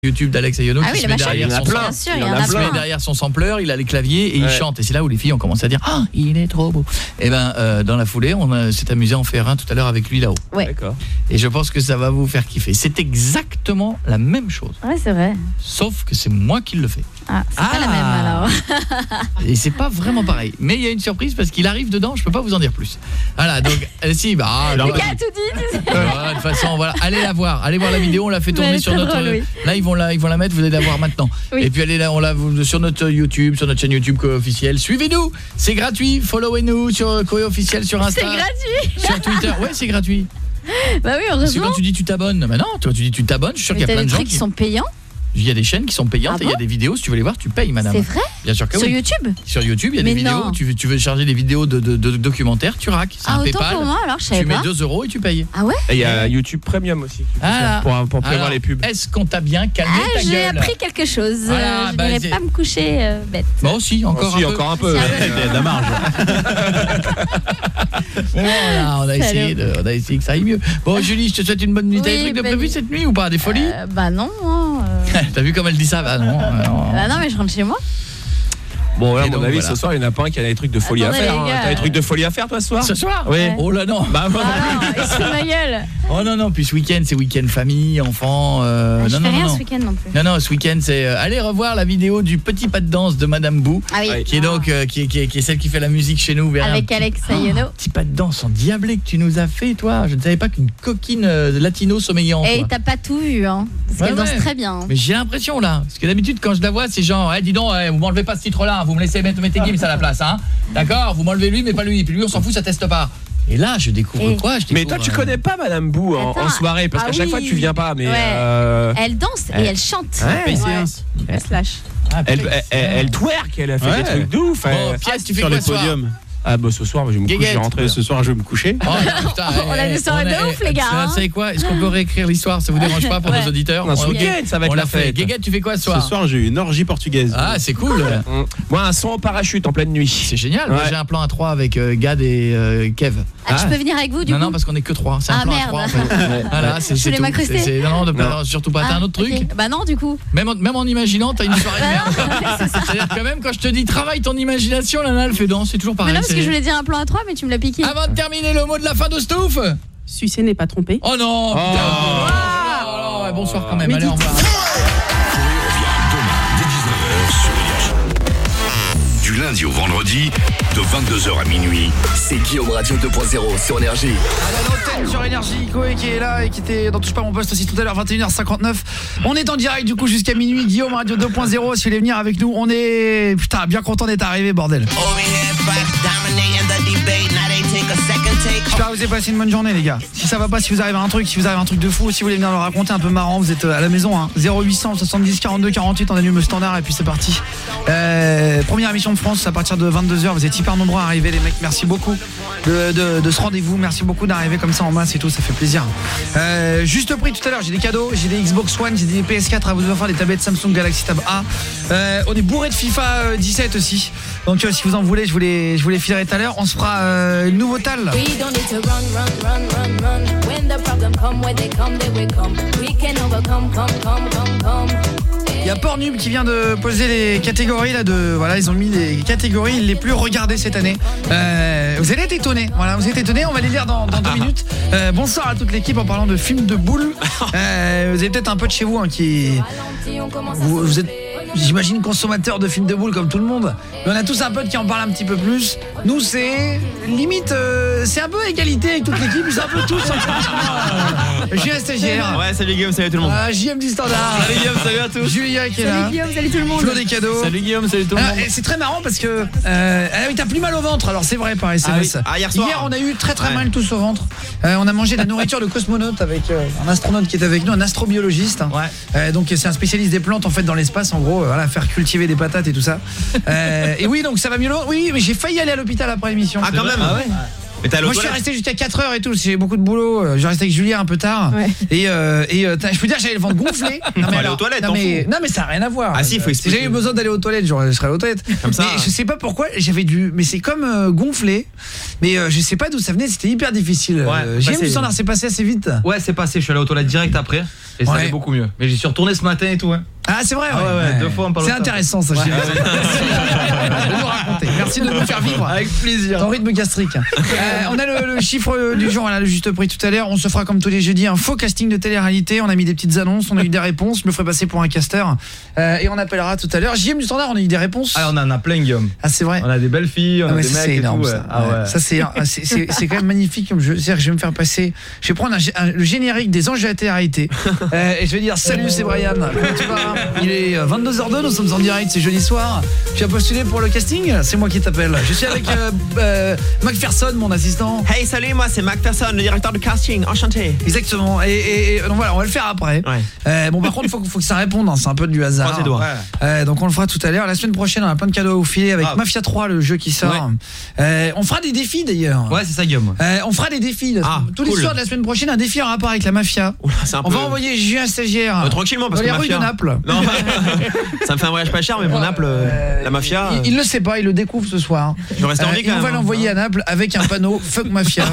YouTube d'Alex Ayono qui se met derrière son bien sûr, il se met derrière son sampleur, il a les claviers et il chante et c'est là où les filles ont commencé à dire ah il est trop beau. Et dans la foulée on s'est amusé à en faire un tout à l'heure avec lui là-haut. Ouais. D'accord. Et je pense que ça va vous faire kiffer. C'est exactement la même chose. Ouais, c'est vrai. Sauf que c'est moi qui le fais. Ah, c'est pas la même alors. Et c'est pas vraiment pareil. Mais il y a une surprise parce qu'il arrive dedans, je peux pas vous en dire plus. Voilà, donc si bah Le gars a tout dit, tu sais. voilà, de toute façon, voilà, allez voir la vidéo, on l'a fait tourner sur notre drôle, oui. là ils vont la mettre, vous allez la voir maintenant. Oui. Et puis allez là, on l'a sur notre YouTube, sur notre chaîne YouTube Koé officiel. Suivez-nous, c'est gratuit, followez-nous sur Koé officiel sur Insta. C'est gratuit. Sur Twitter. Ouais, c'est gratuit. Bah oui, C'est heureusement. quand tu dis tu t'abonnes. Bah non, toi tu dis tu t'abonnes, je suis sûr qu'il y a plein de gens qui sont payants. Il y a des chaînes qui sont payantes et il y a des vidéos, si tu veux les voir, tu payes madame. C'est vrai? Bien sûr que Sur oui. YouTube? Sur YouTube, il y a des vidéos, tu veux charger des vidéos de documentaires, tu raques, c'est un autant PayPal. pour moi, alors je savais tu mets pas. 2 € et tu payes. Ah ouais? Et il y a YouTube Premium aussi pour prévoir les pubs. Est-ce qu'on t'a bien calmé ta gueule? J'ai appris quelque chose. Voilà, je n'irai pas me coucher bête. Moi aussi, encore un peu. Il y a de la marge. Voilà, on a essayé que ça aille mieux. Bon Julie, je te souhaite une bonne nuit. T'as des trucs de prévu cette nuit ou pas? Des folies? Bah non. T'as vu comme elle dit ça? Bah non. Bah non, mais je rentre chez moi. Bon, à mon donc, avis, voilà. ce soir, il n'y en a pas un qui a des trucs de folie à faire. T'as des trucs de folie à faire, toi, ce soir? Ce soir? Oui. Oh là non. Bah, Ah non, il se fout de ma gueule. Oh non, puis ce week-end, c'est week-end famille, enfants. Je fais rien ce week-end non plus. Non, ce week-end, c'est allez revoir la vidéo du petit pas de danse de Madame Bou, qui est donc qui est celle qui fait la musique chez nous. Avec Alex Ayono. Petit pas de danse endiablé que tu nous as fait, toi. Je ne savais pas qu'une coquine latino sommeillait en toi. Et t'as pas tout vu, hein. Parce qu'elle danse très bien. Mais j'ai l'impression là, parce que d'habitude quand je la vois, c'est genre, dis donc, vous m'enlevez pas ce titre-là, vous me laissez mettre Gims à la place, hein. D'accord, vous m'enlevez lui, mais pas lui. Puis lui, on s'en fout, ça teste pas. Et là, je découvre quoi? Mais toi, tu connais pas Madame Bou en soirée, parce qu'à chaque fois, tu viens pas. Mais elle danse et elle chante. Elle se lâche. Elle twerk, elle a fait des trucs de ouf. Pièce, tu fais quoi sur le podium? Ah bah ce soir je vais me coucher, je vais rentrer ce soir, je vais me coucher. Oh, putain, on a des soirées de ouf les gars. Vous savez quoi? Est-ce qu'on peut réécrire l'histoire? Ça vous dérange pas pour nos auditeurs? Ce week-end ça va être la fête. Guéguette, tu fais quoi ce soir? Ce soir j'ai une orgie portugaise. Ah c'est cool. Moi un son au parachute en pleine nuit. C'est génial. Moi j'ai un plan à 3 avec Gad et Kev. Je peux venir avec vous du coup? Non parce qu'on est que 3. C'est un plan à 3 en fait. Voilà, c'est je voulais m'accroster. Non, surtout pas. T'as un autre truc? Bah non du coup. Même en imaginant, t'as une soirée de merde. C'est-à-dire que même quand je te dis travaille ton imagination, Lana elle fait danse, c'est toujours pareil. Mais non parce que je voulais dire un plan à 3 mais tu me l'as piqué. Avant de terminer le mot de la fin de Stouff. Sucer n'est pas trompé. Oh non. Bonsoir quand même. Allez, au revoir. Du lundi au vendredi, de 22h à minuit, c'est Guillaume Radio 2.0 sur Énergie. À l'antenne sur Énergie, Koé qui est là et qui était dans Touche pas mon poste aussi tout à l'heure, 21h59. On est en direct du coup jusqu'à minuit, Guillaume Radio 2.0, si vous voulez venir avec nous, on est bien content d'être arrivé, bordel. J'espère que vous avez passé une bonne journée les gars. Si ça va pas, si vous arrivez à un truc, de fou, si vous voulez venir le raconter un peu marrant, vous êtes à la maison, hein. 0800 70 42 48, on allume le standard et puis c'est parti. Première émission de France à partir de 22h, vous êtes hyper nombreux à arriver les mecs, merci beaucoup de ce rendez-vous, merci beaucoup d'arriver comme ça en masse et tout, ça fait plaisir. Juste prix tout à l'heure, j'ai des cadeaux, j'ai des Xbox One, j'ai des PS4 à vous offrir, des tablettes Samsung Galaxy Tab A. On est bourré de FIFA 17 aussi. Donc si vous en voulez, je vous les filerai tout à l'heure. On se fera une nouveau tal. Il y a Pornhub qui vient de poser les catégories là voilà, ils ont mis les catégories les plus regardées cette année. Vous allez être étonnés. Voilà, vous êtes étonnés, on va les lire dans 2 minutes. Bonsoir à toute l'équipe en parlant de films de boules. Vous avez peut-être un pote chez vous qui vous êtes j'imagine consommateur de films de boules comme tout le monde. Mais on a tous un pote qui en parle un petit peu plus. Nous c'est limite c'est un peu égalité avec toute l'équipe, c'est un peu tous Julien stagiaire. Ouais, salut Guillaume, salut tout le monde. JM du standard. Salut Guillaume, salut à tous. Julien qui est là. Salut Guillaume, salut tout le monde. Flo des cadeaux. Salut Guillaume, salut tout le monde. C'est très marrant parce que t'as plus mal au ventre. Alors c'est vrai par SMS. Hier soir. Hier on a eu très mal tous au ventre. On a mangé de la nourriture de cosmonaute avec un astronaute qui est avec nous, un astrobiologiste. Ouais. Donc c'est un spécialiste des plantes en fait dans l'espace en gros, voilà, faire cultiver des patates et tout ça. Et oui, donc ça va mieux loin. Oui, mais j'ai failli aller à l'hôpital après l'émission. Ah quand même. Ah ouais. Mais t'es allé aux Moi je suis toilettes? resté jusqu'à 4h et tout, j'ai beaucoup de boulot, j'ai resté avec Julien un peu tard. Ouais. Et je peux dire j'avais le ventre gonflé. Non Faut aller aux toilettes, non mais ça n'a rien à voir. Ah si, faut Si expliquer. j'avais besoin d'aller aux toilettes, je serais aux toilettes. Comme ça. Mais je sais pas pourquoi, j'avais mais c'est comme gonflé. Mais je sais pas d'où ça venait, c'était hyper difficile. J'ai passé. du standard, c'est passé assez vite. Ouais, c'est passé, je suis allé aux toilettes direct après et ça allait beaucoup mieux. Mais j'y suis retourné ce matin et tout hein. Ah c'est vrai ouais, 2 fois on parle. C'est intéressant ça, Gilles. De nous raconter. Merci de nous faire vivre. Avec plaisir. Ton rythme gastrique. On a le chiffre du jour, on a le juste prix tout à l'heure. On se fera comme tous les jeudis un faux casting de télé-réalité. On a mis des petites annonces, on a eu des réponses. Je me ferai passer pour un casteur. Et on appellera tout à l'heure. JM du standard, on a eu des réponses. Ah, on en a plein, Guillaume. Ah c'est vrai. On a des belles filles, on a des ça, mecs c'est et énorme, tout. ça. Ah ouais. Ça c'est quand même magnifique comme jeu. C'est-à-dire que je vais me faire passer. Je vais prendre le générique des anges de la télé-réalité et je vais dire salut, c'est Brian. Comment tu vas? Il est 22h02, nous sommes en direct, c'est jeudi soir. Tu as postulé pour le casting? C'est moi qui t'appelle. Je suis avec Macpherson, mon assistant. Hey, salut, moi c'est Macpherson, le directeur de casting, enchanté. Exactement. Et donc voilà, on va le faire après. Ouais. Bon par contre, faut que ça réponde, hein. C'est un peu du hasard. Croise les doigts. Donc on le fera tout à l'heure. La semaine prochaine, on a plein de cadeaux à vous filer avec Mafia 3, le jeu qui sort. On fera des défis d'ailleurs. Ouais, c'est ça, Guillaume. On fera des défis. Tous les soirs de la semaine prochaine, un défi en rapport avec la mafia. Oula, c'est un On peu... va envoyer Julien stagiaire. tranquillement, parce dans que les rues de mafia... Naples. Non, ça me fait un voyage pas cher, mais pour Naples, la mafia... Il le sait pas, il le découvre ce soir. Je vais rester en vie Et quand on même. va l'envoyer à Naples avec un panneau Fuck Mafia.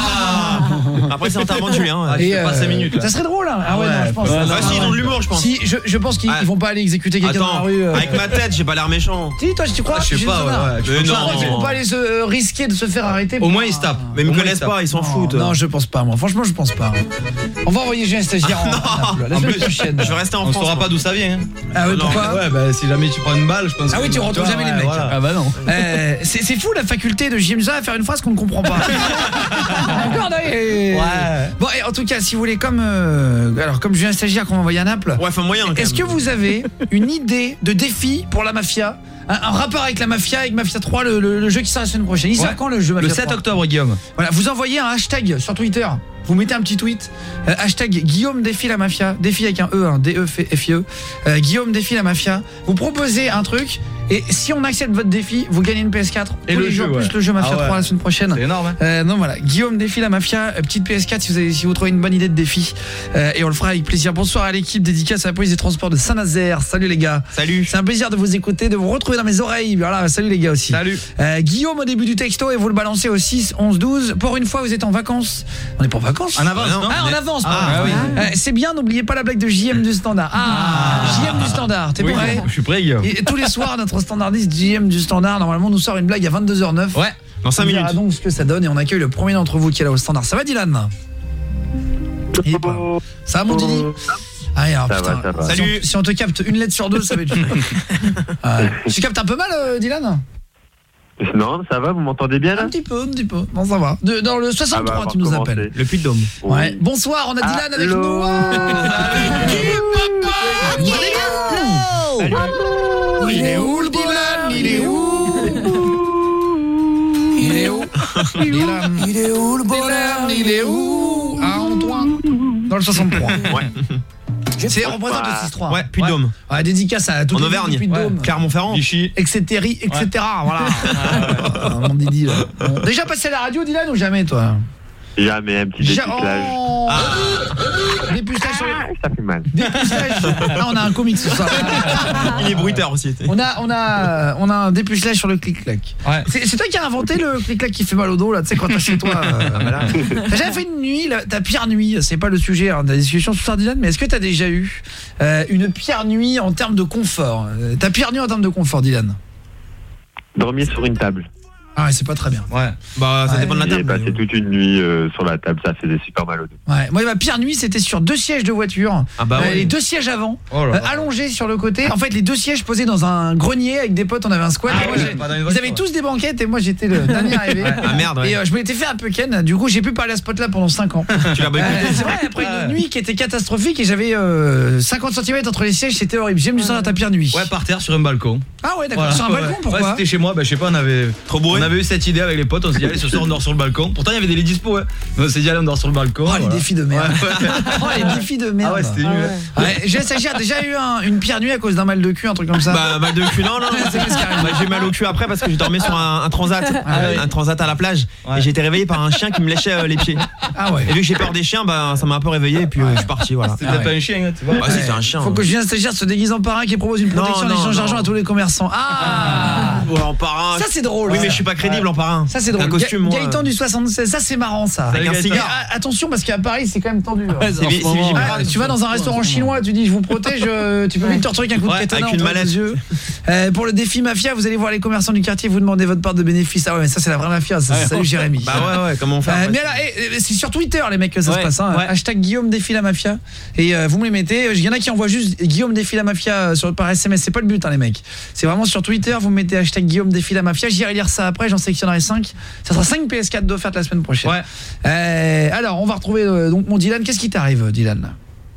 Après c'est l'enterrement de Julien. Je fais pas 5 minutes là. Ça serait drôle hein. Ah ouais, non, je pense. Ah si, ils ont de l'humour, je pense. Si, je pense qu'ils vont pas aller exécuter quelqu'un dans la Attends, rue. avec ma tête, j'ai pas l'air méchant. Si, toi, tu crois? Je sais pas, ouais. Mais Je non. crois qu'ils vont pas aller se risquer de se faire arrêter. Au moins ils se tapent. Mais ils me Au moins, connaissent se tapent. pas, ils s'en foutent. Non, je pense pas, moi. Franchement, je pense pas. On va envoyer Julien stagiaire à Naples la semaine prochaine. Je vais rester en On France. saura pas d'où ça vient. Ah oui, Non, pourquoi? Ouais, bah si jamais tu prends une balle, je pense. Ah oui, tu retrouves jamais les mecs. Voilà. Ah bah non. C'est fou la faculté de JM à faire une phrase qu'on ne comprend pas. D'accord, ouais. Bon, et en tout cas, si vous voulez, comme Julien stagiaire qu'on va envoyer à Naples. Ouais, enfin moyen. Est-ce que vous avez une idée de défi pour la mafia? Un rapport avec la mafia, avec Mafia 3, le jeu qui sort la semaine prochaine. Il sort quand le jeu Mafia Le 3? 7 octobre, Guillaume. Voilà, vous envoyez un hashtag sur Twitter. Vous mettez un petit tweet, hashtag Guillaume défie la mafia, défi avec un E, hein, D-E-F-I-E, Guillaume défie la mafia. Vous proposez un truc, et si on accepte votre défi, vous gagnez une PS4 Et tous le les jeu, jours, plus le jeu Mafia 3 la semaine prochaine. C'est énorme, hein. Non, voilà, Guillaume défie la mafia, petite PS4 si vous trouvez une bonne idée de défi, et on le fera avec plaisir. Bonsoir à l'équipe, dédicace à la police des transports de Saint-Nazaire. Salut les gars. Salut. C'est un plaisir de vous écouter, de vous retrouver dans mes oreilles. Voilà, salut les gars aussi. Salut. Guillaume au début du texto, et vous le balancez au 6 11 12. Pour une fois, vous êtes en vacances. On n'est pas en vacances. En avance, non? Ah, en avance. Ah, oui. C'est bien, n'oubliez pas la blague de JM du standard. JM du standard, t'es Oui, prêt? je suis prêt, Guillaume. Et tous les soirs, notre standardiste JM du standard, normalement, nous sort une blague à 22h09. Ouais. Dans 5 On verra minutes. donc ce que ça donne, et on accueille le premier d'entre vous qui est là au standard. Ça va, Dylan? Il est pas. Ça va, mon Didi? Allez, alors, putain. ça va. Salut. Si on te capte une lettre sur deux, ça va être tu captes un peu mal, Dylan? Non, ça va, vous m'entendez bien là? Un petit peu. Bon, ça va. Dans le 63, tu nous appelles. Le Puy-de-Dôme. Ouais. Bonsoir, on a Dylan avec nous. Il est où le Dylan? Il est où? Dylan. Il est où le bonheur? Il est où? À Antoine. Dans le 63. Ouais. C'est représente le 6-3. Ouais, Puy-de-Dôme. Ouais, dédicace à tout En Auvergne. Clermont-Ferrand. Vichy. Etc. Voilà. Mon Didi là. Bon. Déjà passé à la radio, Dylan, ou jamais toi? Jamais, un petit dépucelage. Dépucelage sur les... Ça fait mal. Dépucelage. Ah, on a un comique sur ça. Il est bruiteur aussi. On a un dépucelage sur le clic-clac. Ouais. C'est toi qui as inventé le clic-clac qui fait mal au dos là, tu sais quand t'as chez toi. T'as jamais fait une nuit, ta pire nuit, c'est pas le sujet de la discussion sur Dylan, mais est-ce que t'as déjà eu une pire nuit en termes de confort? Ta pire nuit en termes de confort, Dylan? Dormir sur une table. Ah ouais, c'est pas très bien. Ouais. Bah, ça dépend de la J'ai table. passé toute une nuit sur la table, ça faisait super mal au dos. Ouais. Moi, ma pire nuit, c'était sur 2 sièges de voiture. Ah bah ouais. Les 2 sièges avant, Oh là là. allongés sur le côté. En fait, les 2 sièges posés dans un grenier avec des potes, on avait un squat. Ah Et moi, ouais, pas dans une ils voiture. avaient tous des banquettes et moi, j'étais le dernier arrivé. Ah merde, ouais. Et je m'étais fait un peu ken. Du coup, j'ai pu parler à ce pote-là pendant 5 ans. Tu l'as boycotté. C'est vrai, après une nuit qui était catastrophique et j'avais 50 cm entre les sièges, c'était horrible. J'aime du sang à ta pire nuit. Ouais, par terre sur un balcon. Ah ouais, d'accord. Voilà. Sur un balcon, Ouais. pourquoi? Ouais, c'était chez moi, bah je sais pas, on avait Trop bourré. avait eu cette idée avec les potes, on s'est dit allez ce soir on dort sur le balcon. Pourtant il y avait des lits dispo, mais on s'est dit allez on dort sur le balcon. Oh les défis de merde. Oh les défis de merde. Ah ouais, c'était nul. J'ai déjà eu une pire nuit à cause d'un mal de cul, un truc comme ça. Bah mal de cul non. C'est qu'est-ce qui arrive. Bah, j'ai eu mal au cul après parce que je dormais sur un transat, un transat à la plage et j'ai été réveillé par un chien qui me léchait les pieds. Ah ouais. Et vu que j'ai peur des chiens, bah ça m'a un peu réveillé et puis je suis parti voilà. C'était peut-être pas un chien, tu vois. Ah si c'est un chien. Faut que je vienne stagiaire se déguise en parrain qui propose une protection d'échange d'argent à tous les commerçants. Ouais, en parrain. Ça c'est drôle. Oui mais je suis pas crédible en parrain. Ça c'est drôle. Un costume moi. Gaëtan du 76, ça c'est marrant ça. Avec un cigare. Attention parce qu'à Paris c'est quand même tendu. Tu vas dans un restaurant chinois, tu dis je vous protège, tu peux vite te retrouver avec un coup de katana avec une mallette. yeux. Pour le défi mafia, vous allez voir les commerçants du quartier, vous demandez votre part de bénéfice. Ah ouais mais ça c'est la vraie mafia, ça. Salut Jérémy. Bah ouais comment on fait mais là c'est sur Twitter les mecs que ça se passe hein. Hashtag Guillaume défi la mafia et vous me les mettez. Il y en a qui envoient juste Guillaume défi la mafia par SMS, c'est pas le but hein les mecs. C'est vraiment sur Twitter, vous mettez hashtag Guillaume défi la mafia. J'irai lire ça après, j'en sélectionnerai 5. Ça sera 5 PS4 d'offerte la semaine prochaine. Alors on va retrouver donc mon Dylan. Qu'est-ce qui t'arrive Dylan?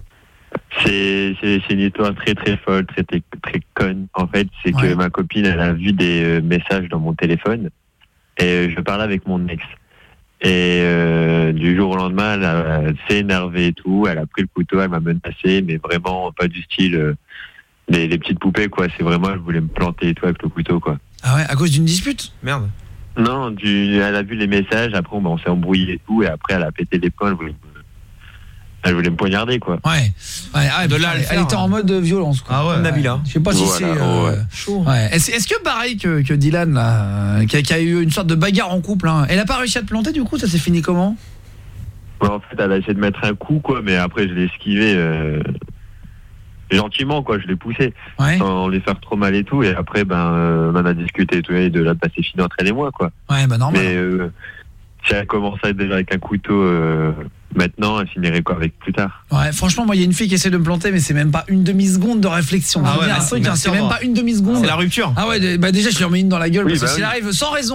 C'est une histoire très très folle, très conne. En fait, c'est que ma copine, elle a vu des messages dans mon téléphone et je parlais avec mon ex. Et du jour au lendemain, elle s'est énervée et tout. Elle a pris le couteau, elle m'a menacé, mais vraiment pas du style les petites poupées quoi. C'est vraiment, elle voulait me planter et tout avec le couteau quoi. Ah ouais, à cause d'une dispute? Merde. Non, elle a vu les messages. Après, on s'est embrouillé et tout. Et après, elle a pété les plombs. Elle voulait me poignarder quoi. De là, elle était en mode violence quoi. Ah ouais, Nabila. Je sais pas si c'est chaud. Est-ce que pareil que Dylan là, qui a eu une sorte de bagarre en couple hein. Elle a pas réussi à te planter du coup, ça s'est fini comment? En fait, elle a essayé de mettre un coup quoi, mais après je l'ai esquivé gentiment quoi, je l'ai poussé sans lui faire trop mal et tout et après on en a discuté et tout et de là c'est fini entre elle et moi quoi. Ouais, bah normal. Mais si elle commençait déjà avec un couteau maintenant, elle finirait quoi avec plus tard. Ouais, franchement, moi, il y a une fille qui essaie de me planter, mais c'est même pas une demi-seconde de réflexion. Ah ouais, un truc, c'est même pas une demi-seconde. C'est la rupture. Ah ouais, bah déjà, je lui remets une dans la gueule, Oui, parce que s'il arrive sans raison.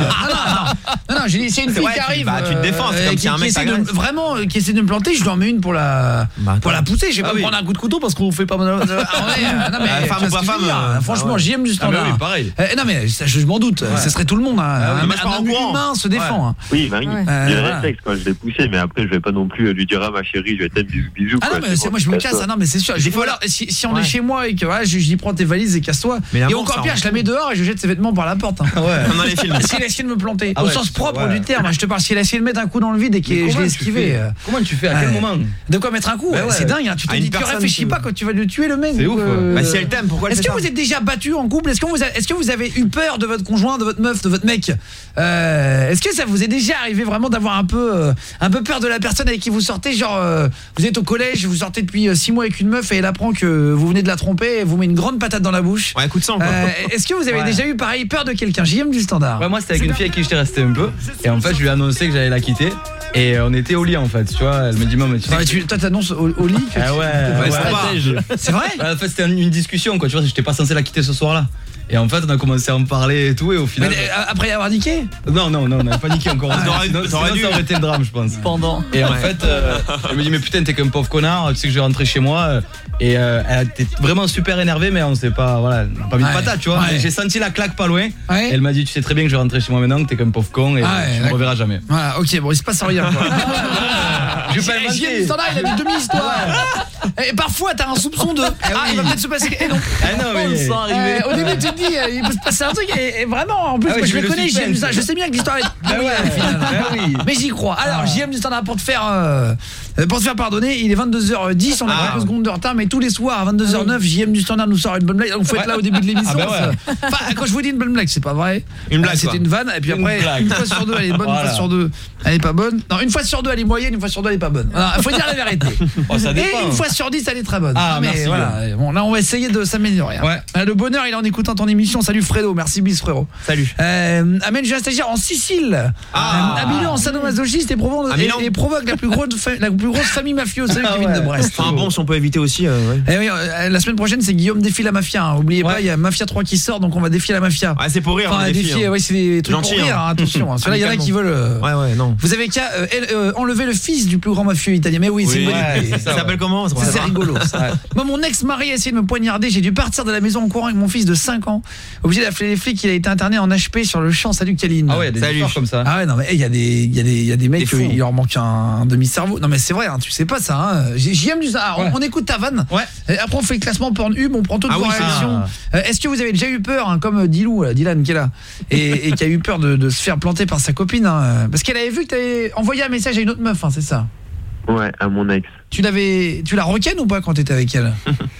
Non, j'ai dit, c'est une fille qui arrive. Bah, tu te défends, c'est comme si un mec vraiment, qui essaie de me planter, je lui en mets une pour la pousser. Je vais pas prendre un coup de couteau parce qu'on fait pas mal. Non, mais femme ou pas femme. Franchement, JM du standard. Oui, pareil. Non, mais je m'en doute, ce serait tout le monde. Un humain se défend. Oui, Marie, j'ai le réflexe quand je l'ai poussé, mais après, je vais pas non plus lui dire ah ma chérie, je vais t'aimer bisous. Ah non mais moi je me casse, non mais c'est sûr. Des fois alors si on est chez moi et que je dis prends tes valises et casse-toi. Et encore pire, je la mets dehors et je jette ses vêtements par la porte. Comme dans les films. Si elle a essayé de me planter, au sens propre du terme, je te parle, si elle a essayé de mettre un coup dans le vide et que je l'ai esquivé. Comment tu fais, à quel moment? De quoi mettre un coup? C'est dingue, tu te dis, tu réfléchis pas quand tu vas lui tuer le mec. C'est ouf. Bah si elle t'aime, pourquoi elle fait ça? Est-ce que vous êtes déjà battu en couple? Est-ce que vous avez eu peur de votre conjoint, de votre meuf, de votre mec? Est-ce que ça vous est déjà arrivé vraiment d'avoir un peu peur de la personne avec qui vous sortez, genre vous êtes au collège, vous sortez depuis 6 mois avec une meuf et elle apprend que vous venez de la tromper et vous met une grande patate dans la bouche. Ouais, coup de sang quoi. Est-ce que vous avez déjà eu pareil peur de quelqu'un? JM du standard. Ouais, moi c'était avec une fille avec qui j'étais resté un peu et en fait je lui ai annoncé que j'allais la quitter et on était au lit en fait, tu vois, elle me dit maman toi t'annonces au lit que stratège. C'est vrai? En fait c'était une discussion quoi, tu vois, j'étais pas censé la quitter ce soir-là. Et en fait, on a commencé à en parler et tout, et au final. Mais après avoir niqué? Non, on a pas niqué encore. Sinon, ça aurait été le drame, je pense. Pendant. Et en fait, elle me dit, mais putain, t'es qu'un pauvre connard, tu sais que je vais rentrer chez moi. Et elle était vraiment super énervée, mais on s'est pas, voilà, pas mis de patate, tu vois. J'ai senti la claque pas loin. Et elle m'a dit, tu sais très bien que je vais rentrer chez moi maintenant, que t'es qu'un pauvre con, et tu me reverras jamais. Voilà, ok, bon, il se passe rien, quoi. Je vais pas inventer. Standard, il a vu demi-histoire. Et parfois, t'as un soupçon de. Il va peut-être se passer. Et non. Non, mais. Au début, tu te dis, il peut se passer un truc. Et vraiment, en plus, moi, je le connais. Je sais bien que l'histoire est. Mais j'y crois. Alors, JM du standard pour te faire pardonner. Il est 22h10. On a quelques secondes de retard. Mais tous les soirs, à 22h09, JM du standard nous sort une bonne blague. Donc, faut être là au début de l'émission. Quand je vous dis une bonne blague, c'est pas vrai. Une blague. C'était une vanne. Et puis après, une fois sur deux, elle est bonne. Une fois sur deux, elle est pas bonne. Non, une fois sur deux, elle est moyenne. Une fois sur deux, elle est pas bonne. Il faut dire la vérité. Et une fois sur 10, elle est très bonne. Ah, merci. Voilà. Bon, là, on va essayer de s'améliorer. Le bonheur, il est en écoutant ton émission. Salut Fredo, merci bis frérot. Salut. Amène, j'ai un stagiaire en Sicile. Habillé en sadomasochiste et provoque la plus plus grosses familles mafieuses. Salut Kevin de Brest. Enfin bon, si on peut éviter aussi Eh oui, la semaine prochaine c'est Guillaume défie la mafia, hein. Oubliez pas, il y a Mafia 3 qui sort, donc on va défier la mafia. Ouais, c'est pour rire, enfin, défier, ouais, c'est des trucs gentil, pour rire, hein. attention. Ceux-là, il y en a qui veulent Ouais, non. Vous avez qu'à enlever le fils du plus grand mafieux italien. Mais oui, c'est une bonne idée. Ça s'appelle comment? C'est rigolo ça. Moi, mon ex-mari a essayé de me poignarder, j'ai dû partir de la maison en courant avec mon fils de 5 ans. Obligé d'appeler les flics, il a été interné en HP sur le champ. Salut Kaline. Ah ouais, il y a des histoires comme ça. Ah ouais, non mais il y a des mecs qui il leur manque un demi-cerveau. Non mais c'est vrai, hein, tu sais pas ça hein. JM du ça. On écoute ta vanne. Ouais. Et après on fait le classement Pornhub, on prend toute vos réactions. Est-ce que vous avez déjà eu peur hein, comme Dylan qui est là et qui a eu peur de se faire planter par sa copine hein, parce qu'elle avait vu que tu avais envoyé un message à une autre meuf hein, c'est ça? Ouais, à mon ex. Tu la requennes ou pas quand t'étais avec elle?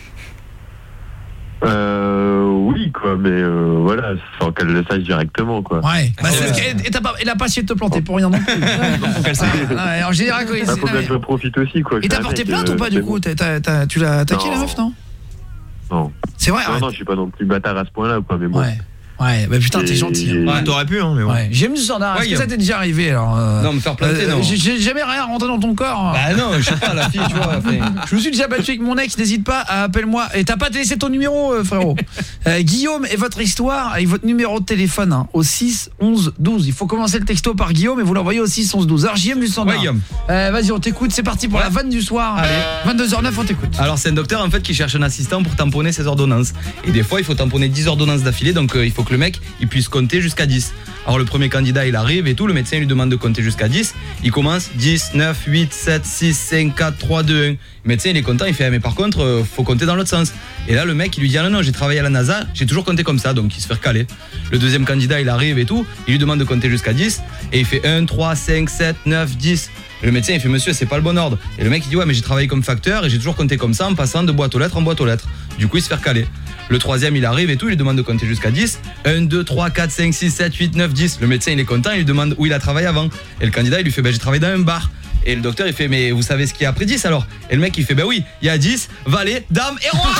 Oui quoi, mais voilà, sans qu'elle le sache directement quoi. Ouais. Bah, elle a pas essayé de te planter pour rien non plus. En général quoi. Faut que je profite aussi quoi. Et t'as porté plainte ou pas du coup? Tu l'as attaqué la meuf non? Non. C'est vrai. Non, je suis pas non plus bâtard à ce point-là quoi, mais bon. Ouais, bah putain, t'es gentil. Ouais, t'aurais pu hein, mais bon. Ouais. J'aime du standard. Est-ce que ça t'est déjà arrivé alors Non, me faire planter non. J'ai jamais rien rentré dans ton corps. Bah non, je sais pas la fille, tu vois. Je me suis déjà battu avec mon ex, n'hésite pas à appelle-moi et t'as pas laissé ton numéro frérot. Guillaume et votre histoire avec votre numéro de téléphone hein, au 6 11 12. Il faut commencer le texto par Guillaume et vous l'envoyez au 6 11 12. Alors JM du standard. Ouais, Guillaume. Vas-y, on t'écoute, c'est parti pour la vanne du soir. Allez. 22h09, on t'écoute. Alors c'est un docteur en fait qui cherche un assistant pour tamponner ses ordonnances. Et des fois, il faut tamponner 10 ordonnances d'affilée, donc il faut que le mec il puisse compter jusqu'à 10. Alors le premier candidat il arrive et tout, le médecin lui demande de compter jusqu'à 10. Il commence 10, 9, 8, 7, 6, 5, 4, 3, 2, 1. Le médecin il est content, il fait mais par contre faut compter dans l'autre sens. Et là le mec il lui dit ah non j'ai travaillé à la NASA, j'ai toujours compté comme ça, donc il se fait recaler. Le deuxième candidat il arrive et tout, il lui demande de compter jusqu'à 10 et il fait 1, 3, 5, 7, 9, 10. Et le médecin il fait monsieur c'est pas le bon ordre. Et le mec il dit ouais mais j'ai travaillé comme facteur et j'ai toujours compté comme ça en passant de boîte aux lettres en boîte aux lettres. Du coup il se fait recaler. Le troisième il arrive et tout, il lui demande de compter jusqu'à 10. 1, 2, 3, 4, 5, 6, 7, 8, 9, 10. Le médecin il est content, il lui demande où il a travaillé avant. Et le candidat il lui fait j'ai travaillé dans un bar. Et le docteur il fait mais vous savez ce qu'il y a après 10 alors? Et le mec il fait oui, il y a 10, valet, dame et roi.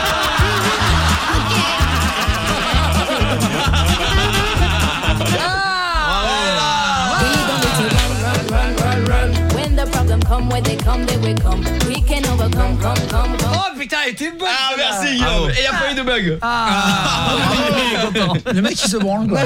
Oh putain, elle était bonne. Ah merci Guillaume. Et il n'y a pas eu de bug. Le mec il se branle quoi.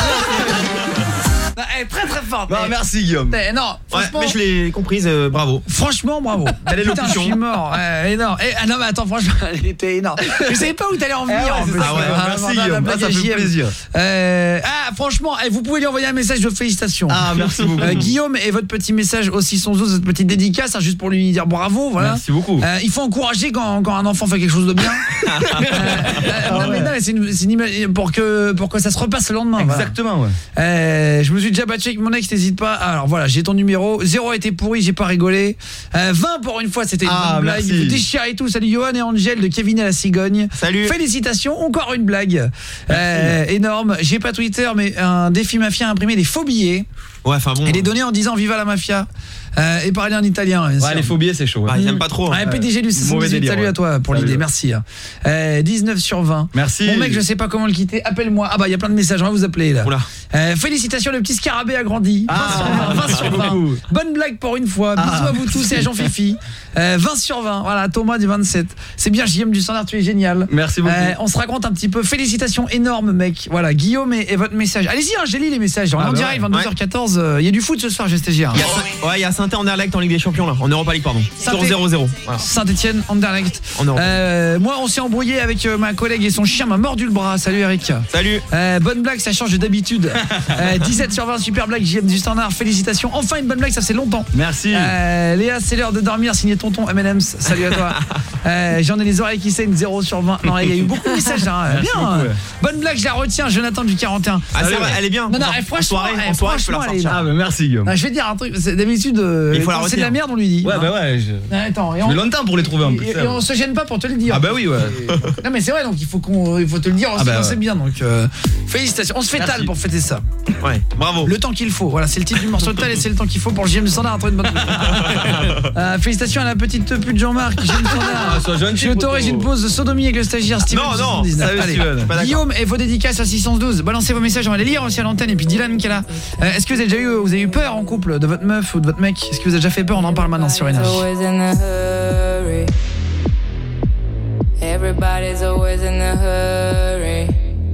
Elle est très très forte. Non, merci Guillaume. Non, franchement, mais je l'ai comprise, bravo. Franchement, bravo. Elle est putain, je suis mort. Énorme. Non mais attends, franchement, elle était énorme. Je savais pas où t'allais en venir. Merci Guillaume. Ça fait plaisir. Franchement, vous pouvez lui envoyer un message de félicitations. Ah, merci beaucoup. Guillaume et votre petit message aussi sans os, votre petite dédicace, hein, juste pour lui dire bravo, voilà. Merci beaucoup. Il faut encourager quand un enfant fait quelque chose de bien. Non mais c'est une image pour que ça se repasse le lendemain. Exactement, ouais. Je me suis déjà battu avec mon ex, n'hésite pas. Alors voilà, j'ai ton numéro. 0 a été pourri, j'ai pas rigolé. 20 pour une fois, c'était une bonne blague. Merci. Déchiré et tout. Salut Johan et Angèle de Kevin et la cigogne. Salut. Félicitations, encore une blague. Énorme. J'ai pas Twitter, mais un défi mafia a imprimé des faux billets. Ouais, enfin bon. Et les donner en disant viva la mafia. Et parler en italien. Ouais, les phobies c'est chaud. Ils aiment pas trop. PDG du 78, salut à toi pour l'idée, merci. 19 sur 20. Merci. Mon mec, je sais pas comment le quitter, appelle-moi. Ah bah il y a plein de messages, on va vous appeler là. Félicitations, le petit scarabée a grandi. 20 sur 20. Bonne blague pour une fois. Bisous à vous tous et à Jean Fifi. 20 sur 20. Voilà, Thomas du 27. C'est bien JM du standard, tu es génial. Merci beaucoup. On se raconte un petit peu. Félicitations énorme mec. Voilà, Guillaume et votre message. Allez-y, j'ai lu les messages. On en direct 22h14. Il y a du foot ce soir, j'ai stagiaire. Il y a Saint-Étienne-Anderlecht en Ligue des Champions là, en Europa League pardon. Sur 0-0. Voilà. Saint-Étienne, Anderlecht. Moi on s'est embrouillé avec ma collègue et son chien m'a mordu le bras. Salut Eric. Salut. Bonne blague, ça change d'habitude. 17 sur 20, super blague, JM du standard. Félicitations. Enfin une bonne blague, ça fait longtemps. Merci. Léa, c'est l'heure de dormir, signé tonton M&M's. Salut à toi. J'en ai les oreilles qui saignent, 0 sur 20. Non, il y a eu beaucoup de messages là. Bien. Beaucoup, ouais. Bonne blague, je la retiens, Jonathan du 41. Elle est bien. Non, franchement, en soirée, je peux la sortir. Ah bah merci Guillaume. Je vais dire un truc, d'habitude quand c'est de la merde on lui dit. Ouais bah ouais. Attends, je mets longtemps pour les trouver en plus. Et on se gêne pas pour te le dire. Ah bah oui ouais. Non mais c'est vrai, donc il faut te le dire aussi quand c'est bien, donc félicitations. On se fait Tal pour fêter ça. Ouais, bravo. Le temps qu'il faut. Voilà, c'est le titre du morceau de Tal et c'est le temps qu'il faut pour le JM du standard. Félicitations à la petite pute Jean-Marc. JM du standard. Je suis autoré, j'ai une pause de sodomie avec le stagiaire Steven. Non, allez, Guillaume et vos dédicaces à 612. Balancez vos messages, on va les lire aussi à l'antenne. Et puis Dylan qui est là. Est-ce que vous avez eu peur en couple de votre meuf ou de votre mec? Est-ce que vous avez déjà fait peur? On en parle maintenant sur Énergie. Everybody's always in a hurry.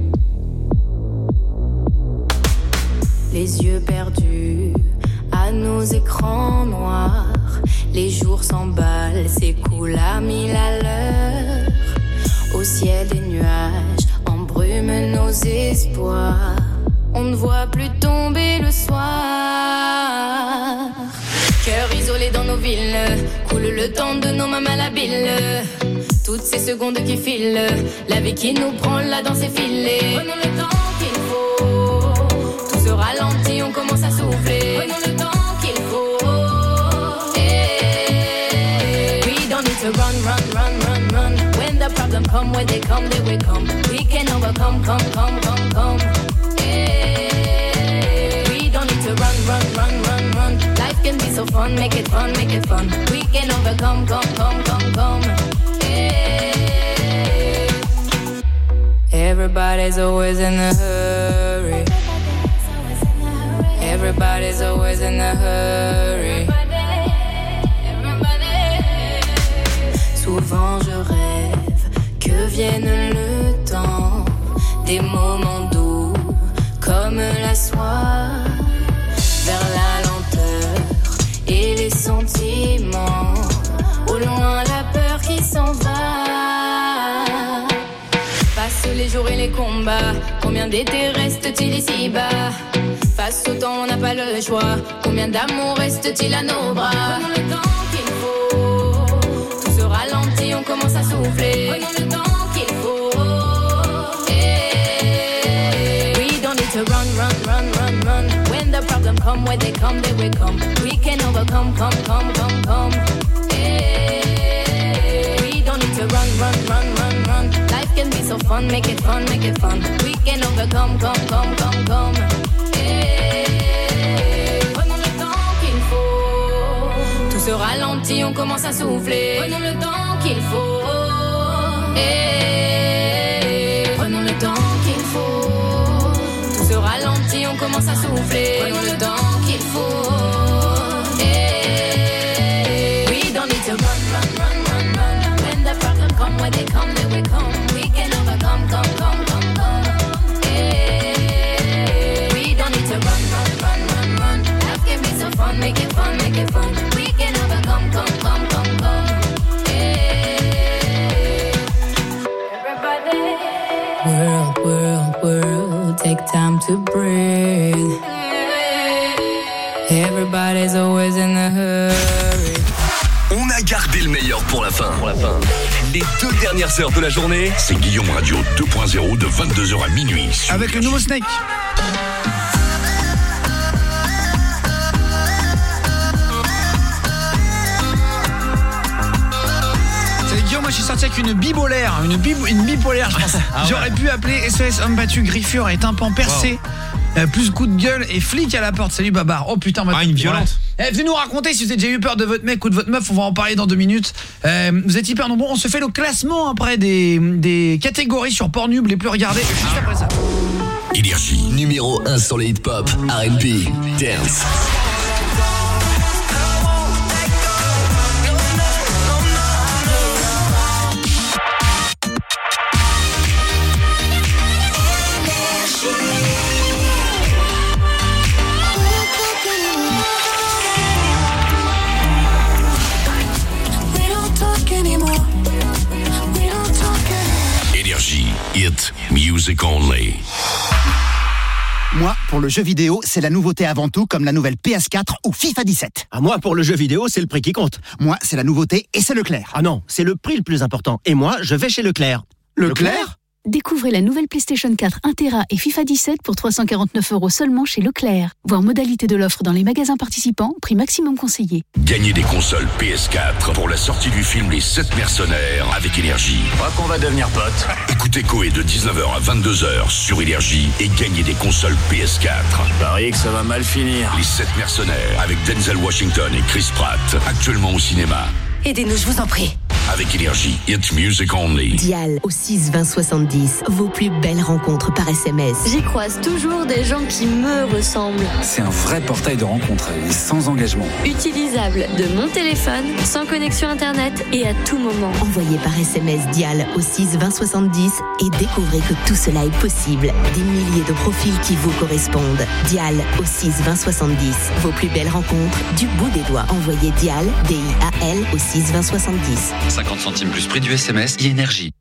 Les yeux perdus à nos écrans noirs. Les jours s'emballent, s'écoulent à 1000 à l'heure. Au ciel des nuages embrument nos espoirs. On ne voit plus tomber le soir. Cœur isolé dans nos villes, coule le temps de nos mains malhabiles. Toutes ces secondes qui filent, la vie qui nous prend, la danse est filée. Prenons le temps qu'il faut, tout se ralentit, on commence à souffler. Prenons le temps qu'il faut. We don't need to run, run, run, run, run. When the problem come, when they come, they will come. We can overcome, come, come, come, come. We don't need to run, run, run, run, run. Life can be so fun, make it fun, make it fun. We can overcome, come, come, come, come. Everybody's always in a hurry. Everybody's always in a hurry. Souvent je rêve que vienne le temps des moments doux comme la soie, vers la lenteur et les sentiments. Au loin la peur qui s'en va. Face les jours et les combats, combien d'étés reste-t-il ici-bas? Face au temps on n'a pas le choix, combien d'amour reste-t-il à nos bras? Prenons le temps qu'il faut, tout se ralentit, on commence à souffler. Prenons le temps qu'il faut. We don't need to run, run, run, run, run. When the problem come, when they come, they will come. We can overcome, come, come, come, come. We don't need to run, run, run, run, run. Life can be so fun, make it fun, make it fun. We can overcome, come, come, come, come. Prenons le temps qu'il faut, tout se ralentit, on commence à souffler. Prenons le temps qu'il faut. Prenons le temps qu'il faut, tout se ralentit, on commence à souffler. Prenons le temps qu'il faut. We don't need to run, run, run, run, run. When the problem come, when they come, they will come. We can overcome, come, come, come, come. We don't need to run, run, run, run, run. Life can be so fun, make it fun, make it fun. We can overcome, come, come, come, come. Everybody. World, world, world, take time to breathe. Everybody's always in a hurry. On a gardé le meilleur pour la fin. Les 2 dernières heures de la journée, c'est Guillaume Radio 2.0 de 22h à minuit. Avec le nouveau Snake. Salut Guillaume, moi je suis sorti avec une bipolaire, une bipolaire je pense. J'aurais pu appeler SOS homme battu, griffure et tympan percé. Plus coup de gueule et flic à la porte. Salut Babar. Oh putain, une violente. Venez nous raconter si vous avez déjà eu peur de votre mec ou de votre meuf. On va en parler dans 2 minutes. Vous êtes hyper nombreux. On se fait le classement après des catégories sur Pornhub les plus regardées. Juste après ça. Énergie numéro 1 sur les hip-hop, R&B, dance. Hit music only. Moi, pour le jeu vidéo, c'est la nouveauté avant tout, comme la nouvelle PS4 ou FIFA 17. Moi, pour le jeu vidéo, c'est le prix qui compte. Moi, c'est la nouveauté et c'est Leclerc. Ah non, c'est le prix le plus important. Et moi, je vais chez Leclerc. Leclerc ? Découvrez la nouvelle PlayStation 4 1 Tera et FIFA 17 pour 349 € seulement chez Leclerc. Voir modalité de l'offre dans les magasins participants, prix maximum conseillé. Gagnez des consoles PS4 pour la sortie du film Les 7 mercenaires avec Énergie. Je crois qu'on va devenir potes. Écoutez Coé de 19h à 22h sur Énergie et gagnez des consoles PS4. Je parie que ça va mal finir. Les 7 mercenaires avec Denzel Washington et Chris Pratt, actuellement au cinéma. Aidez-nous, je vous en prie. Avec Énergie, it's music only. Dial au 6 20 70. Vos plus belles rencontres par SMS. J'y croise toujours des gens qui me ressemblent. C'est un vrai portail de rencontres et sans engagement. Utilisable de mon téléphone, sans connexion internet et à tout moment. Envoyez par SMS Dial au 6 20 70 et découvrez que tout cela est possible. Des milliers de profils qui vous correspondent. Dial au 6 20 70. Vos plus belles rencontres du bout des doigts. Envoyez Dial, D-I-A-L au 6 20 70. 50 centimes plus prix du SMS et Énergie.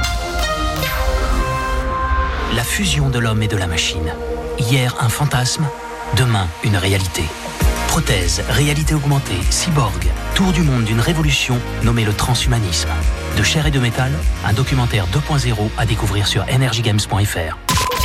La fusion de l'homme et de la machine. Hier, un fantasme. Demain, une réalité. Prothèse, réalité augmentée, cyborg. Tour du monde d'une révolution nommée le transhumanisme. De chair et de métal, un documentaire 2.0 à découvrir sur energygames.fr.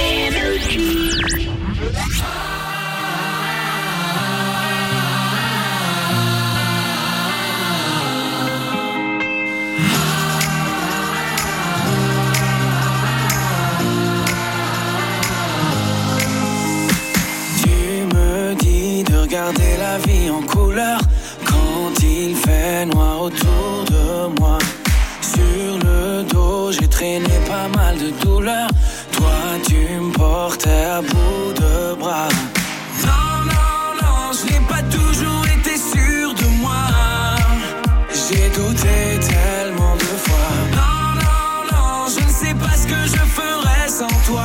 Regarder la vie en couleur quand il fait noir autour de moi. Sur le dos, j'ai traîné pas mal de douleurs. Toi, tu me portais à bout de bras. Non, non, non, je n'ai pas toujours été sûr de moi. J'ai douté tellement de fois. Non, non, non, je ne sais pas ce que je ferais sans toi.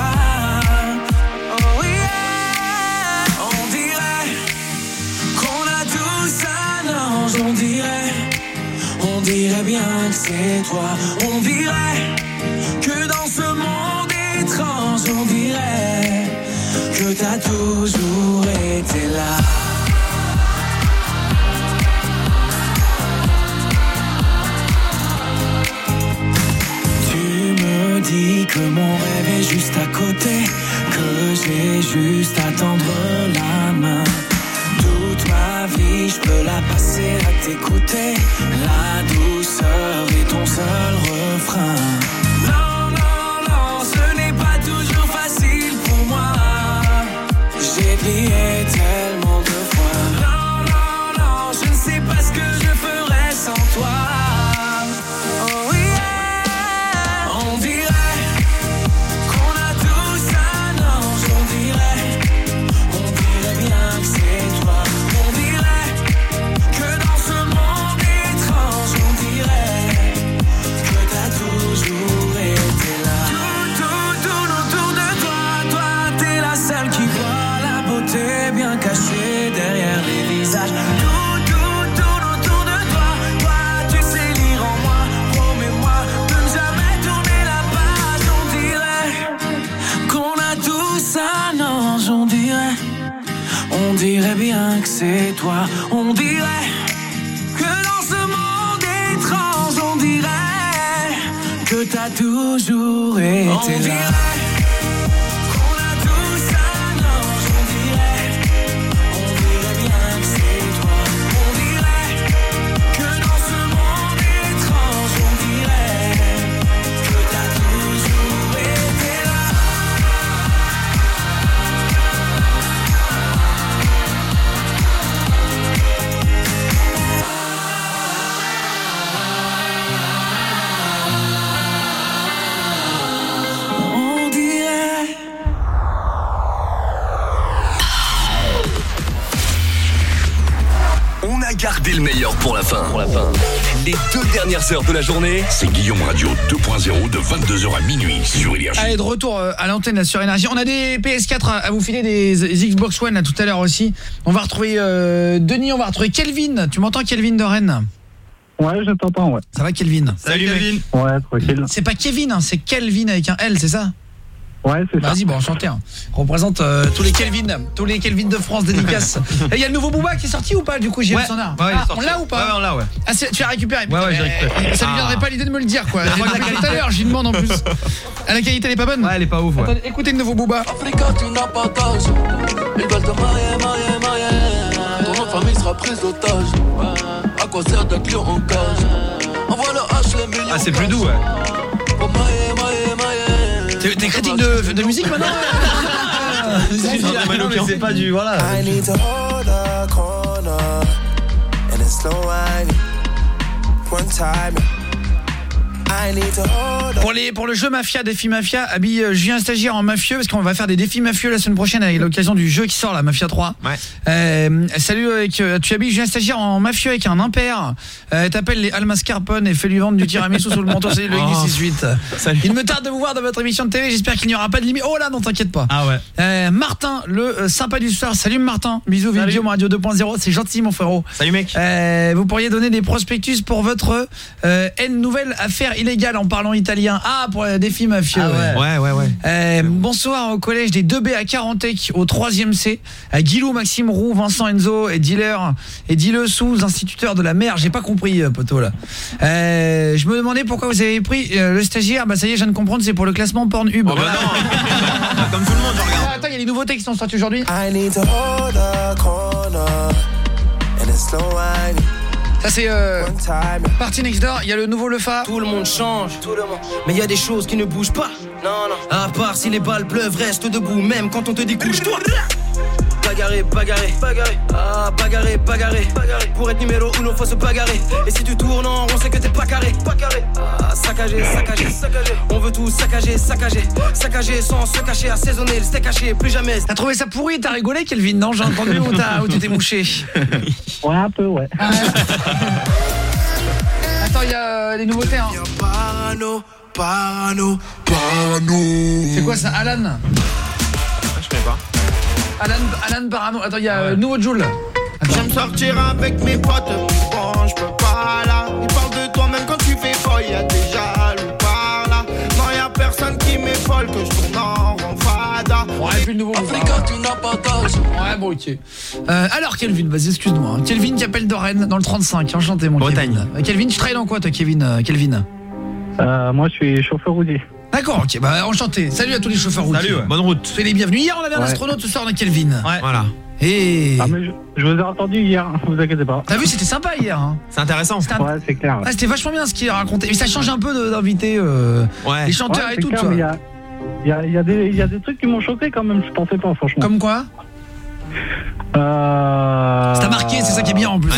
On dirait bien que c'est toi. On dirait que dans ce monde étrange, on dirait que t'as toujours été là. Tu me dis que mon rêve est juste à côté, que j'ai juste à tendre la main. Toute ma vie, je peux la passer à t'écouter. La douceur est ton seul refrain. Non, non, non, ce n'est pas toujours facile pour moi. J'ai prié tellement de fois. Non, non, non, je ne sais pas ce que je ferais sans toi. Oh yeah, on dirait qu'on a tous un ange, on dirait bien que c'est toi. On dirait que dans ce monde étrange, on dirait que t'as toujours été là. Tout autour de toi, toi t'es la seule qui voit la beauté bien cachée derrière les visages. Tout autour de toi, toi tu sais lire en moi. Promets-moi de ne jamais tourner la page. On dirait qu'on a tous un ange, on dirait. On dirait bien que c'est toi. On dirait que dans ce monde étrange, on dirait que t'as toujours été là. Qu'on a tous un ange, on dirait bien que c'est toi. On dirait que dans ce monde étrange, on dirait que t'as toujours été là. On a gardé le meilleur pour la fin. Les 2 dernières heures de la journée, c'est Guillaume Radio 2.0 de 22h à minuit sur Énergie. Allez, de retour à l'antenne là, sur Énergie. On a des PS4 à vous filer, des Xbox One là, tout à l'heure aussi. On va retrouver Denis, on va retrouver Kelvin. Tu m'entends, Kelvin de Rennes? Ouais, je t'entends, ouais. Ça va, Kelvin? Salut Kelvin. Ouais, tranquille. C'est pas Kevin, hein, c'est Kelvin avec un L, c'est ça? Ouais, c'est ça. Vas-y, bon, enchanté. Hein. On représente tous les Kelvin de France, dédicace. Et il y a le nouveau Booba qui est sorti ou pas, du coup, j'ai le standard. Ouais, on l'a ou pas? Ouais, on l'a, ouais. Ah, tu l'as récupéré? Ouais, j'ai récupéré. Ça lui viendrait pas l'idée de me le dire, quoi. Tout à l'heure, j'y demande en plus. La qualité, elle est pas bonne? Ouais, elle est pas ouf, ouais. Attendez, écoutez le nouveau Booba. Africa, tu n'as pas d'âge. Ils veulent te marier. Ton nom de famille sera prise d'otage. À quoi sert d'être lion en cage? Envoie le H, les millions. Ah, c'est plus doux, ouais. T'es critique de musique maintenant? Non, mais c'est pas du... Voilà. I need to hold a corner and it's slow wine. One time Pour le jeu Mafia, défi Mafia, habille Julien Stagiaire en mafieux parce qu'on va faire des défis mafieux la semaine prochaine avec l'occasion du jeu qui sort, la Mafia 3. Ouais. Salut, tu habilles Julien Stagiaire en mafieux avec un impair. T'appelles les Almas Carpone et fais-lui vendre du tiramisu sous le manteau. C'est le X68. Il me tarde de vous voir dans votre émission de TV. J'espère qu'il n'y aura pas de limite. Oh là, non, t'inquiète pas. Ah ouais. Martin, le sympa du soir. Salut Martin. Bisous, Guillaume Radio 2.0. C'est gentil, mon frérot. Salut mec. Vous pourriez donner des prospectus pour votre nouvelle affaire illégale en parlant italien. Ah, pour le défi mafieux. Ah ouais. Bonsoir au collège des 2B à Carantec au 3e C. Guilou, Maxime Roux, Vincent Enzo et dealer et dealer sous instituteur de la mer. J'ai pas compris, poteau là. Je me demandais pourquoi vous avez pris le stagiaire. Bah ça y est, je viens de comprendre, c'est pour le classement Pornhub. Oh bah non. Comme tout le monde, je regarde. Attends, il y a des nouveautés qui sont sorties aujourd'hui. Ça c'est Party Next Door, il y a le nouveau Lefa. Tout le monde change, mais il y a des choses qui ne bougent pas. Non. À part si les balles pleuvent, reste debout même quand on te dit couche-toi. Bagarrer. Ah, bagarrer. Pour être numéro 1, faut se bagarrer. Et si tu tournes en rond, c'est que t'es pas carré. Ah, saccager. On veut tout saccager. Saccager sans se cacher, assaisonner le steak haché, plus jamais. T'as trouvé ça pourri, t'as rigolé, Kelvin? Non, j'ai entendu où tu t'es mouché. Ouais, un peu, ouais. Attends, il y a les nouveautés, hein. Parano. C'est quoi ça, Alan? Je connais pas. Alan Parano. Attends, il y a le nouveau Joule. J'aime sortir avec mes potes, bon, je peux pas là. Ils parlent de toi même quand tu fais folle, y'a déjà le par là. Non, y'a personne qui m'épaule, que je tourne en rond fada. Ouais, puis le nouveau. Ouais, bon, ok. Alors, Kelvin, vas-y, excuse-moi. Kelvin qui appelle de Rennes dans le 35. Enchanté, mon Bretagne. Kelvin, tu travailles dans quoi, toi, Kelvin? Moi, je suis chauffeur routier. D'accord, ok, bah enchanté. Salut à tous les chauffeurs routiers. Salut, bonne route. Soyez les bienvenus. Hier, on avait un astronaute, ce soir, on a Kelvin. Ouais. Voilà. Et... Ah, mais je vous ai entendu hier, vous inquiétez pas. T'as vu, c'était sympa hier. Hein. C'est intéressant. Ouais, c'est clair. Ah, c'était vachement bien ce qu'il a raconté. Mais ça change un peu d'inviter les chanteurs et tout. Clair, mais il y a des trucs qui m'ont choqué quand même, je pensais pas, franchement. Comme quoi? Ça t'a marqué, c'est ça qui est bien en plus.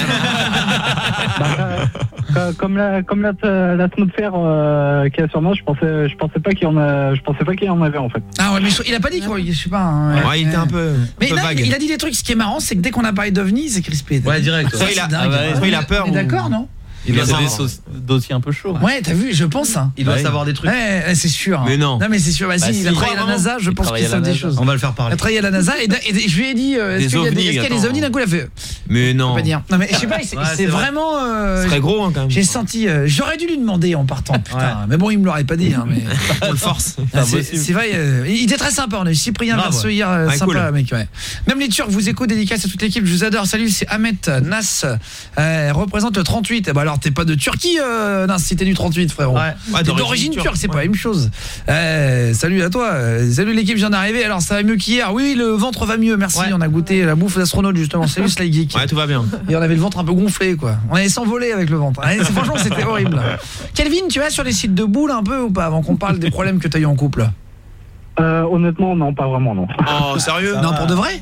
Comme la semaine de fer qu'il y a sur moi, je pensais pas qu'il y en avait en fait. Ah ouais, mais il a pas dit quoi, je sais pas. Hein, ouais, il était un peu mais là, vague. Il a dit des trucs, ce qui est marrant, c'est que dès qu'on a parlé d'OVNI, c'est crispé. Ouais, direct. Ça, il a peur. D'accord, non? Il doit avoir des dossiers un peu chauds. Ouais, t'as vu, je pense. Il doit savoir des trucs. Ouais, c'est sûr. Mais non. Non, mais c'est sûr. Vas-y, il a travaillé à la NASA, je pense qu'il sait des choses. On va le faire parler. Il a travaillé à la NASA et je lui ai dit est-ce qu'il y a des ovnis, d'un coup il a fait. Mais non. Je peux pas dire. Non mais je sais pas, c'est vraiment c'est très gros hein, quand même. J'ai senti j'aurais dû lui demander en partant, putain. Mais bon, il me l'aurait pas dit mais on le force. C'est vrai, il était très sympa, on a eu Cyprien Verseau hier, sympa mec, ouais. Même les Turcs vous écoutent, dédicace à toute l'équipe, je vous adore. Salut, c'est Ahmet Nas représente le 38. Bah alors t'es pas de Turquie Nas, c'était du 38 frérot. T'es d'origine turque, c'est pas la même chose. Salut à toi. Salut l'équipe, je viens d'arriver. Alors ça va mieux qu'hier. Oui, le ventre va mieux, merci. On a goûté la bouffe d'astronaute justement. Salut Sly Geek. Ouais, tout va bien. Et on avait le ventre un peu gonflé quoi. On allait s'envoler avec le ventre. Franchement, c'était horrible. Kelvin, tu vas sur les sites de boules un peu ou pas avant qu'on parle des problèmes que tu as eu en couple? Honnêtement, non, pas vraiment, non. Oh, sérieux? Non, pour de vrai?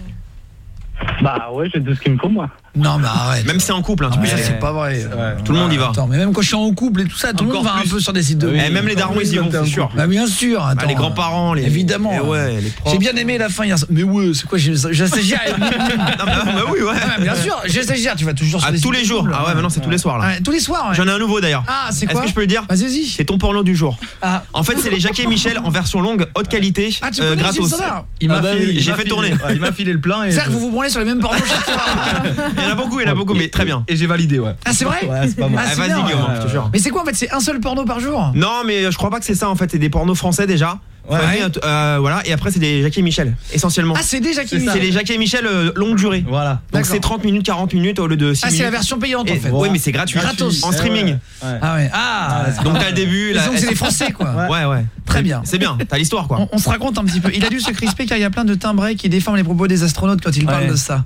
Bah ouais, j'ai tout ce qu'il me faut moi. Non mais arrête. Même si c'est en couple, tu ça c'est pas vrai. Tout le monde y va. Attends, mais même quand je suis en couple et tout ça, tout le monde va un peu sur des sites de. Même les darons ils y vont, c'est sûr. Bah bien sûr. Les grands-parents, évidemment. Ouais, les profs. J'ai bien aimé la fin hier. Mais ouais, c'est quoi? J'ai stagiaire. Bah oui, ouais. Bien sûr, j'ai stagiaire. Tu vas toujours sur des tous les jours. Ah ouais, maintenant c'est tous les soirs là. Tous les soirs. J'en ai un nouveau d'ailleurs. Ah, c'est quoi? Est-ce que je peux le dire? Vas-y. C'est ton porno du jour. En fait, c'est les Jackie et Michel en version longue, haute qualité, gratos. J'ai fait tourner. Il m'a filé le plein. C'est que vous vous branlez sur les mêmes pornos chaque fois. Il y en a beaucoup, mais très bien. Et j'ai validé, ouais. Ah, c'est vrai? Ouais, c'est pas mal. Vas-y, Guillaume, je te jure. Mais c'est quoi en fait? C'est un seul porno par jour? Non, mais je crois pas que c'est ça en fait. C'est des pornos français déjà. Voilà, et après c'est des Jackie et Michel essentiellement. Ah, c'est des Jackie et Michel. C'est les Jackie et Michel longue durée. Voilà. Donc c'est 30 minutes, 40 minutes au lieu de 6 minutes. Ah, c'est la version payante en fait. Oui, mais c'est gratuit. Gratos. En streaming. Ah ouais. Ah, donc t'as le début là. Donc c'est les Français quoi. Ouais. Très bien. C'est bien, t'as l'histoire quoi. On se raconte un petit peu. Il a dû se crisper car il y a plein de timbrés qui déforment les propos des astronautes quand ils parlent de ça.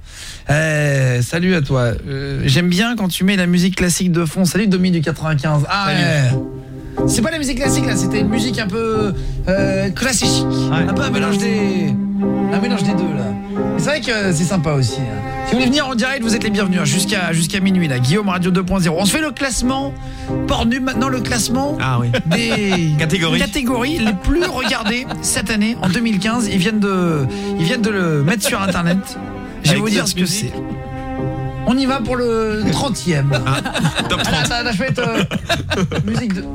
Salut à toi. J'aime bien quand tu mets la musique classique de fond. Salut Domi du 95. Ah ouais. C'est pas la musique classique là, c'était une musique un peu classique. Un peu un mélange des deux là. C'est vrai que c'est sympa aussi. Si vous voulez venir en direct, vous êtes les bienvenus jusqu'à minuit là. Guillaume Radio 2.0. On se fait le classement Pornhub maintenant, le classement des catégories les plus regardées cette année en 2015. Ils viennent de le mettre sur internet. Je vais vous dire ce que c'est. On y va pour le 30e. Top 30. Là, je vais être musique de...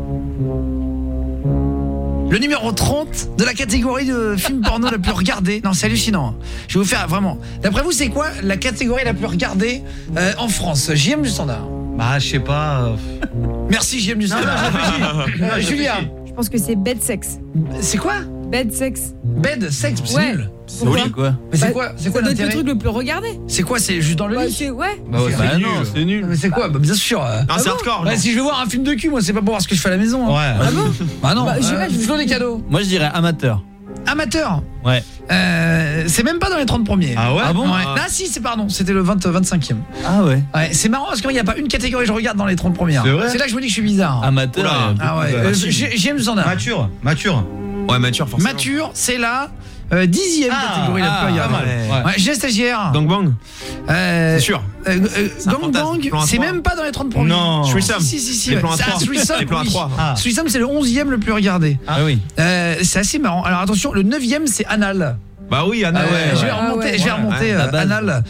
Le numéro 30 de la catégorie de film porno la plus regardée. Non, c'est hallucinant. Je vais vous faire vraiment. D'après vous, c'est quoi la catégorie la plus regardée en France? JM du Standard. Bah, je sais pas. Merci JM du Standard. Julia. Je pense que c'est bed sex. C'est quoi? Bed sex. Bed sex, c'est nul. C'est nul quoi? Mais c'est quoi l'intérêt? le truc le plus regardé. C'est quoi? C'est juste dans le lit? Ouais. Bah non, c'est nul. Mais c'est quoi? Bah bien sûr. C'est hardcore. Bah, si je veux voir un film de cul, moi c'est pas pour voir ce que je fais à la maison. Hein. Ouais. Ah bon? Bah non. Je veux des cadeaux. Moi je dirais amateur. Amateur. Ouais. C'est même pas dans les 30 premiers. Ah ouais? Ah bon? Ouais. Ah si, c'était le 25e. Ah ouais. C'est marrant parce qu'il n'y a pas une catégorie que je regarde dans les 30 premières. C'est là que je me dis que je suis bizarre. Amateur. Ah ouais. J'aime le standard. Mature. Ouais, mature forcément. Mature, c'est la 10e catégorie la plus regardée. Ouais, j'ai stagiaire. Gangbang. C'est sûr. Gangbang, c'est même pas dans les 30 premiers. Non. Threesome. Si. Les plans à 3. Les plans à 3. Threesome, c'est le 11e le plus regardé. Ah oui. C'est assez marrant. Alors attention, le 9e c'est Anal. Bah oui, Anal. Je vais remonter Anal.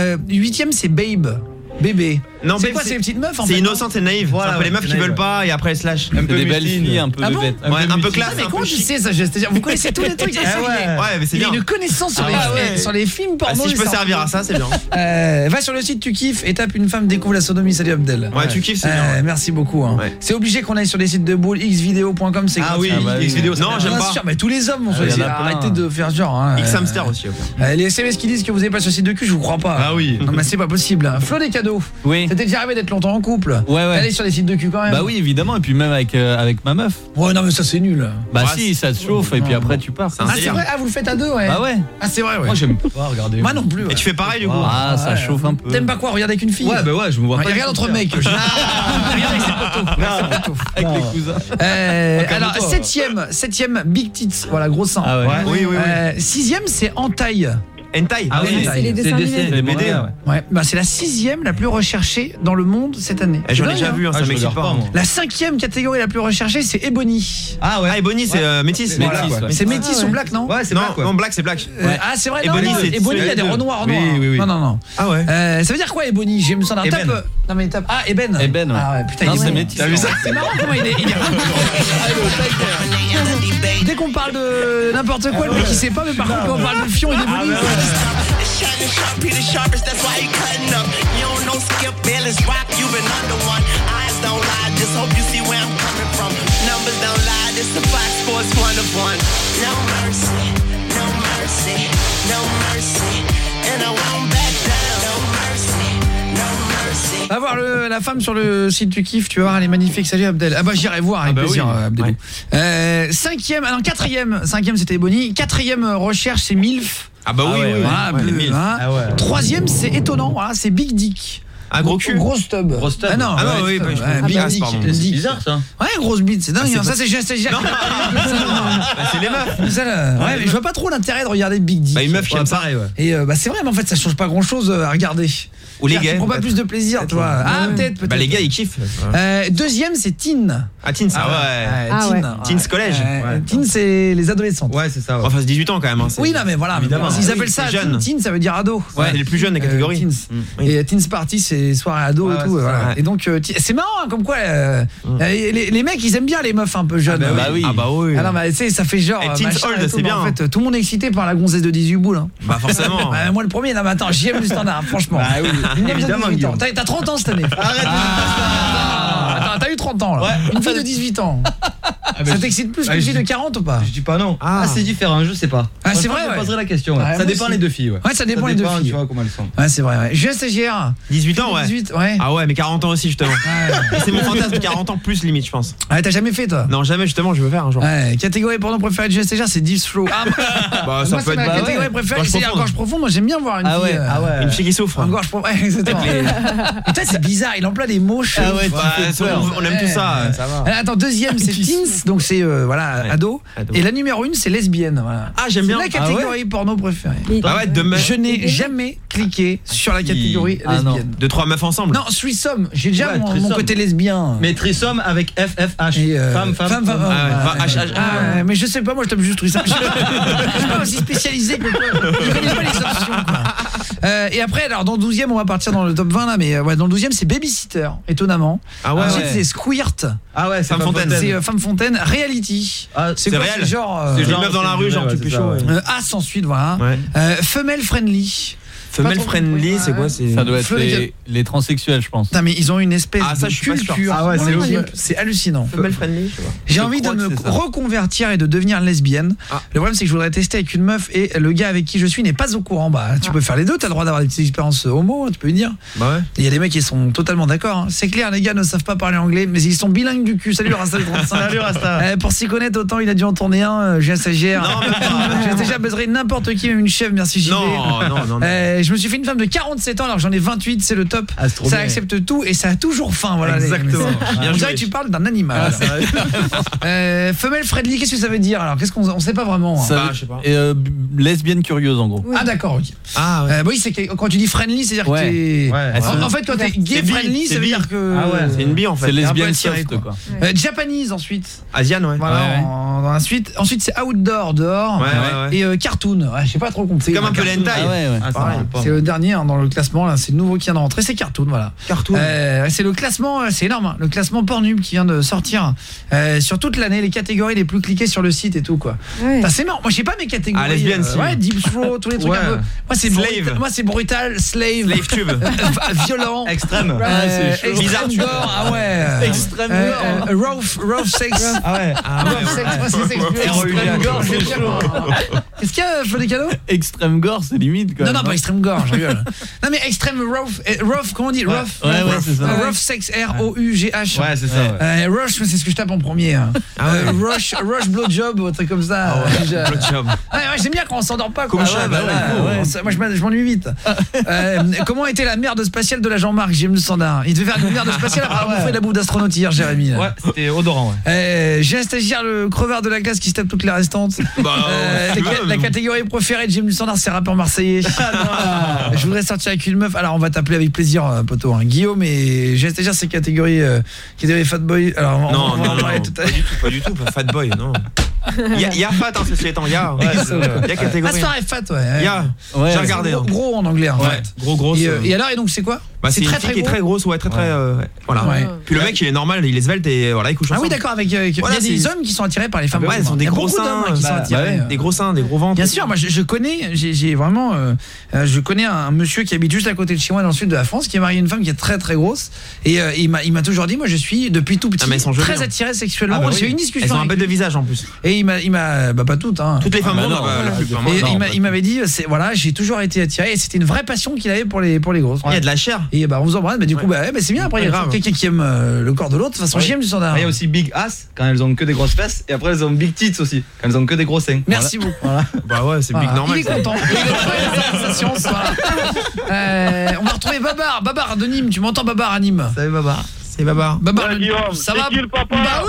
8e c'est Babe. Bébé. Non, c'est quoi, c'est les petites meufs en fait? C'est innocent, c'est naïf. Voilà, c'est un peu les meufs qui naïf, veulent pas et après elles se lâchent. Un peu des belles filles, un peu Ah bon? bébêtes. Un peu classe. Mais comment tu sais ça? Vous connaissez tous les trucs. Ouais, mais c'est bien. Il a une connaissance sur les films porno. Si je peux servir à ça, c'est bien. Va sur le site Tu kiffes et tape une femme découvre la sodomie. Salut Abdel. Ouais, tu kiffes, c'est bien. Merci beaucoup. C'est obligé qu'on aille sur les sites de boule, xvideo.com. C'est oui, xvideo. Non, j'aime pas. Mais tous les hommes vont sur les sites. Arrêtez de faire genre. Xhamster aussi. Les SMS qui disent que vous n'avez pas sur le site de cul, je vous crois pas. Ah oui. Non mais c'est pas possible. Flo des cadeaux. Oui. C'était déjà arrivé d'être longtemps en couple. Ouais. Allez sur les sites de cul quand même. Bah oui, évidemment, et puis même avec ma meuf. Ouais, non mais ça c'est nul. Bah si, ça te chauffe et puis après tu pars. Ah c'est vrai, vous le faites à deux, ouais. Bah ouais. Ah c'est vrai, ouais. Moi j'aime pas regarder. Moi non plus. Et tu fais pareil du coup. Ah, ça chauffe un peu. T'aimes pas quoi, regarder avec une fille? Ouais, bah ouais, je me vois pas. Regarde entre mecs. Regarde avec ses potos. Avec les cousins. Alors 7e Big Tits, voilà, gros sein. Ah ouais. Oui. 6e c'est Hentai. Hentai. Ah oui, c'est les dessins animés. Les BD. Ouais, bah c'est la 6e la plus recherchée dans le monde cette année. J'en ai déjà vu, ça m'excite pas. La 5e catégorie la plus recherchée c'est Ebony. Ah ouais. Ebony c'est métis. C'est métis ou black, non? Ouais, c'est black. Non, black c'est black. Ah c'est vrai. Ebony c'est Ebony, il y a des renoirs. Oui. Non. Ah ouais. Ça veut dire quoi Ebony? J'ai me sens d'un tape. Non mais tape. Ah Eben. Eben. Ah ouais, putain, c'est métis. T'as vu ça? C'est marrant comment il est. Dès qu'on parle de n'importe quoi, le mec il sait pas, mais par contre quand on parle de fion et d'Ebony. Shining sharp, Peter Sharpest, that's why he cutting up. You don't know Skip Bayless rock, you been under one. Eyes don't lie, just hope you see where I'm coming from. Numbers don't lie, this the Fox Sports 1 of 1. No mercy, no mercy, no mercy, and I won't back down. No mercy, no mercy. Va voir la femme sur le site du kiff, tu vas voir, elle est magnifique. Salut Abdel. Ah bah j'irai voir avec plaisir Abdelou. 5e c'était Ebony. 4e recherche c'est MILF. Ah bah oui. Voilà, bleu, hein. 3e c'est étonnant, voilà, c'est Big Dick. Un gros cul. Gros stub. Ah non, oui, Big Dick. C'est bizarre ça. Ouais, grosse bite, c'est dingue. Ça c'est juste c'est les meufs. Ouais, mais je vois pas trop l'intérêt de regarder Big Dick. Bah une meuf qui aime ça. Et bah c'est vrai, mais en fait ça change pas grand-chose à regarder. Ou les gars. Tu prends pas plus de plaisir, toi. Ah peut-être. Bah les gars ils kiffent. 2e c'est Teen. Ah Teen ça ouais. Teens collège. Teen c'est les adolescentes. Ouais, c'est ça. Enfin c'est 18 ans quand même. Oui, non mais voilà, ils appellent ça Teen, ça veut dire ado. Ouais, c'est les plus jeunes des catégories. Et Teens Party c'est soirée ado et tout. Et donc c'est marrant comme quoi les mecs ils aiment bien les meufs un peu jeunes. Ah bah oui. Alors bah tu sais ça fait genre Teens Old c'est bien. En fait tout le monde est excité par la gonzesse de 18 boules. Bah forcément. Moi le premier, non mais attends, j'aime du standard franchement. Ah oui, évidemment. T'as 30 ans cette année. Arrête. Attends, t'as eu 30 ans là. Une fille de 18 ans. Ça t'excite plus que une fille de 40 ou pas? Je dis pas non. C'est différent, je sais pas. Ah, c'est vrai, je poserai la question. Ça dépend les deux filles. Ouais, ça dépend les deux filles. Tu vois comment elles sont. Ouais, c'est vrai. Julien stagiaire. 18 ans, ouais. 18, ouais. Ah ouais, mais 40 ans aussi, justement. Et c'est mon fantasme, 40 ans plus limite, je pense. Ah, t'as jamais fait, toi? Non, jamais, justement, je veux faire un jour. Ouais, catégorie porno préférée de Julien stagiaire, c'est Deep Throat. Bah, ça peut être ma catégorie préférée, c'est la gorge profonde. Moi, j'aime bien voir une fille. Une fille qui souffre. Une gorge profonde. Ouais, exactement. Putain, c'est bizarre, il emploie des mots chauds. Ah ouais, on aime tout ça. Ça va. Attends, deuxième, c'est teens, donc c'est ado. Et la numéro 1, c'est lesbienne. Voilà. Ah, j'aime bien. C'est la catégorie porno préférée. Ah ouais, je n'ai jamais cliqué sur la catégorie lesbienne. De 3 meufs ensemble. Non, threesome. J'ai déjà mon côté lesbien. Mais threesome avec FFH. Femme. Mais je sais pas, moi je tape juste threesome. Je suis pas aussi spécialisé que toi. Je connais pas les options, quoi. Et après, alors dans le 12e, on va partir dans le top 20 là, mais ouais, dans le 12e, c'est Babysitter, étonnamment. Ah ouais. Ensuite, c'est Squirt. Ah ouais, c'est Femme Fontaine. C'est Femme Fontaine. Reality. C'est quoi, réel. c'est genre c'est une meuf dans la rue, genre tu pécho. As ensuite, voilà. Femelle Friendly. Femelle friendly, c'est quoi? Ça doit être les transsexuels, je pense. Non, mais ils ont une espèce ça, de je suis pas sûr. culture. Ah ouais, c'est hallucinant. Femelle friendly, je vois. J'ai envie de me reconvertir et de devenir lesbienne. Le problème, c'est que je voudrais tester avec une meuf et le gars avec qui je suis n'est pas au courant. Bah, tu peux faire les deux, t'as le droit d'avoir des petites expériences homo, tu peux lui dire. Bah ouais. Il y a des mecs qui sont totalement d'accord. C'est clair, les gars ne savent pas parler anglais, mais ils sont bilingues du cul. Salut Rasta, 35. Salut Rasta. Pour s'y connaître, autant il a dû en tourner un. J'ai un stagiaire. J'ai déjà baiserai n'importe qui, même une chef, merci JV. Non. Je me suis fait une femme de 47 ans, alors j'en ai 28, c'est le top. Ça accepte tout et ça a toujours faim, voilà. Exactement. On dirait que tu parles d'un animal. Femelle friendly, qu'est-ce que ça veut dire? Alors qu'est-ce qu'on sait pas vraiment. Je sais pas. Lesbienne curieuse en gros. Ah d'accord, ok. Oui, c'est que quand tu dis friendly, c'est-à-dire que t'es en fait quand t'es gay friendly, ça veut dire que c'est une bi en fait. C'est lesbienne soft quoi. Japanese ensuite. Asian, ouais. Voilà, ensuite c'est outdoor, dehors. Et cartoon. Je sais pas trop compris. C'est comme un peu l'hentai. C'est le dernier dans le classement là, c'est le nouveau qui vient de rentrer, c'est Cartoon, voilà. Cartoon. C'est le classement, c'est énorme, le classement Pornhub qui vient de sortir sur toute l'année, les catégories les plus cliquées sur le site et tout quoi. Enfin, c'est marrant. Moi j'ai pas mes catégories. Lesbienne, Deep Throat, tous les trucs un peu. Moi c'est brutal, slave tube, violent, extrême. Bizarre gore, extrême gore. Rough sex. Rough sex, c'est extrême gore. Est-ce qu'il y a feu des cadeaux? Extrême gore, c'est limite quoi. Non, pas extrême gore, je rigole. Non mais extrême rough, comment on dit? Rough. C'est ça. Rough sex, R-O-U-G-H. Ouais, c'est ça. Rush, c'est ce que je tape en premier. Rush blowjob, un truc comme ça. Blowjob. J'aime bien quand on s'endort pas quoi. Moi je m'ennuie vite. Comment était la merde spatiale de l'agent Marc, James Standard? Il devait faire une merde spatiale après avoir bouffé de la bouffe d'astronaute hier, Jérémy. Ouais, c'était odorant. J'ai un stagiaire, le crevard de la classe qui se tape toutes les restantes. La catégorie préférée de James Standard, c'est rappeur marseillais. Je voudrais sortir avec une meuf. Alors on va t'appeler avec plaisir, poteau. Guillaume, et j'ai déjà ces catégories qui étaient fat boy. Alors non, pas du tout, pas fat boy, non. Il y a fat, ceci étant, il y a catégorie. Ah, c'est fat, ouais. J'ai regardé. Gros en anglais, en fait. Gros. Et alors, et donc c'est quoi? C'est une fille qui est très grosse, très voilà. Puis le mec il est normal, il est svelte et voilà, il couche ensemble. Ah oui, d'accord, avec il y a des hommes qui sont attirés par les femmes. Ouais, ils ont des gros seins qui sont attirés. Des gros seins, des gros ventres. Bien sûr, moi je connais, j'ai vraiment je connais un monsieur qui habite juste à côté de chez moi dans le sud de la France, qui est marié à une femme qui est très très grosse, et il m'a toujours dit, moi je suis depuis tout petit très attiré sexuellement. J'ai eu une discussion. Elles ont un bête de visage en plus. Et il m'a pas toutes toutes les femmes la plupart. Il m'avait dit, voilà, j'ai toujours été attiré, et c'était une vraie passion qu'il avait pour les grosses. Il y a de la chair. Et on vous embrasse, mais du coup c'est bien, après il y a quelqu'un qui aime le corps de l'autre, de toute façon j'aime du standard. Il y a aussi big ass quand elles ont que des grosses fesses, et après elles ont big tits aussi quand elles ont que des gros seins. Merci beaucoup. Bah ouais, c'est big normal. Il est content. On va retrouver Babar de Nîmes. Tu m'entends, Babar à Nîmes? Salut Babar. C'est Babar. Babar, Guillaume, ça va? qui le papa? Bah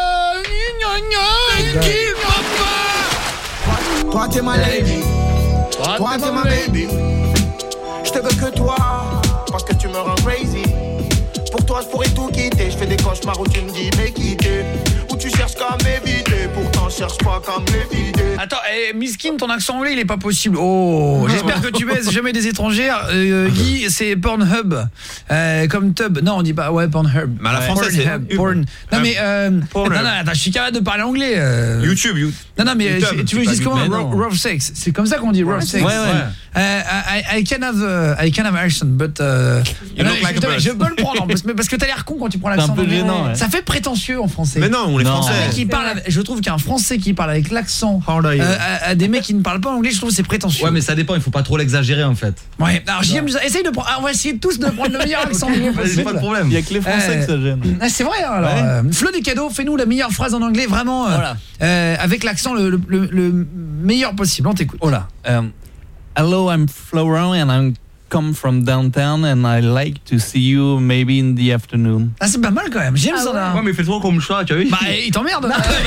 oui, qui le papa? Toi t'es ma lady. Toi t'es ma baby. Je te veux que toi, parce que tu me rends crazy. Pour toi je pourrais tout quitter. Je fais des cauchemars où tu me dis mais quitter. Où tu cherches qu'à m'éviter. Pourtant cherche pas qu'à me les vider. Attends, Miskin, ton accent anglais il est pas possible. Oh, j'espère que tu baises jamais des étrangères. Guy, c'est Pornhub. Comme Tub. Non, on dit pas Pornhub. Mais à la française c'est Porn. Non mais non, attends, je suis capable de parler anglais. YouTube. Non mais tu veux que je dise comment rough sex. C'est comme ça qu'on dit rough sex. I can have accent but je peux le prendre parce que t'as l'air con quand tu prends l'accent. C'est un peu gênant. Ça fait prétentieux en français. Mais non, on est français. Je trouve qu'un français qui parle avec l'accent à des mecs qui ne parlent pas anglais, je trouve que c'est prétentieux. Ouais, mais ça dépend, il faut pas trop l'exagérer en fait. Ouais, alors essaye de prendre. On va essayer tous de prendre le meilleur accent anglais possible. C'est pas de problème. Il y a que les français que ça gêne. C'est vrai alors. Flo des cadeaux, fais-nous la meilleure phrase en anglais vraiment avec l'accent le meilleur possible. On t'écoute. Oh là. Hello, I'm Florent and I'm come from downtown and I like to see you maybe in the afternoon. Ah, c'est pas mal quand même. J'aime ça là. Ouais, mais fais trop comme ça, tu as vu. Bah, il t'emmerde.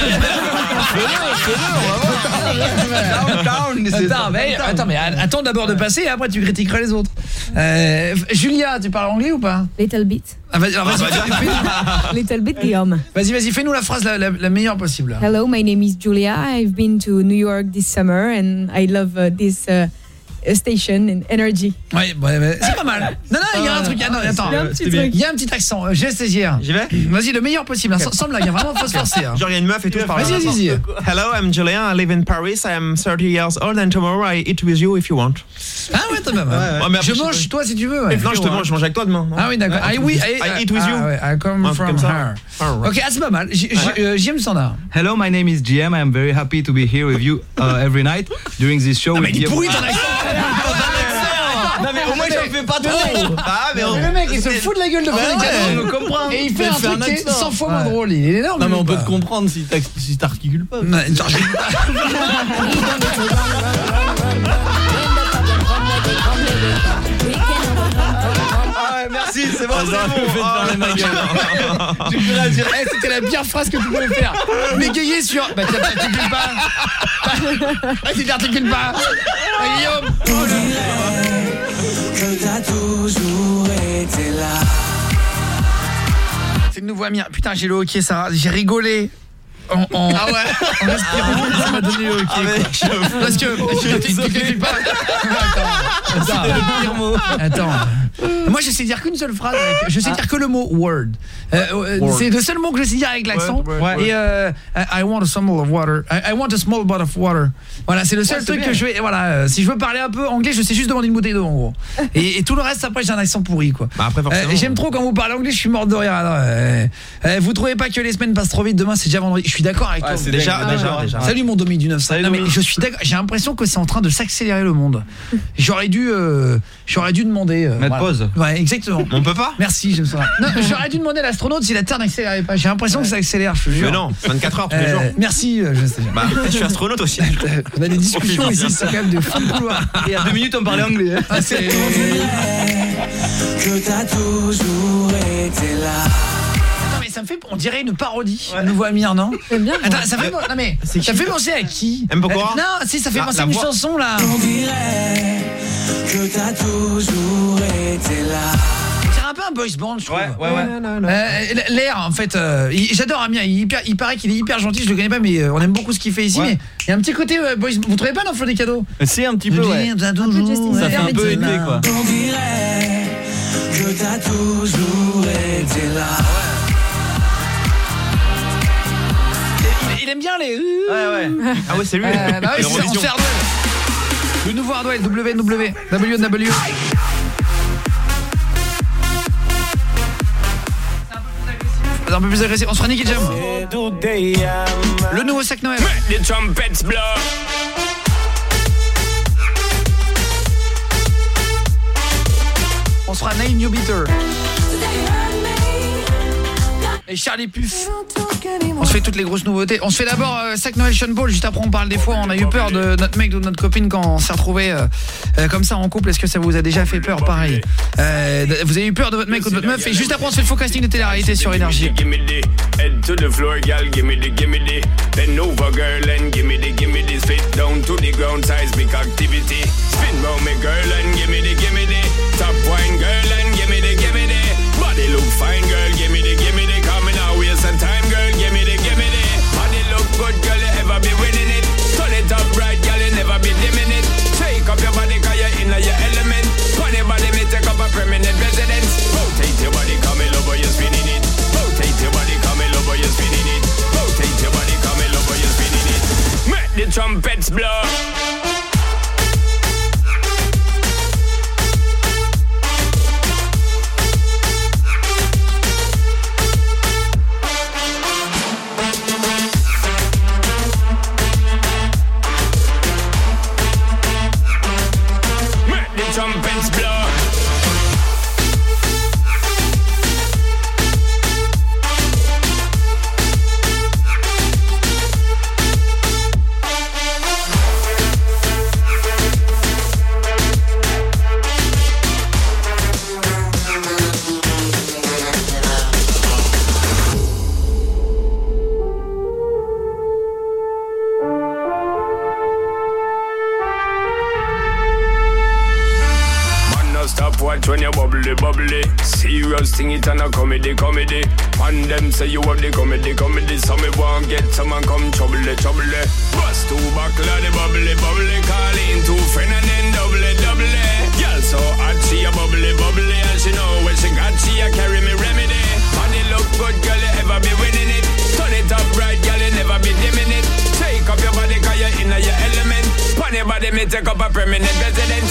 Attends, mais attends d'abord de passer et après tu critiqueras les autres. Julia, tu parles anglais ou pas? Little bit. Vas-y. Little bit, Guillaume. Vas-y, fais-nous la phrase la meilleure possible. Hello, my name is Julia. I've been to New York this summer and I love this station and energy. Ouais, c'est pas mal. Non, il y a un truc. Attends, il y a un petit accent. Je vais saisir. J'y vais. Vas-y, le meilleur possible. Sans blague, vraiment faut se forcer. Genre il y a une meuf et tout. Vas-y. Hello, I'm Julien. I live in Paris. I am 30 years old and tomorrow I eat with you if you want. Ah ouais, t'as même. Je mange chez toi si tu veux. Non, je mange avec toi demain. Ah oui, d'accord. I eat with you. I come from her. OK, c'est pas mal. JM Standard. Hello, my name is GM. I am very happy to be here with you every night during this show. Mais il est pourri ton accent. Non mais au moins j'en fais pas trop. Ah mais le mec il se fout de la gueule de on me comprend. Et il fait un truc qui est 100 fois moins drôle. Il est énorme. Non mais on peut te comprendre si t'articules pas. Merci, c'est bon. C'était la pire phrase que tu pouvais faire. Bégayer sur. Bah t'articules pas. Vas-y, t'articules pas. Guillaume. Que t'as toujours été là. C'est de nouveau Amir. Putain, j'ai le hockey, Sarah. J'ai rigolé. En respirant, ça m'a donné le hockey. Parce que tu calcules pas. Attends. C'était le pire mot. Attends. Moi, je sais dire qu'une seule phrase. Je sais dire que le mot word. C'est le seul mot que je sais dire avec l'accent. Et I want a small of water. I want a small bottle of water. Voilà, c'est le seul truc que je vais. Voilà, si je veux parler un peu anglais, je sais juste demander une bouteille d'eau en gros. Et tout le reste, après, j'ai un accent pourri quoi. Bah après forcément. J'aime trop quand vous parlez anglais, je suis mort de rire. Vous trouvez pas que les semaines passent trop vite? Demain, c'est déjà vendredi. Je suis d'accord avec toi. Déjà. Salut mon Domi du 9-5. Non mais je suis d'accord. J'ai l'impression que c'est en train de s'accélérer le monde. J'aurais dû demander. Mettre pause. Ouais, exactement. On peut pas? Merci, je sais. Non, j'aurais dû demander à l'astronaute si la Terre n'accélérait pas. J'ai l'impression que ça accélère, je te jure. Mais non, 24 heures tous les jours. Merci, je sais. Bah, je suis astronaute aussi. On a des discussions ici, c'est quand même de fou de couloir. Et il y a 2 minutes, on parlait anglais. C'est que t'as toujours été là. Attends, mais ça me fait, on dirait une parodie. Un nouveau Amir, non? J'aime bien. Attends, ça fait penser à qui? Mpokora? Non, si ça fait penser à une chanson là. On dirait que t'as toujours été là. C'est un peu un boys band, je trouve. Ouais. L'air, en fait, j'adore Amir. Il paraît qu'il est hyper gentil. Je le connais pas, mais on aime beaucoup ce qu'il fait ici. Mais il y a un petit côté boys. Vous trouvez pas dans Flo des cadeaux? C'est un petit peu. Ouais. Un peu Justin Ça fait un peu été quoi. On dirait que t'as toujours été là. Il aime bien les. Ouais. Ah ouais, c'est lui. Bah oui, on se fait Hardwell. Le nouveau Hardwell, WW. Un peu plus agressif. On se fera Nicky Jam. Le nouveau sac Noël. On se fera Nine New Beater. Et Charlie Puth. On se fait toutes les grosses nouveautés. On se fait d'abord sac Noël Sean Paul. Juste après on parle des fois. On a eu peur de notre mec ou de notre copine quand on s'est retrouvé comme ça en couple. Est-ce que ça vous a déjà fait peur? Pareil. Vous avez eu peur de votre mec ou de votre meuf? Et juste après on se fait le faux casting de télé-réalité sur Énergie. Head to the floor, girl, give me the bend over, girl, and give me the spit down to the ground, seismic activity. Spin round me, girl, and give me the top wine, girl, and give me the body look fine, girl, give me the coming out, waste some time, girl, give me the body look good, girl, you ever trumpets blow. Trumpets blow. When you bubbly, serious thing it and a comedy. And them say you have the comedy. So me won't get someone come trouble. Bust two buckle of the bubbly, call in two friend and then double. Girl so hot she a bubbly, and she know when she got she a carry me remedy. And it look good, girl you ever be winning it. Turn it up right, girl you never be dimming it. Take up your body 'cause you're in your element. Pon your body me take up a permanent residence.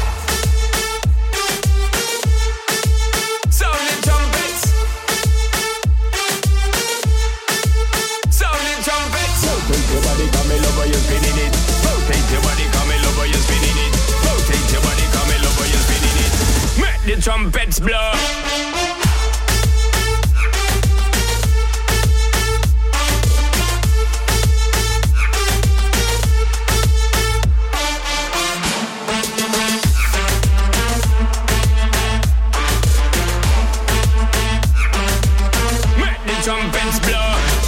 Your body come in love, you're spinning it. Rotate your body come in love, you're spinning it. Rotate your body come in love, you're spinning it. Make the trumpets blow. Make the trumpets blow.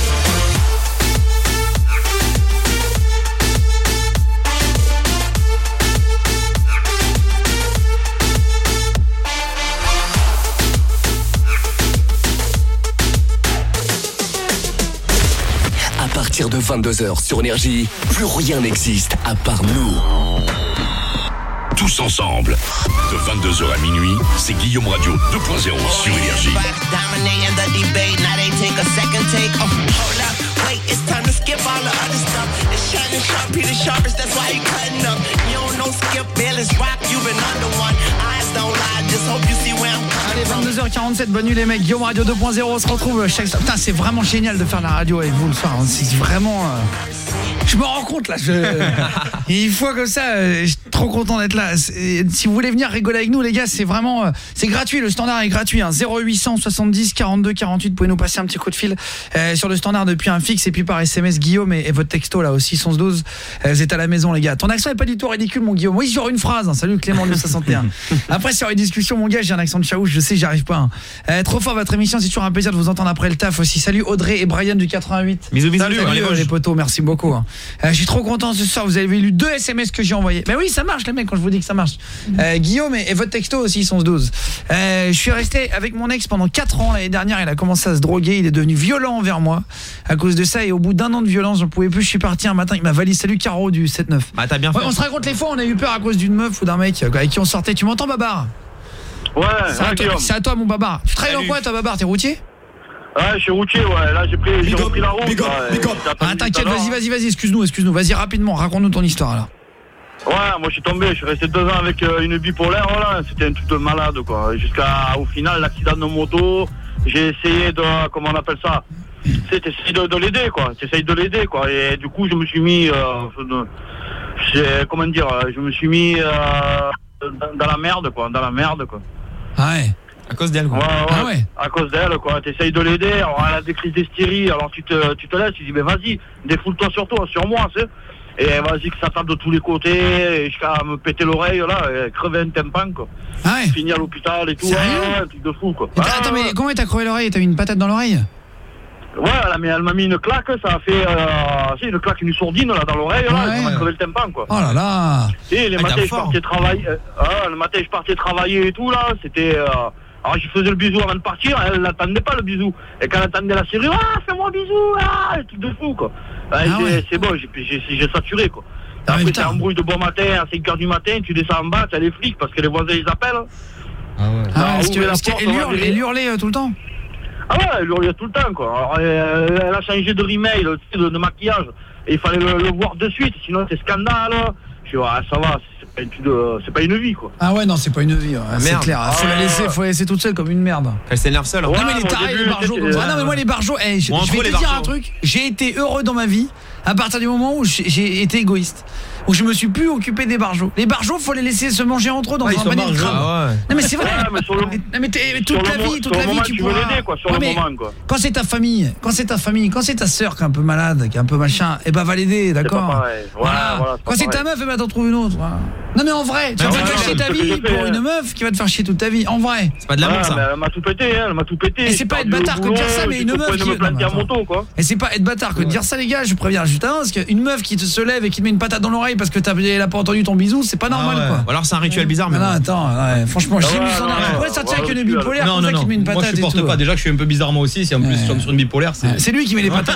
À partir de 22h sur Énergie, plus rien n'existe à part nous. Tous ensemble, de 22h à minuit, c'est Guillaume Radio 2.0 sur Énergie. Allez, 22h47, bonne nuit les mecs. Guillaume Radio 2.0, on se retrouve chaque... Putain, c'est vraiment génial de faire la radio avec vous le soir. C'est vraiment... Je me rends compte là, une fois comme ça, je suis trop content d'être là. Si vous voulez venir rigoler avec nous les gars, c'est vraiment c'est gratuit, le standard est gratuit hein. 0800 70 42 48, vous pouvez nous passer un petit coup de fil sur le standard depuis un fixe et puis par SMS Guillaume et votre texto là aussi 11 vous êtes à la maison les gars. Ton accent est pas du tout ridicule mon Guillaume. Oui, sur une phrase hein. Salut Clément 961. Après sur les discussions mon gars, j'ai un accent de chaouche, je sais, j'y arrive pas hein. Trop fort votre émission, c'est toujours un plaisir de vous entendre après le taf aussi. Salut Audrey et Brian du 88. Bisous salut les potos, merci beaucoup hein. Je suis trop content ce soir, vous avez lu 2 SMS que j'ai envoyés. Mais oui, ça marche les mecs quand je vous dis que ça marche. Guillaume et votre texto aussi 11 je suis resté avec mon ex pendant 4 ans l'année dernière, il a commencé à se droguer, il est devenu violent envers moi à cause de ça et au bout d'1 an de violence, j'en pouvais plus, je suis parti un matin, il m'a validé. Salut Caro du 7-9. Bah t'as bien fait. On se raconte les fois, on a eu peur à cause d'une meuf ou d'un mec avec qui on sortait. Tu m'entends Babar? Ouais, c'est à toi mon Babar. Tu travailles dans quoi toi Babar? T'es routier? Ouais, je suis routier, ouais. Là, j'ai repris la route. T'inquiète, vas-y, excuse-nous. Vas-y, rapidement, raconte-nous ton histoire, là. Ouais, moi, je suis tombé. Je suis resté 2 ans avec une bipolaire, voilà. C'était un truc de malade, quoi. Jusqu'au final, l'accident de moto. J'ai essayé de... Comment on appelle ça? T'essayes de l'aider, quoi. T'essayes de l'aider, quoi. Et du coup, je me suis mis... comment dire? Je me suis mis dans la merde, quoi. Ah ouais. À cause d'elle, quoi. Ouais. Ah ouais. À cause d'elle, quoi. T'essayes de l'aider. Alors, elle a des crises d'hystérie. Alors, tu te laisses. Tu dis, mais vas-y, défoule-toi sur moi, tu sais. Et vas-y, que ça tape de tous les côtés. Jusqu'à me péter l'oreille, là. Et crever un tympan, quoi. Ah ouais. Finir à l'hôpital et tout. Sérieux? Un truc de fou, quoi. Attends, mais comment t'as crevé l'oreille? T'as eu une patate dans l'oreille? Ouais, elle m'a mis une claque. Ça a fait une claque, une sourdine, là, dans l'oreille, là. Ça m'a crevé le tympan, quoi. Oh là là. Et les matins, je partais travailler. Le matin, je partais travailler et tout, là. C'était... Alors je faisais le bisou avant de partir, elle n'attendait pas le bisou. Et quand elle attendait la série, fais-moi un bisou, un truc de fou, quoi. C'est bon, j'ai saturé, quoi. Après c'est un bruit de bon matin, à 5h du matin, tu descends en bas, t'as les flics parce que les voisins ils appellent. Parce qu'elle hurlait tout le temps. Ah ouais, elle hurlait tout le temps, quoi. Alors, elle a changé de email, de maquillage. et il fallait le voir de suite, sinon c'est scandale. Je dis, ça va, c'est pas une vie, quoi. Ah ouais, non, c'est pas une vie, c'est clair. Faut la laisser toute seule comme une merde. Elle s'énerve seule. Non, mais les tarés, les barjots comme ça. Non, mais moi, les barjots, je vais te dire un truc. J'ai été heureux dans ma vie à partir du moment où j'ai été égoïste. Où je me suis plus occupé des barjots. Les barjots, faut les laisser se manger entre eux dans un panier de crabe. Non mais c'est vrai. Mais toute ta vie, tu pourras l'aider, quoi, sur le moment, quoi. Quand c'est ta famille, quand c'est ta sœur qui est un peu malade, qui est un peu machin, va l'aider, d'accord. Voilà. Quand c'est ta meuf, t'en trouves une autre. Non mais en vrai, tu vas te faire chier ta vie pour une meuf qui va te faire chier toute ta vie. En vrai. C'est pas de l'amour, ça. Elle m'a tout pété, Et c'est pas être bâtard que de dire ça, mais une meuf qui Et c'est pas être bâtard que de dire ça, les gars. Je préviens juste avant, parce qu'une meuf qui se lève et qui te met une patate dans l'oreille parce que elle a pas entendu ton bisou, c'est pas normal, quoi. Ou alors c'est un rituel bizarre, mais non, attends, franchement, j'ai vu son arme. On pourrait sortir avec une bipolaire comme ça qui met une patate. Moi je supporte pas, déjà que je suis un peu bizarre moi aussi, si en plus je tombe sur une bipolaire, c'est lui qui met les patates.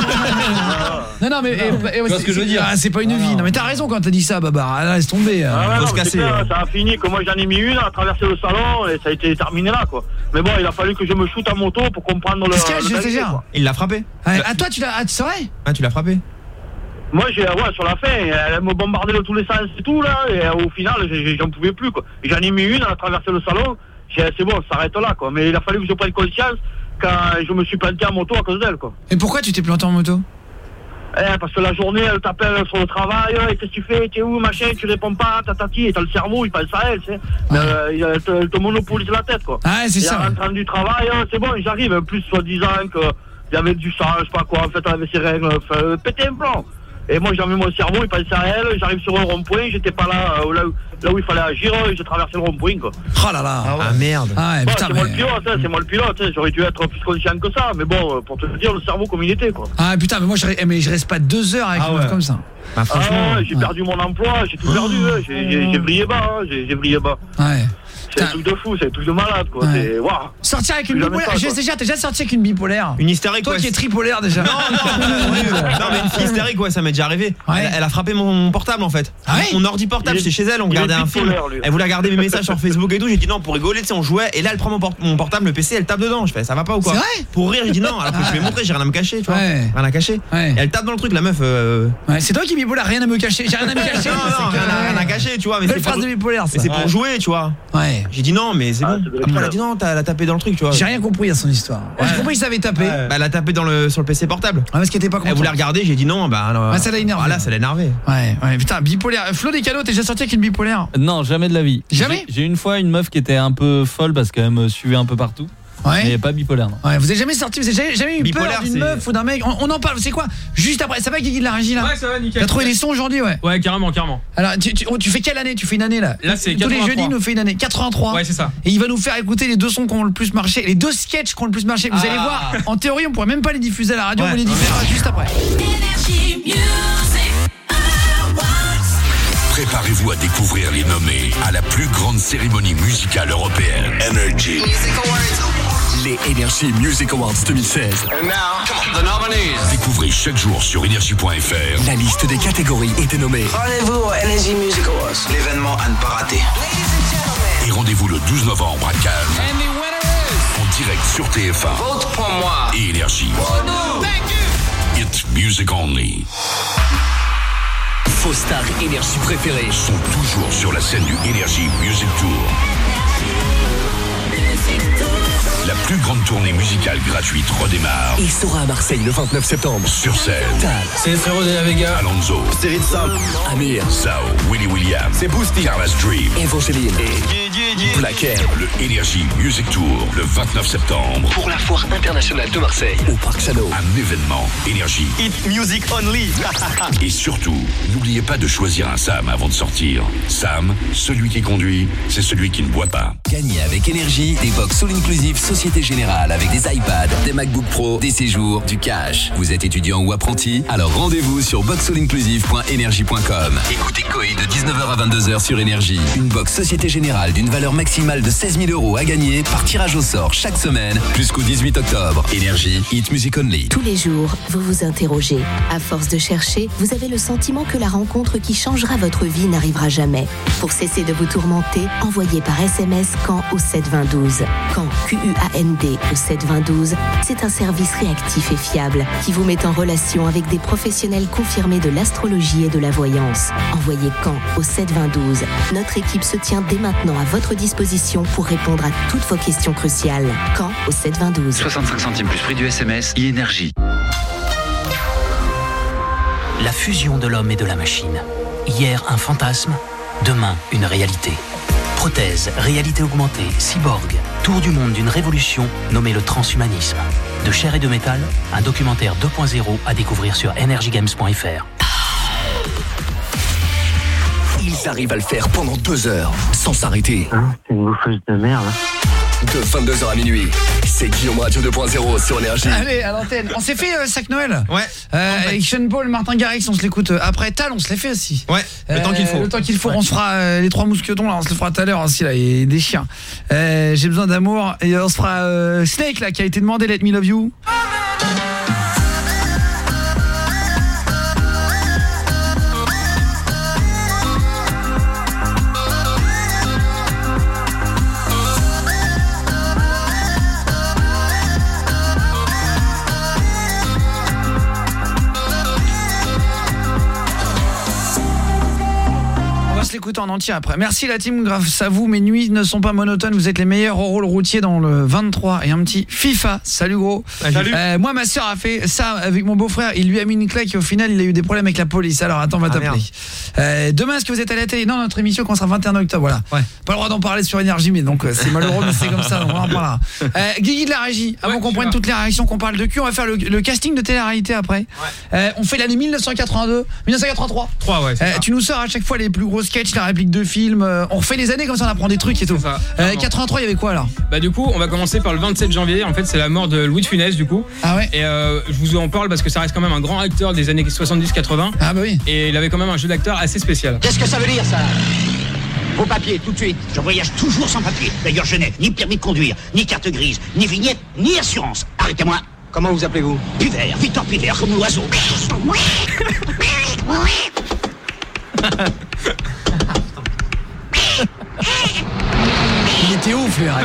Non mais tu vois ce que je veux dire. C'est pas une vie. Non mais t'as raison quand t'as dit ça, Babar. Laisse tomber. Faut se casser. Ça a fini que moi j'en ai mis une à traverser le salon et ça a été terminé là, quoi. Mais bon, il a fallu que je me shoote à moto pour comprendre le. Il l'a frappé. Ah toi tu l'as, c'est vrai? Ah tu l'as frappé. Moi sur la fin, elle me bombardait de tous les sens et tout là, et au final j'en pouvais plus, quoi. J'en ai mis une, elle a traversé le salon, c'est bon, ça s'arrête là, quoi. Mais il a fallu que je prenne conscience quand je me suis planté en moto à cause d'elle, quoi. Et pourquoi tu t'es planté en moto? Parce que la journée elle t'appelle sur le travail, et qu'est-ce que tu fais, t'es où, machin, tu réponds pas, tatati, et t'as le cerveau, il pense à elle, tu sais. Elle te monopolise la tête, quoi. Ah c'est ça. Et en rentrant du travail, c'est bon, j'arrive, plus soi-disant que il y avait du sang, je sais pas quoi, en fait elle avait ses règles, péter un plomb. Et moi j'avais mon cerveau, il pensait à elle, j'arrive sur un rond-point, j'étais pas là où il fallait agir, j'ai traversé le rond-point, quoi. Oh là là. Ah merde. Bon, putain, c'est moi le pilote, j'aurais dû être plus conscient que ça, mais bon, pour te dire, le cerveau comme il était, quoi. Ah putain, mais moi je reste pas 2 heures avec une meuf comme ça. Bah franchement, j'ai perdu mon emploi, j'ai tout perdu, j'ai brillé bas, j'ai brillé bas. Ouais. C'est un truc de fou, c'est un truc de malade, quoi. Ouais. Sortir avec une bipolaire, t'es déjà sorti avec une bipolaire. Une hystérique, toi qui es tripolaire déjà. Non mais une hystérique, ouais, ça m'est déjà arrivé. Elle a frappé mon portable en fait. Mon ordi portable, j'étais chez elle, on regardait un film. Elle voulait regarder mes messages sur Facebook et tout, j'ai dit non pour rigoler, tu sais, on jouait et là elle prend mon portable, le PC, elle tape dedans. Je fais ça va pas ou quoi? C'est vrai? Pour rire, j'ai dit non, alors que je vais montrer, j'ai rien à me cacher, tu vois. Rien à cacher. Et elle tape dans le truc, la meuf. Ouais, c'est toi qui es bipolaire, rien à me cacher. J'ai rien à me cacher. Non, rien à cacher, tu vois, mais c'est pour jouer, tu vois. Ouais. J'ai dit non, mais c'est bon. Après elle a dit non, elle a tapé dans le truc, tu vois. J'ai rien compris à son histoire. J'ai compris qu'il savait taper. Bah elle a tapé sur le PC portable. Ah parce qu'elle était pas contente. Elle voulait regarder, j'ai dit non, bah non. Ça l'a énervé. Ah là, ça l'a énervé. Ouais, putain, bipolaire. Flo des cadeaux, t'es déjà sorti avec une bipolaire? Non, jamais de la vie. Jamais? J'ai une fois une meuf qui était un peu folle parce qu'elle me suivait un peu partout. Mais pas bipolaire, non. Ouais, vous avez jamais sorti, vous avez jamais eu bipolaire, peur d'une meuf ou d'un mec? On en parle, c'est quoi? Juste après, ça va Guigui de la régie là? Ouais, ça va nickel. T'as trouvé les sons aujourd'hui, ouais? Ouais, carrément. Alors, tu fais quelle année? Tu fais une année là? Là, c'est 83. Tous les jeudis, il nous fait une année. 83. Ouais, c'est ça. Et il va nous faire écouter les 2 sons qui ont le plus marché, les 2 sketchs qui ont le plus marché. Vous allez voir, en théorie, on pourrait même pas les diffuser à la radio, on va les diffuser juste après. Préparez-vous à découvrir les nommés à la plus grande cérémonie musicale européenne. Energy. Les Energy Music Awards 2016. And now, the nominees. Découvrez chaque jour sur energy.fr la liste des catégories et des nommés. Rendez-vous au Energy Music Awards, l'événement à ne pas rater. Et rendez-vous le 12 novembre à Cannes. En direct sur TF1. Vote pour moi. Et Énergie. It's music only. Vos stars Énergie préférées sont toujours sur la scène du Energy Music Tour. La plus grande tournée musicale gratuite redémarre. Il sera à Marseille le 29 septembre. Sur scène, Tal, c'est Ferro de la Vega, Alonso, Cyril Sam, Amir, Sao, Willy William, c'est Boosty, Carla's Dream, Evangeline et Black Air. Le Energy Music Tour le 29 septembre. Pour la foire internationale de Marseille, au Parc Chano. Un événement Énergie. Hit Music Only. Et surtout, n'oubliez pas de choisir un Sam avant de sortir. Sam, celui qui conduit, c'est celui qui ne boit pas. Gagnez avec Énergie des box all inclusive Société Générale avec des iPads, des MacBook Pro, des séjours, du cash. Vous êtes étudiant ou apprenti? Alors rendez-vous sur boxallinclusive.energie.com. Écoutez Coé de 19h à 22h sur Énergie. Une box Société Générale d'une valeur maximale de 16 000 € à gagner par tirage au sort chaque semaine jusqu'au 18 octobre. Énergie, Hit Music Only. Tous les jours, vous vous interrogez. À force de chercher, vous avez le sentiment que la rencontre qui changera votre vie n'arrivera jamais. Pour cesser de vous tourmenter, envoyez par SMS quand au 7 20 12. Quand, QUAND au 72012, c'est un service réactif et fiable qui vous met en relation avec des professionnels confirmés de l'astrologie et de la voyance. Envoyez Quand au 72012. Notre équipe se tient dès maintenant à votre disposition pour répondre à toutes vos questions cruciales. Quand au 72012. 65 centimes plus prix du SMS, e-énergie. La fusion de l'homme et de la machine. Hier, un fantasme, demain, une réalité. Prothèse, réalité augmentée, cyborg, tour du monde d'une révolution nommée le transhumanisme. De chair et de métal, un documentaire 2.0 à découvrir sur energygames.fr. Ils arrivent à le faire pendant 2 heures, sans s'arrêter. C'est une bouffeuse de merde. De 22h à minuit, c'est Guillaume Radio 2.0 sur Énergie. Allez, à l'antenne. On s'est fait Sac Noël. Ouais. Avec Sean Paul, Martin Garrix, on se l'écoute après. Tal, on se l'est fait aussi. Ouais, le temps qu'il faut. Le temps qu'il faut. Ouais. On se fera les 3 mousquetons, là, on se le fera tout à l'heure aussi, là, et des chiens. J'ai besoin d'amour. Et on se fera Snake, là, qui a été demandé Let Me Love You. L'écouter en entier après. Merci la team, grâce à vous mes nuits ne sont pas monotones, vous êtes les meilleurs au rôle routier dans le 23 et un petit FIFA. Salut gros. Salut. Moi ma soeur a fait ça avec mon beau-frère, il lui a mis une claque et au final il a eu des problèmes avec la police. Alors attends, on va t'appeler. Demain est-ce que vous êtes à la télé? Non, notre émission quand sera 21 octobre, voilà. Ouais. Pas le droit d'en parler sur Énergie, mais donc c'est malheureux mais c'est comme ça, donc on en parlera. Guigui de la régie, avant qu'on prenne toutes les réactions, qu'on parle de cul, on va faire le casting de télé-réalité après. On fait l'année 1982, 1983. 3 ouais. Tu nous sors à chaque fois les plus gros sketchs, la réplique de film, on refait les années comme ça on apprend des trucs et tout. 83 il y avait quoi alors? Bah du coup on va commencer par le 27 janvier, en fait c'est la mort de Louis de Funès du coup. Ah ouais. Et je vous en parle parce que ça reste quand même un grand acteur des années 70-80. Ah bah oui. Et il avait quand même un jeu d'acteur assez spécial. Qu'est-ce que ça veut dire ça? Vos papiers tout de suite. Je voyage toujours sans papier. D'ailleurs je n'ai ni permis de conduire, ni carte grise, ni vignette, ni assurance. Arrêtez-moi. Comment vous appelez-vous? Pivert, Victor Pivert, comme l'oiseau. Il était ouf lui.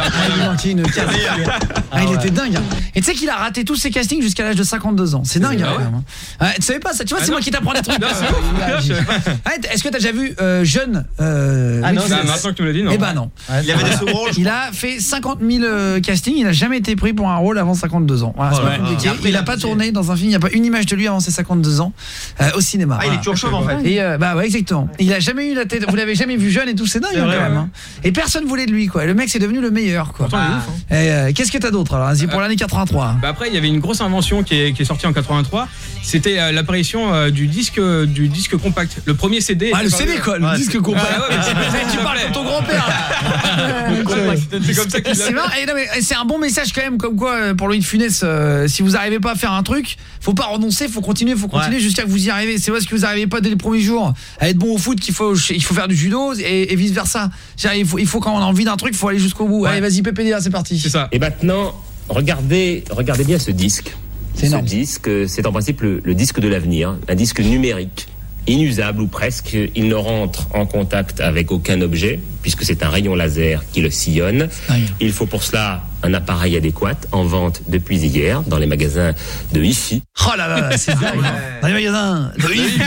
Il était dingue. Et tu sais qu'il a raté tous ses castings jusqu'à l'âge de 52 ans. C'est dingue quand même. Tu savais pas ça? Tu vois, c'est moi qui t'apprends des trucs. Est-ce que t'as déjà vu Jeune Ah non, maintenant que tu me l'as dit, non. Eh ben non. Il avait des seconds rôles. Il a fait 50 000 castings, il n'a jamais été pris pour un rôle avant 52 ans. Voilà, c'est pas compliqué. Il n'a pas tourné dans un film, il n'y a pas une image de lui avant ses 52 ans au cinéma. Ah, il est toujours chauve en fait. Et bah ouais, exactement. Il a jamais eu la tête, vous l'avez jamais vu jeune et tout, c'est dingue quand même. Et personne voulait de lui quoi. Le mec c'est devenu le meilleur quoi. Qu'est-ce que t'as d'autre alors? Vas-y pour l'année 83. Bah après il y avait une grosse invention qui est sortie en 83, c'était l'apparition du disque compact. Le premier CD. Ah le CD quoi, le disque compact. Tu parles comme ton grand-père. C'est comme ça qu'il c'est marrant. C'est un bon message quand même, comme quoi pour Louis de Funès, si vous arrivez pas à faire un truc, faut pas renoncer, faut continuer jusqu'à que vous y arrivez. C'est parce que vous arrivez pas dès les premiers jours à être bon au foot qu'il faut faire du judo et vice versa. Il faut quand on a envie d'un truc, faut aller jusqu'au bout. Allez, vas-y PPDA, c'est parti. C'est ça. Et maintenant, regardez bien ce disque. Ce disque, c'est en principe le disque de l'avenir, un disque numérique, inusable ou presque. Il ne rentre en contact avec aucun objet, puisque c'est un rayon laser qui le sillonne. Il faut pour cela un appareil adéquat, en vente depuis hier dans les magasins de Hi-Fi. Oh là là, c'est dingue. Dans les magasins de Hi-Fi.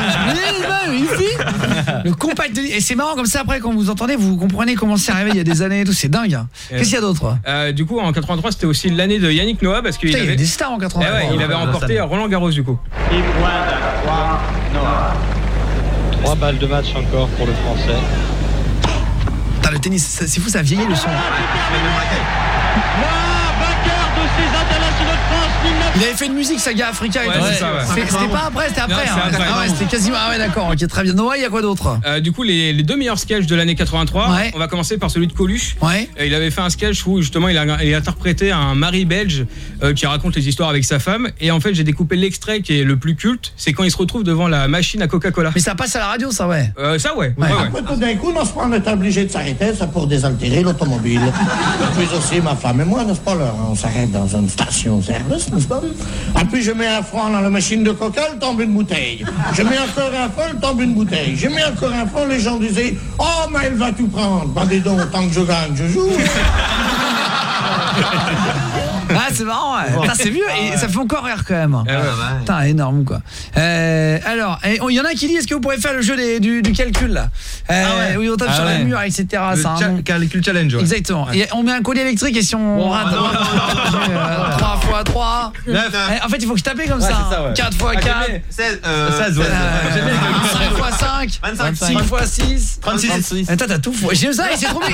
Le compact de... Et c'est marrant comme ça, après quand vous entendez, vous comprenez comment c'est arrivé il y a des années et tout, c'est dingue. Qu'est-ce qu'il y a d'autre? Du coup en 83 c'était aussi l'année de Yannick Noah parce qu'il avait des stars en 83. Il avait remporté Roland Garros du coup. 3 balles de match encore pour le français. Putain, le tennis, c'est fou, ça a vieilli le son. Il avait fait une musique saga Africa et tout. C'était pas après, c'était après. C'était quasiment. Ah ouais, d'accord, ok, très bien. Noah, il y a quoi d'autre? Du coup, les deux meilleurs sketchs de l'année 83. On va commencer par celui de Coluche. Il avait fait un sketch où justement il a interprété un mari belge qui raconte les histoires avec sa femme. Et en fait, j'ai découpé l'extrait qui est le plus culte. C'est quand il se retrouve devant la machine à Coca-Cola. Mais ça passe à la radio, ça, ouais. Ça, ouais. Après, tout d'un coup, n'est-ce pas, on est obligé de s'arrêter, ça pour désaltérer l'automobile. Puis aussi, ma femme et moi, n'est-ce pas, là, on s'arrête dans une station-service, n'est-ce pas? Et puis je mets un franc dans la machine de coca, elle tombe une bouteille. Je mets encore un franc, elle tombe une bouteille. Je mets encore un franc, les gens disaient « Oh, mais elle va tout prendre. » Ben dis donc, tant que je gagne, je joue. Ah, c'est marrant. Putain, c'est vieux et ça fait encore rire quand même. Putain, énorme quoi. Alors, il y en a qui dit est-ce que vous pourrez faire le jeu du calcul là. Oui, on tape sur les murs, etc. Le calcul challenge. Ouais. Exactement. Et on met un collier électrique et si on rate 3 x 3 en fait, il faut que je tape comme ça. 4 x 4 16 5 x 5 6 x 6 36. Attends, t'as tout fou. J'aime ça et c'est trop bien.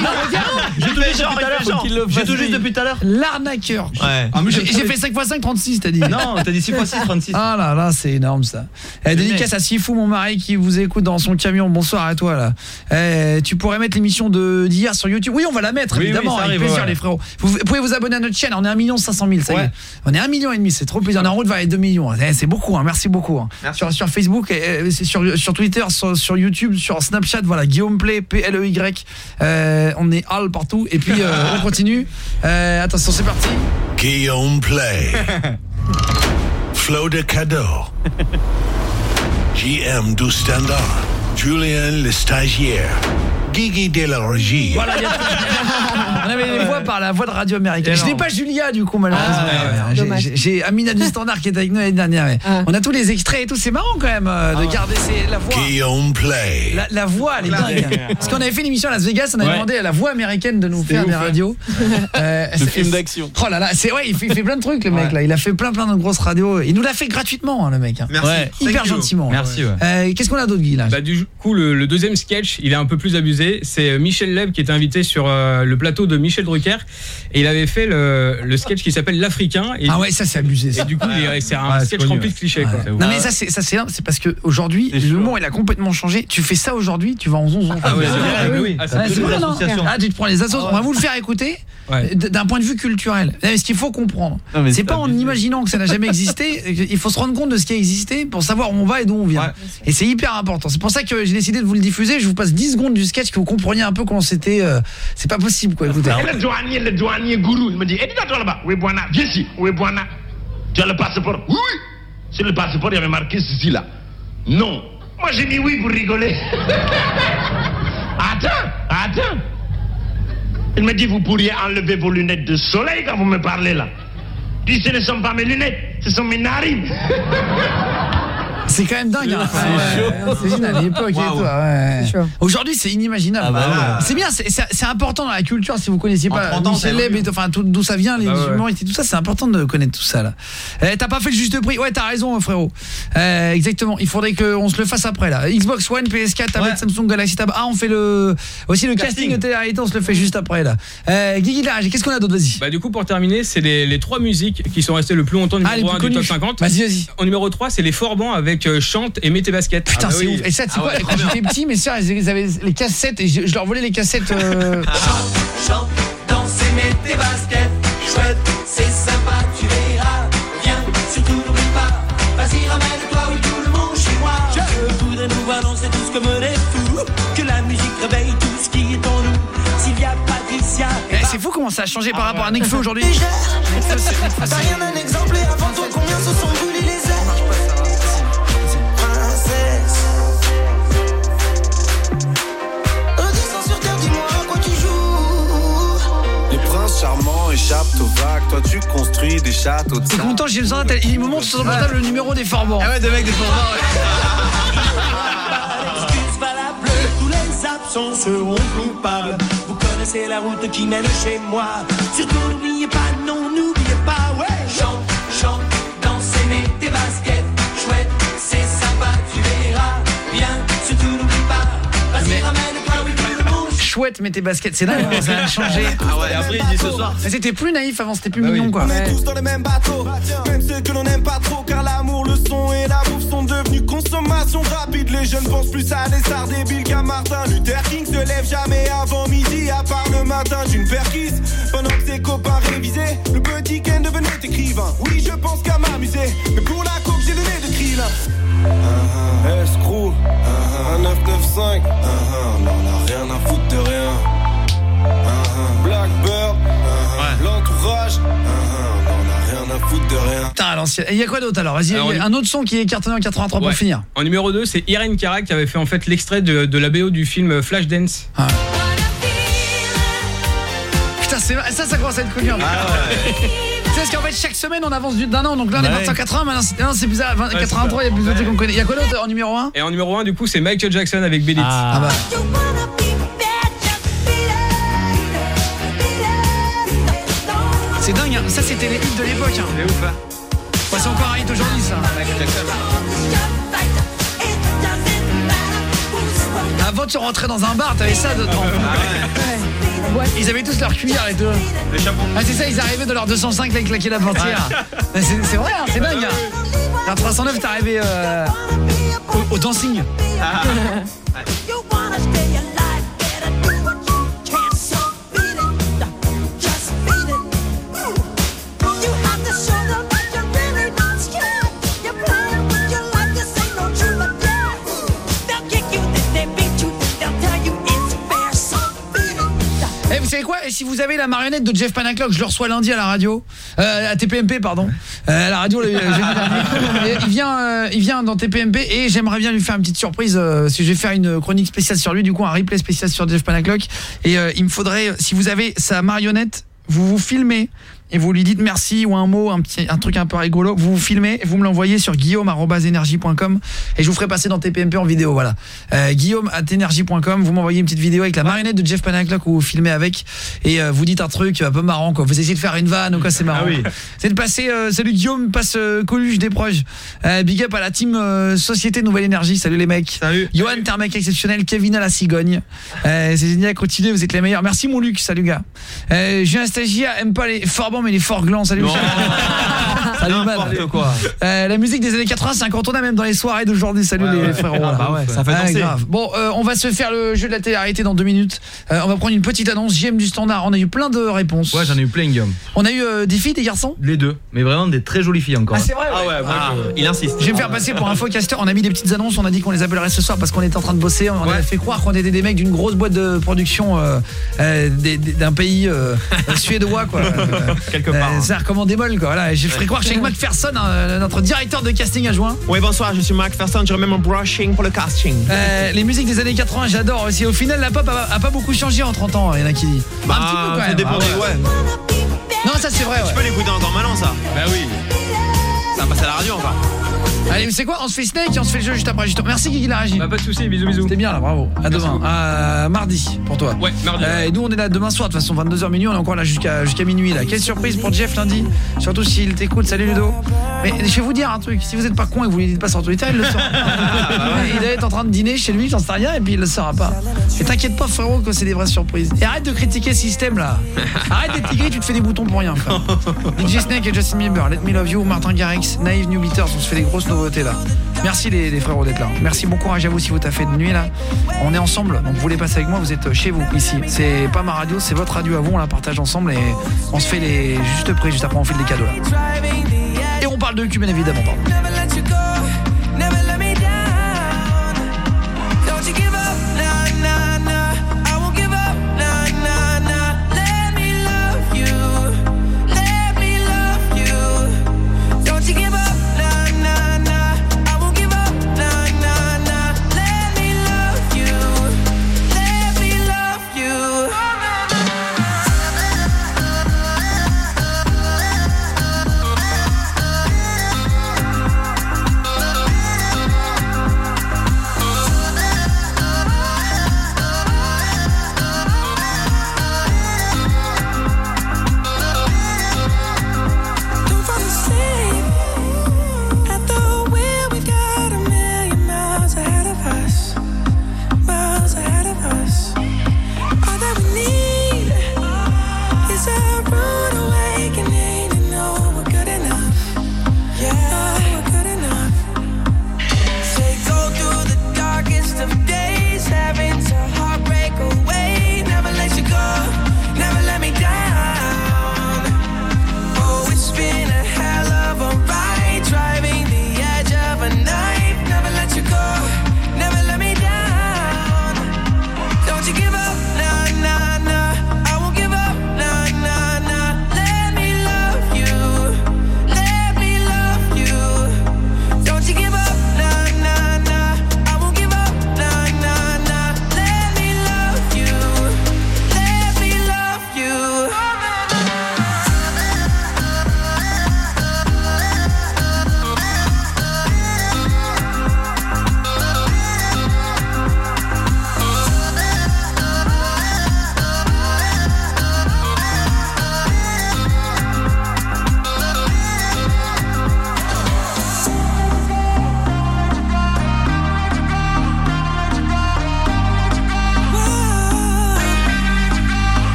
J'ai tout juste depuis tout à l'heure. L'arnaqueur. J'ai fait 5 x 5 36, t'as dit. Non, t'as dit 6 x 6 36. Ah là là, c'est énorme ça. Dédicace à Sifou, mon mari qui vous écoute dans son camion. Bonsoir à toi là. Tu pourrais mettre l'émission d'hier sur YouTube. Oui, on va la mettre évidemment, avec plaisir les frérots. Vous pouvez vous abonner à notre chaîne, on est 1 500 000, ça y est. On est 1,5 million, c'est trop plaisir. On est en route vers les 2 millions. C'est beaucoup, merci beaucoup. Sur Facebook, sur Twitter, sur YouTube, sur Snapchat, voilà, Guillaume Play, PLEY. On est all partout et puis on continue. Attention, c'est parti. Guillaume Play. Flo de Cadeau. JM du Standard. Julien le stagiaire. Guigui de la régie. Voilà, on avait les voix par la voix de Radio Américaine. Je n'ai pas Julia du coup malheureusement. J'ai Amina du Standard qui est avec nous l'année dernière. On a tous les extraits et tout, c'est marrant quand même de garder la voix. Guillaume Play. La voix elle est dingue. Parce qu'on avait fait une émission à Las Vegas, on avait demandé à la voix américaine de nous faire des radios. Le film d'action. Oh là là, il fait plein de trucs le mec là, il a fait plein de grosses radios, il nous l'a fait gratuitement le mec. Merci. Hyper gentiment. Merci. Qu'est-ce qu'on a d'autre Guy là? Du coup le deuxième sketch, il est un peu plus abusé. C'est Michel Leb qui est invité sur le plateau de Michel Drucker et il avait fait le sketch qui s'appelle l'Africain. Ah ouais, ça c'est abusé ça. Et du coup c'est un sketch rempli de clichés quoi. Non mais ça c'est parce que aujourd'hui l'humour il a complètement changé. Tu fais ça aujourd'hui, tu vas en 11 ans. Ah oui. C'est vrai non? Tu te prends les assos, on va vous le faire écouter d'un point de vue culturel. Ce qu'il faut comprendre, c'est pas en imaginant que ça n'a jamais existé, il faut se rendre compte de ce qui a existé pour savoir où on va et d'où on vient. Et c'est hyper important. C'est pour ça que j'ai décidé de vous le diffuser. Je vous passe 10 secondes du sketch que vous compreniez un peu comment c'était. C'est pas possible quoi, écoutez. Le douanier gourou, il me dit, dis-toi là-bas, oui, Bwana, viens ici, oui, Bwana. Tu as le passeport? Oui. Sur le passeport, il y avait marqué ceci là. Non. Moi j'ai dit oui pour rigoler. Attends. Il me dit, vous pourriez enlever vos lunettes de soleil quand vous me parlez là. Puis ce ne sont pas mes lunettes, ce sont mes narines. C'est quand même dingue. C'est à l'époque et tout. Aujourd'hui, c'est inimaginable. C'est bien, c'est important dans la culture si vous connaissiez pas Michel Leb, enfin d'où ça vient, les humoristes et tout ça, c'est important de connaître tout ça là. T'as pas fait le juste prix. Ouais, t'as raison frérot. Exactement, il faudrait qu'on se le fasse après là. Xbox One, PS4, tablette Samsung Galaxy Tab. On fait aussi le casting de télé-réalité, on se le fait juste après là. Guigui Large, qu'est-ce qu'on a d'autre, vas-y. Du coup pour terminer, c'est les 3 musiques qui sont restées le plus longtemps numéro 1 du top 50. Vas-y. En numéro 3, c'est les Forbans avec Chante et Mets tes baskets. Putain, c'est ouf. Et ça, c'est quoi? Quand j'étais petit, mes sœurs, ils avaient les cassettes et je leur volais les cassettes. Chante, danse et mets tes baskets. Chouette, c'est sympa, tu verras. Viens, surtout n'oublie pas. Vas-y, ramène-toi, oui, tout le monde chez moi. Je voudrais nous voir danser tous comme des fous. Que la musique réveille tout ce qui est en nous. Sylvia, Patricia. C'est fou comment ça a changé par rapport à Nekfeu aujourd'hui. T'as rien d'un exemple et avant toi, combien se sont brûlés les ailes? Charmant échappe aux vagues, toi tu construis des châteaux de sable. T'es content, j'ai besoin, il me montre sur son portable le numéro des Forbans. Ah ouais, des mecs des Forbans. Excuse valable, tous les absents seront coupables. Vous connaissez la route qui mène chez moi. Surtout n'oubliez pas, non, n'oubliez pas, ouais. Chante, dansez, mets tes baskets. Chouette, c'est sympa, tu verras. Bien, surtout n'oublie pas. Vas-y, ramène-toi, oui, tout le monde. Chouette, mets tes baskets, c'est dingue, ça a changé. Ah ouais, après il dit ce soir. Mais c'était plus naïf avant, c'était plus mignon quoi. On est tous dans le même bateau, même ceux que l'on n'aime pas trop, car l'amour, le son et la bouffe sont devenus consommation rapide. Les jeunes pensent plus à des stars débiles qu'à Martin Luther King. Se lève jamais avant midi, à part le matin d'une perquise. Pendant que ses copains révisaient, le petit Ken devenait écrivain. Oui, je pense qu'à m'amuser, mais pour la coke j'ai le nez de Krillin. Escroc, un 995, on a rien à foutre de rien. Blackbird, l'entourage, on a rien à foutre de rien. Putain, à l'ancienne. Il y a quoi d'autre alors? Vas-y, un autre son qui est cartonné en 83 pour finir. En numéro 2, c'est Irène Cara qui avait fait en fait l'extrait de la BO du film Flashdance. Putain, ça commence à être connu. Tu sais, parce qu'en fait, chaque semaine, on avance d'un an. Donc là, on est 1980, maintenant, c'est bizarre. 83, il y a plus de trucs qu'on connaît. Il y a quoi d'autre en numéro 1 ? Et en numéro 1, du coup, c'est Michael Jackson avec Beat It. Ah bah. C'est dingue, hein. Ça, c'était les hits de l'époque. Hein. C'est ouf, hein. Bah, c'est encore un hit aujourd'hui, ça. Michael Jackson. Avant, tu rentrais dans un bar, t'avais ça dedans. Ouais. Ils avaient tous leur cuillère et tout. Les chapeaux. Ah, c'est ça, ils arrivaient de leur 205 là, ils claquaient la portière. C'est vrai, hein, c'est dingue. Hein. En 309, t'arrivais au dancing. Vous savez quoi ? Et si vous avez la marionnette de Jeff Panaclock, je le reçois lundi à la radio, à TPMP pardon, à la radio jeudi dernier. Il vient dans TPMP et j'aimerais bien lui faire une petite surprise. Si je vais faire une chronique spéciale sur lui, du coup un replay spécial sur Jeff Panaclock. Et il me faudrait, si vous avez sa marionnette, vous vous filmez et vous lui dites merci ou un mot, un truc un peu rigolo, vous vous filmez et vous me l'envoyez sur guillaume@energie.com et je vous ferai passer dans TPMP en vidéo, voilà. Guillaume@energie.com, vous m'envoyez une petite vidéo avec la marionnette de Jeff Panaclock où vous filmez avec et vous dites un truc un peu marrant quoi. Vous essayez de faire une vanne ou quoi, c'est marrant. Ah oui. C'est de passer salut Guillaume, passe Coluche des proches. Big up à la team Société Nouvelle Énergie, salut les mecs. Salut. Johan, t'es un mec exceptionnel, Kevin à la cigogne. C'est génial, continuez, vous êtes les meilleurs. Merci mon Luc, salut gars. J'ai un stagiaire, aime pas les forts mais les forts glands, salut. Salut man. Quoi. La musique des années 80, c'est incontournable même dans les soirées d'aujourd'hui. Salut les frérots. Bah ouais, ça fait danser. Grave. Bon, on va se faire le jeu de la télé-réalité dans 2 minutes. On va prendre une petite annonce. JM du Standard, on a eu plein de réponses. Ouais, j'en ai eu plein, Guillaume. On a eu des filles, des garçons ? Les deux, mais vraiment des très jolies filles encore. Ah c'est vrai. Ah ouais, il insiste. Je vais me faire passer pour un faux casteur. On a mis des petites annonces, on a dit qu'on les appellerait ce soir parce qu'on était en train de bosser. On avait fait croire qu'on était des mecs d'une grosse boîte de production d'un pays suédois quoi. Quelque part. Ça recommande des molles quoi. Voilà, j'ai fait croire que Shane McPherson, notre directeur de casting adjoint. Oui, bonsoir, je suis McPherson, je remets mon brushing pour le casting. Les musiques des années 80, j'adore aussi. Au final, la pop a pas beaucoup changé en 30 ans, il y en a qui disent. Bah, un petit peu quand même. Ça dépend Non, ça c'est vrai. Tu peux l'écouter encore maintenant ça. Bah oui. Ça va passer à la radio encore. Allez, vous savez quoi ? On se fait Snake et on se fait le jeu juste après. Merci Guigui la régie. Bah pas de soucis, bisous. C'était bien là, bravo. À demain. Mardi pour toi. Ouais, mardi. Et nous on est là demain soir de toute façon 22h minuit, on est encore là jusqu'à minuit là. Quelle surprise pour Jeff lundi. Surtout s'il t'écoute. Salut Ludo. Mais je vais vous dire un truc, si vous êtes pas con et que vous lui dites pas sur Twitter, il le saura. Il doit être en train de dîner chez lui, j'en sais rien et puis il le saura pas. Et t'inquiète pas frérot que c'est des vraies surprises. Et arrête de critiquer le système là. Arrête d'être tigre, tu te fais des boutons pour rien frère. DJ Snake et Justin Bieber, Let Me Love You, Martin Garrix, Naive New Beaters, on se fait des grosses nouveautés là. Merci les frérots d'être là. Merci, bon courage à vous si vous taffez de nuit là. On est ensemble, donc vous voulez passer avec moi, vous êtes chez vous ici. C'est pas ma radio, c'est votre radio à vous, on la partage ensemble et on se fait les juste prix, juste après on fait des cadeaux là. Et on parle de cul bien évidemment.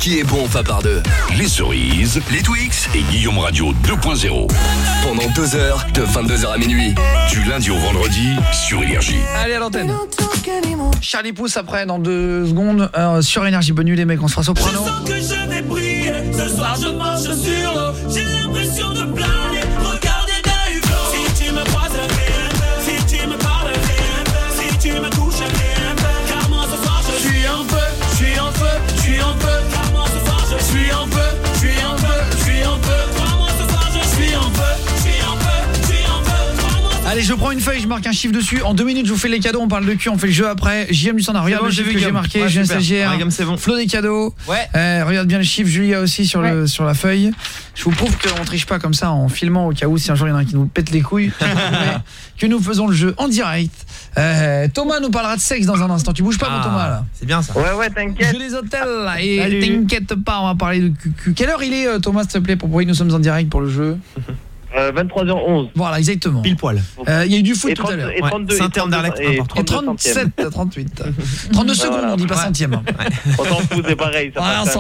qui est bon va par deux. Les cerises, les Twix et Guillaume Radio 2.0. Pendant 2 heures, de 22h à minuit. Du lundi au vendredi, sur Énergie. Allez à l'antenne. Charlie Pouce après dans 2 secondes sur Énergie. Bonne nuit les mecs, on se fera soprano. Je sens que je vais briller. Ce soir je marche sur l'eau. J'ai l'impression de planer. Regardez d'un hublot. Si tu me croises si tu me parles si tu me touches car moi ce soir je suis en feu. Je suis en feu, je suis en feu. Car moi ce soir je suis en feu. Je suis en feu, je suis en feu. Crois-moi ce soir je suis en feu. Je suis en feu, je suis en feu. Allez, je prends une feuille, je marque un chiffre dessus. En 2 minutes, je vous fais les cadeaux. On parle de cul, on fait le jeu après. JM du standard. Regarde le chiffre que j'ai marqué. Ouais, j'ai un stagiaire. Ouais, c'est bon. Flo des cadeaux. Ouais. Regarde bien le chiffre. Julia aussi sur sur la feuille. Je vous prouve qu'on triche pas comme ça en filmant au cas où si un jour il y en a un qui nous pète les couilles. Que nous faisons le jeu en direct. Thomas nous parlera de sexe dans un instant. Tu bouges pas, mon Thomas là. C'est bien ça. Ouais, t'inquiète. Je les hôtels là. Et t'inquiète pas, on va parler de cul. Quelle heure il est, Thomas, s'il te plaît, pour prouver que nous sommes en direct pour le jeu? 23h11. Voilà, exactement. Pile poil. Il y a eu du foot tout à l'heure. Et 32, Saint-Anderlecht, et 37, 38. 32 secondes, on dit pas centième. On s'en fout, c'est pareil. On s'en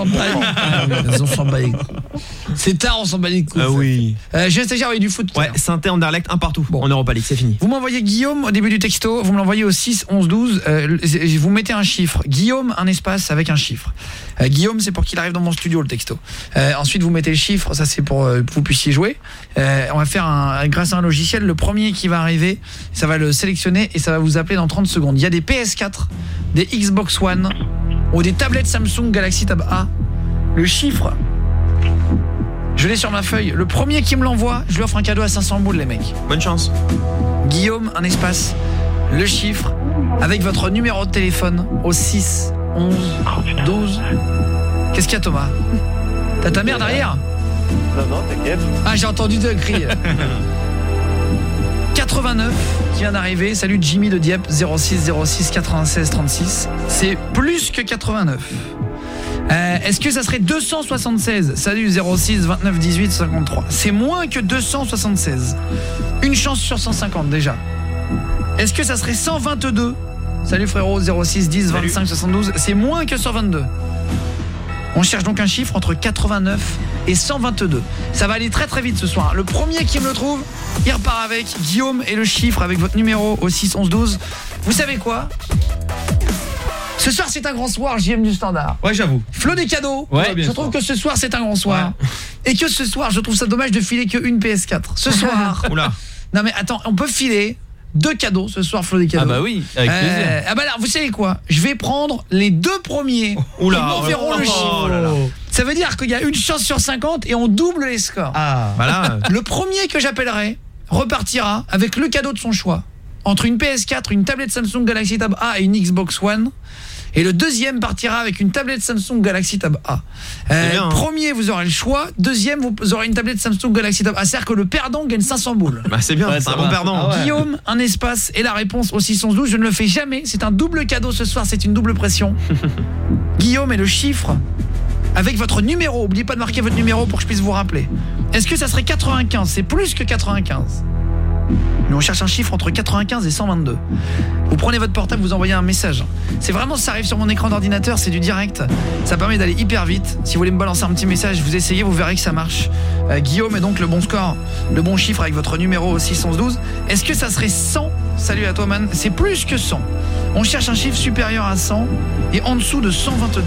bat les couilles. C'est tard, on s'en bat les couilles. Oui. J'ai un stagiaire, il y a eu du foot tout à l'heure. Saint-Anderlecht, un partout. En Europa League, c'est fini. Vous m'envoyez Guillaume au début du texto, vous me l'envoyez au 6 11 12, vous mettez un chiffre. Guillaume, un espace avec un chiffre. Guillaume, c'est pour qu'il arrive dans mon studio le texto. Ensuite, vous mettez le chiffre, ça c'est pour que vous puissiez jouer. On va faire grâce à un logiciel, le premier qui va arriver, ça va le sélectionner et ça va vous appeler dans 30 secondes. Il y a des PS4, des Xbox One ou des tablettes Samsung Galaxy Tab A. Le chiffre, je l'ai sur ma feuille. Le premier qui me l'envoie, je lui offre un cadeau à 500 boules, les mecs. Bonne chance. Guillaume, un espace, le chiffre, avec votre numéro de téléphone au 6 11 12. Qu'est-ce qu'il y a, Thomas? T'as ta mère derrière? Non, t'inquiète. Ah, j'ai entendu deux cris. 89 qui vient d'arriver. Salut Jimmy de Dieppe, 06 06 96 36. C'est plus que 89. Est-ce que ça serait 276? Salut 06 29 18 53. C'est moins que 276. Une chance sur 150 déjà. Est-ce que ça serait 122? Salut frérot 06 10 25 72. C'est moins que 122. On cherche donc un chiffre entre 89 et 122. Ça va aller très très vite ce soir. Le premier qui me le trouve, il repart avec Guillaume et le chiffre avec votre numéro au 6 11 12. Vous savez quoi? Ce soir c'est un grand soir, JM du standard. Ouais, j'avoue. Flo des cadeaux. Ouais, je trouve que ce soir c'est un grand soir. Ouais. Et que ce soir, je trouve ça dommage de filer qu'une PS4. Ce soir. Oula. Non mais attends, on peut filer 2 cadeaux ce soir, Flo des cadeaux. Ah bah oui, avec plaisir. Ah bah là, vous savez quoi? Je vais prendre les 2 premiers. Oula. Qui m'enverront le chiffre. Ça veut dire qu'il y a une chance sur 50 et on double les scores. Ah, voilà. Le premier que j'appellerai repartira avec le cadeau de son choix. Entre une PS4, une tablette Samsung Galaxy Tab A et une Xbox One. Et le deuxième partira avec une tablette Samsung Galaxy Tab A. Premier, vous aurez le choix. Deuxième, vous aurez une tablette Samsung Galaxy Tab A. C'est-à-dire que le perdant gagne 500 boules. Bah c'est bien, c'est un bon perdant. Guillaume, un espace et la réponse au 612. Je ne le fais jamais. C'est un double cadeau ce soir. C'est une double pression. Guillaume et le chiffre avec votre numéro. N'oubliez pas de marquer votre numéro pour que je puisse vous rappeler. Est-ce que ça serait 95? C'est plus que 95. Mais on cherche un chiffre entre 95 et 122. Vous prenez votre portable, vous envoyez un message. C'est vraiment, ça arrive sur mon écran d'ordinateur, c'est du direct. Ça permet d'aller hyper vite. Si vous voulez me balancer un petit message, vous essayez, vous verrez que ça marche. Guillaume est donc le bon score, le bon chiffre avec votre numéro au 612. Est-ce que ça serait 100? Salut à toi man, c'est plus que 100. On cherche un chiffre supérieur à 100 et en dessous de 122.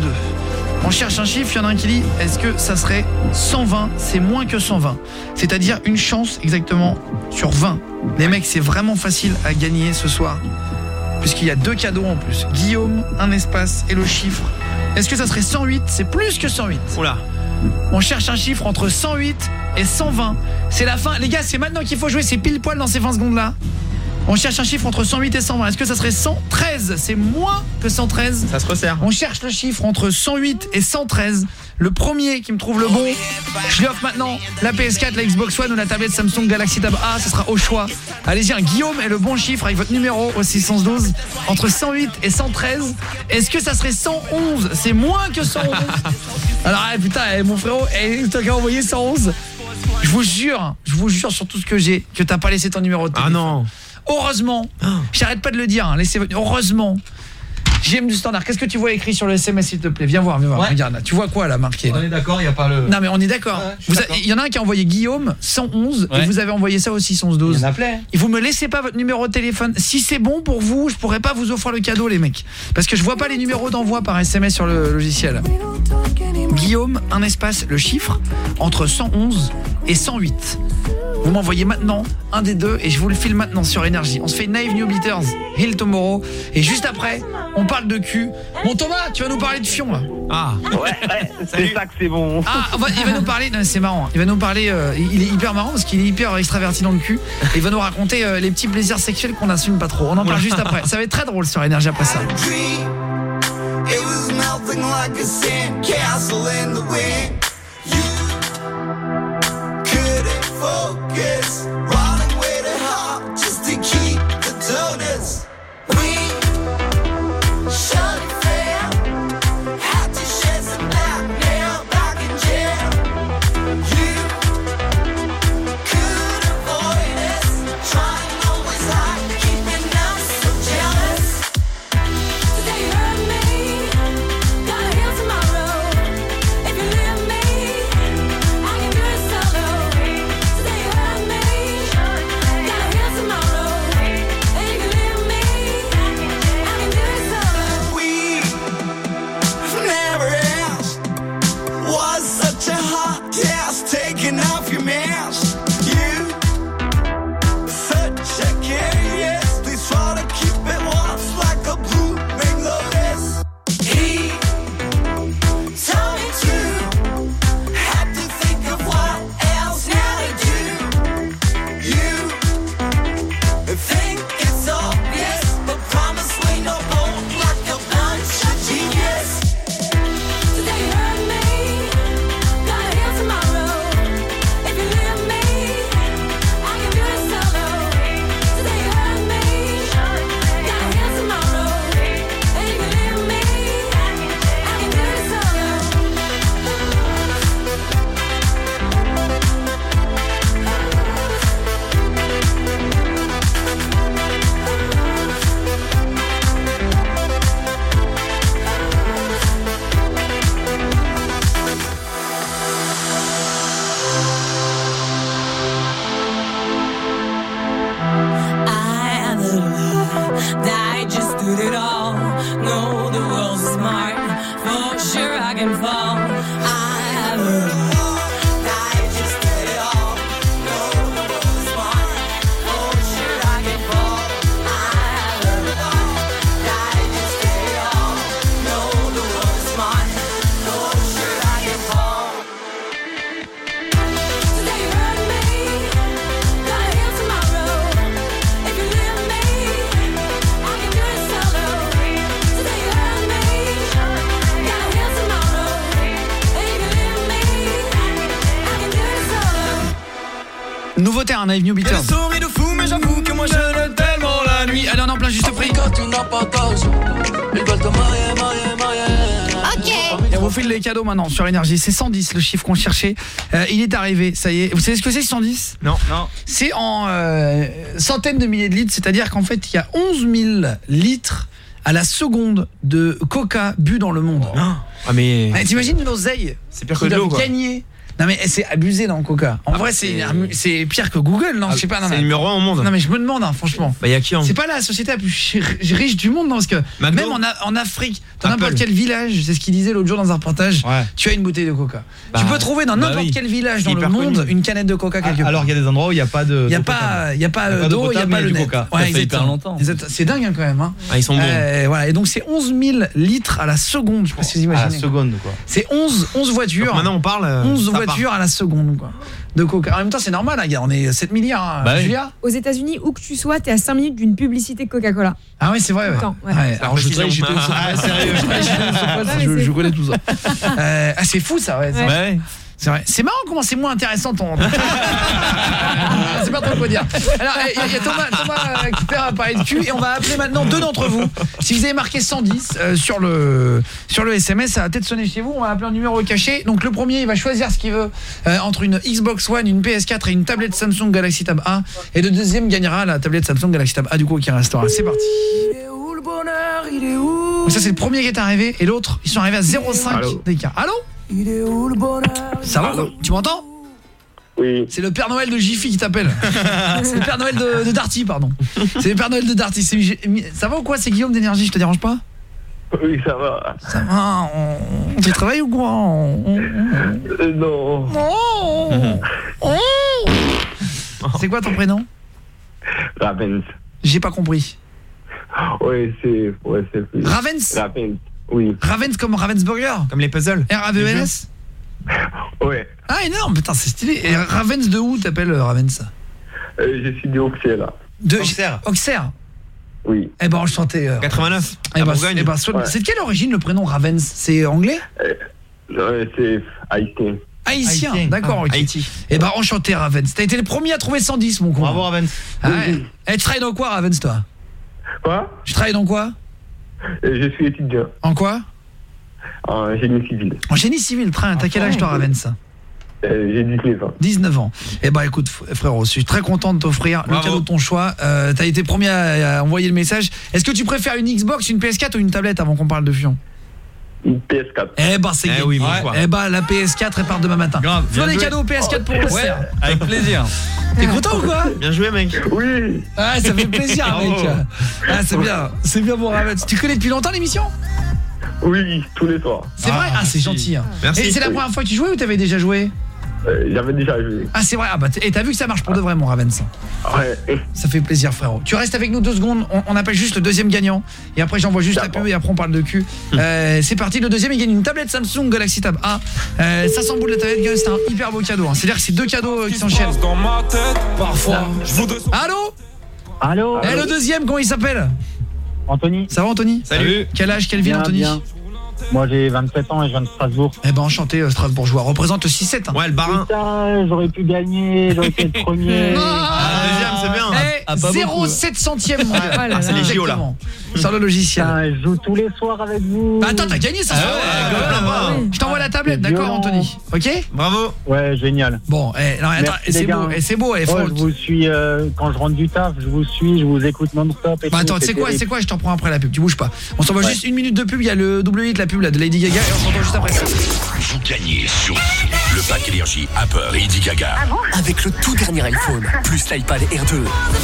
On cherche un chiffre, il y en a un qui dit est-ce que ça serait 120? C'est moins que 120. C'est-à-dire une chance exactement sur 20. Les mecs, c'est vraiment facile à gagner ce soir. Puisqu'il y a 2 cadeaux en plus. Guillaume, un espace et le chiffre. Est-ce que ça serait 108? C'est plus que 108. Oula. On cherche un chiffre entre 108 et 120. C'est la fin. Les gars, c'est maintenant qu'il faut jouer. C'est pile poil dans ces 20 secondes là. On cherche un chiffre entre 108 et 120. Est-ce que ça serait 113? C'est moins que 113. Ça se resserre. On cherche le chiffre entre 108 et 113. Le premier qui me trouve le bon, je lui offre maintenant la PS4, la Xbox One ou la tablette Samsung Galaxy Tab A. Ce sera au choix. Allez-y, Guillaume est le bon chiffre avec votre numéro au 612. Entre 108 et 113. Est-ce que ça serait 111? C'est moins que 111. Alors putain, mon frérot, t'as qu'à envoyer 111. Je vous jure sur tout ce que j'ai, que t'as pas laissé ton numéro de téléphone. Ah non. Heureusement, j'arrête pas de le dire, heureusement, JM du Standard, qu'est-ce que tu vois écrit sur le SMS s'il te plaît? Viens voir, regarde là. Tu vois quoi là marqué là? On est d'accord, il y a pas le... Non mais on est d'accord. Il y en a un qui a envoyé Guillaume 111 et vous avez envoyé ça aussi 112. Il y en a plein. Et vous me laissez pas votre numéro de téléphone. Si c'est bon pour vous, je pourrais pas vous offrir le cadeau les mecs. Parce que je vois pas les numéros d'envoi par SMS sur le logiciel. Guillaume, un espace, le chiffre entre 111 et 108. Vous m'envoyez maintenant un des deux et je vous le file maintenant sur Énergie. On se fait Naive New Beaters, Hill Tomorrow et juste après, on parle de cul. Bon Thomas, tu vas nous parler de fion là. Ah. Ouais, c'est ça que c'est bon. Ah, il va nous parler, c'est marrant. Il va nous parler il est hyper marrant parce qu'il est hyper extraverti dans le cul et il va nous raconter les petits plaisirs sexuels qu'on n'assume pas trop. On en parle juste après. Ça va être très drôle sur Énergie après ça. It was melting like a sandcastle in the wind. You couldn't focus, running way too hard just to keep the donuts. We shut it down, had to shed some blackmail back in jail. You could avoid us, trying always hard, keeping us so jealous. Today you hurt me. Gotta heal tomorrow. If you leave me, I can do it solo. Today you hurt me. Gotta heal tomorrow. If you leave me, I can do it solo. We never asked. Was such a hot task taking off your mask. You such a curious. Please try to keep it warm like a blooming lotus. He told me to had to think of what else now to do. You think it's obvious, but promise we no bold like a bunch of genius. Today you hurt me, gotta heal tomorrow. If you leave me, I can do it solo. Today you hurt me, gotta heal tomorrow. If you leave me, I can do it solo. I little that I just did it all. No, the world's smart. For sure I can fall. I little that I just did it all. No, the world's smart. For sure I can fall. I little that I just did it all. No, the world's smart. For sure I can fall. Today you hurt me. Gotta heal tomorrow. If you leave me, I can do it solo. Today you hurt me. Gotta heal tomorrow. If you leave me, I can do it solo. Nouveauté un Naive New Beaters. Souris de fou, mais j'avoue que moi je l'aime tellement la nuit. Allez, on est en plein juste prix. Quand tu n'as pas d'âge, ils veulent te marier. Et on vous file les cadeaux maintenant sur Énergie. C'est 110 le chiffre qu'on cherchait. Il est arrivé, ça y est. Vous savez ce que c'est 110? Non. C'est en centaines de milliers de litres, c'est-à-dire qu'en fait, il y a 11 000 litres à la seconde de coca bu dans le monde. Ah mais t'imagines l'oseille? C'est pire que de l'eau quoi. Gagner. Non mais c'est abusé dans le coca. En vrai c'est pire que Google, non, je sais pas. C'est le numéro 1 au monde. Non mais je me demande franchement. Bah y a qui en... C'est pas la société la plus riche du monde non, parce que McDo, même en Afrique, dans n'importe quel village, c'est ce qu'il disait l'autre jour dans un reportage, tu as une bouteille de coca. Tu peux trouver dans n'importe quel village dans le monde une canette de coca quelque part. Alors qu'il y a des endroits où il y a pas de il y a pas d'eau, il y a pas le net. Ça fait hyper longtemps. C'est dingue quand même hein. Ah ils sont bons. Voilà, et donc c'est 11 000 litres à la seconde, je sais pas si vous imaginez. À la seconde quoi. C'est 11 voitures. Donc maintenant on parle 11 voitures à la seconde quoi. De coca. En même temps, c'est normal, hein, gars, on est 7 milliards. Julia. Aux États-Unis, où que tu sois, t'es à 5 minutes d'une publicité Coca-Cola. Ah oui, c'est vrai. Ouais. Alors je voudrais j'étais sérieux. Je connais tout ça. C'est fou ça, ouais. C'est vrai. C'est marrant comment c'est moins intéressant ton. C'est pas trop quoi dire. Alors il y a Thomas qui fait parler de cul et on va appeler maintenant deux d'entre vous. Si vous avez marqué 110 sur le SMS, ça va peut-être sonner chez vous, on va appeler un numéro caché. Donc le premier, il va choisir ce qu'il veut entre une Xbox One, une PS4 et une tablette Samsung Galaxy Tab A et le deuxième gagnera la tablette Samsung Galaxy Tab A du coup qui restera. C'est parti. Il est où le bonheur, il est où? Donc ça c'est le premier qui est arrivé et l'autre, ils sont arrivés à 0,5 d'écart. Allô? Ça va? Tu m'entends? Oui. C'est le Père Noël de Jiffy qui t'appelle. C'est le Père Noël de Darty, pardon. C'est le Père Noël de Darty. Ça va ou quoi? C'est Guillaume d'Énergie, je te dérange pas? Oui, ça va. Ça va, tu travailles ou quoi? Non. C'est quoi ton prénom? Ravens. J'ai pas compris. Ouais, c'est Ravens? Ravens, oui. Ravens comme Ravensburger? Comme les puzzles. R-A-V-E-N-S? Ouais. Ah énorme, putain, c'est stylé. Et Ravens de où t'appelles Ravens? Je suis de Auxerre, là. Auxerre? Oui. Eh ben enchanté. 89. C'est de quelle origine le prénom Ravens? C'est anglais? C'est haïtien. Haïtien, d'accord, ok. Haïti. Eh ben enchanté Ravens. T'as été le premier à trouver 110 mon con. Bravo Ravens. Ouais. Tu travailles dans quoi Ravens toi? Quoi? Tu travailles dans quoi? Je suis étudiant. En quoi? En génie civil. En génie civil, t'as quel âge toi Ravens? J'ai 19 ans. 19 ans. Eh ben écoute frérot, je suis très content de t'offrir le cadeau de ton choix. T'as été premier à envoyer le message. Est-ce que tu préfères une Xbox, une PS4 ou une tablette avant qu'on parle de Fion? Une PS4. Eh ben c'est gagné. Oui, bon choix. Eh ben la PS4 elle part demain matin. Grave. Flo des cadeaux PS4 pour le Ouais, avec plaisir. T'es content ou quoi? Bien joué mec. Oui. Ah ça fait plaisir mec. Ah c'est bien mon Ravens. Tu connais depuis longtemps l'émission? Oui, tous les soirs. C'est vrai? Ah c'est gentil. Merci. Et c'est la première fois que tu jouais ou t'avais déjà joué? J'avais déjà joué. Ah c'est vrai, et t'as vu que ça marche pour de vrai mon Ravens. Ouais. Ça fait plaisir frérot. Tu restes avec nous 2 secondes, on appelle juste le deuxième gagnant. Et après j'envoie juste la pub et après on parle de cul. C'est parti, le deuxième il gagne une tablette Samsung Galaxy Tab A. 500 boules de la tablette, c'est un hyper beau cadeau. C'est-à-dire que c'est 2 cadeaux qui s'enchaînent. Parfois. Allô? Allô? Et le deuxième, comment il s'appelle? Anthony. Ça va Anthony? Salut. Quel âge, quelle ville Anthony? Bien. Moi j'ai 27 ans et je viens de Strasbourg. Eh ben enchanté Strasbourgeois, représente le 6-7 hein. Ouais le barin. Putain, j'aurais pu gagner, j'aurais pu être premier. Deuxième c'est bien. 0,7 centième mon gars. C'est les JO là. Sur le logiciel. Putain, je joue tous les soirs avec vous. Bah attends, t'as gagné ça soir. Je t'envoie la tablette, d'accord Anthony? Ok? Bravo. Ouais, génial. Bon, non attends, c'est beau, je vous suis quand je rentre du taf, je vous suis, je vous écoute non-stop. Bah attends, c'est quoi, je t'en prends après la pub, tu bouges pas. On s'envoie juste 1 minute de pub, il y a le W8 la pub là de Lady Gaga et on se retrouve juste après ça. Vous gagnez sur le pack énergie Apple Lady Gaga. Avec le tout dernier iPhone, plus l'iPad Air 2.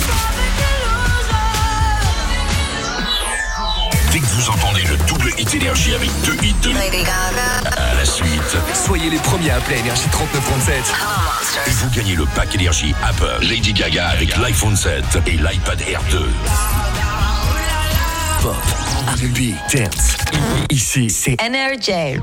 Dès que vous entendez le double hit énergie avec 2 hits de à la suite, soyez les premiers à appeler Énergie 3937. Et vous gagnez le pack énergie Apple Lady Gaga avec l'iPhone 7 et l'iPad Air 2. Pop, R&B, dance. Ici, c'est Energy.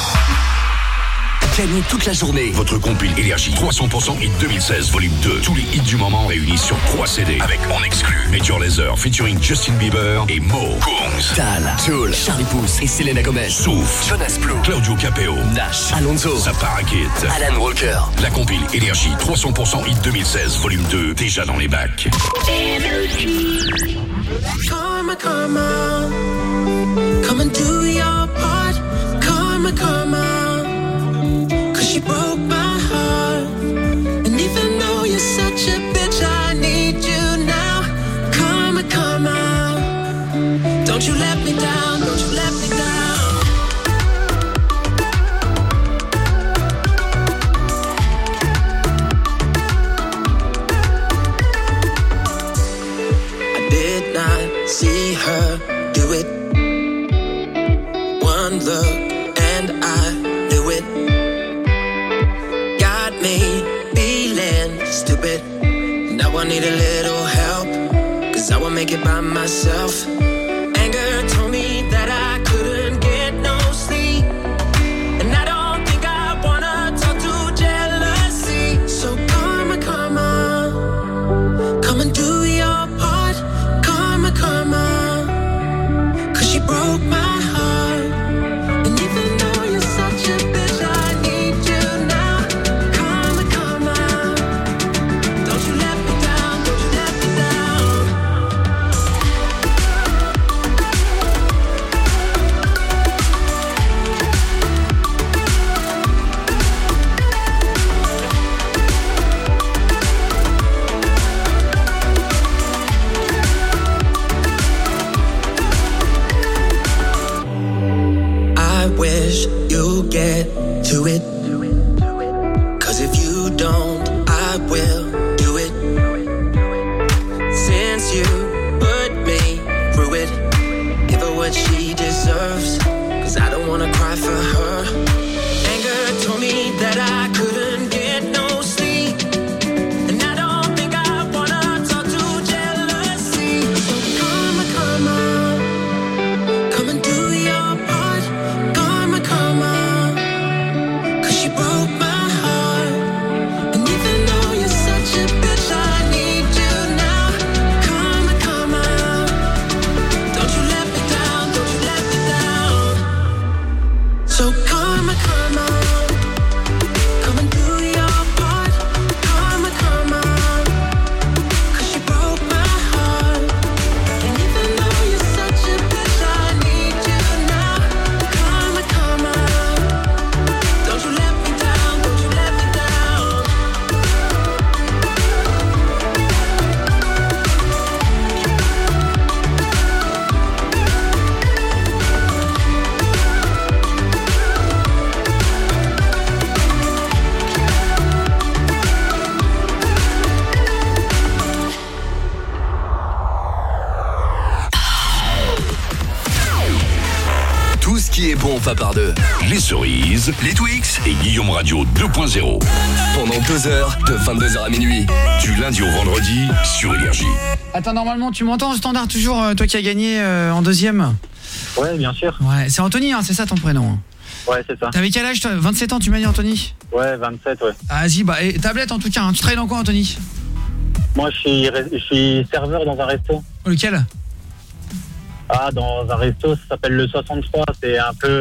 Gagnez toute la journée votre compil énergie 300% hit 2016 volume 2. Tous les hits du moment réunis sur 3 CD avec en exclu Major Lazer featuring Justin Bieber et Mo, Kungs, Tal, Joel, Charlie Puth et Selena Gomez, Souf, Jonas Blue, Claudio Capeo, Nash, Alonso, Zapara Kid, Alan Walker. La compile énergie 300% hit 2016 volume 2 déjà dans les bacs. Karma, karma, come and do your part. Karma, karma, 'cause you broke my heart. And even though you're such a bitch, I need you now. Karma, karma, don't you let me down, don't you let me down. I did not see her do it. One look and I knew it. Got me feeling stupid. Now I need a little help, 'cause I won't make it by myself. Anger told me that I couldn't get no sleep, and I don't think I wanna talk to jealousy. So karma, karma, come and do your part. Karma, karma, 'cause you broke my heart. And even though you're such a bitch, I need you now. Karma, karma, don't you let me down, don't you let me down. get to it. Cause if you don't, I will do it. Since you put me through it, give her what she deserves. Cause I don't wanna cry for her. Anger told me that I couldn't get no sleep. And I don't think I wanna talk to jealousy. So come on, come and do your part. Come on, cause she broke my heart. And even though you're such a bitch, I need you now. Come on, don't you let me down, don't you let me down. So come on, come and do your part. Come on, cause she broke my heart. And even though you're such a bitch, I need you now. Come on, don't you let me down, don't you let me down. Tout ce qui est bon va par deux. Les cerises, les Twix et Guillaume Radio 2.0. Pendant 2 heures, de 22h à minuit. Du lundi au vendredi, sur Énergie. Attends, normalement, tu m'entends au standard toujours, toi qui as gagné en deuxième? Ouais, bien sûr. Ouais, c'est Anthony, hein, c'est ça ton prénom? Ouais, c'est ça. T'avais quel âge toi? 27 ans, tu m'as dit, Anthony? Ouais, 27, ouais. Ah, vas-y, bah, et tablette en tout cas, hein. Tu travailles dans quoi, Anthony? Moi, je suis serveur dans un resto. Lequel? Ah, dans un resto, ça s'appelle le 63. C'est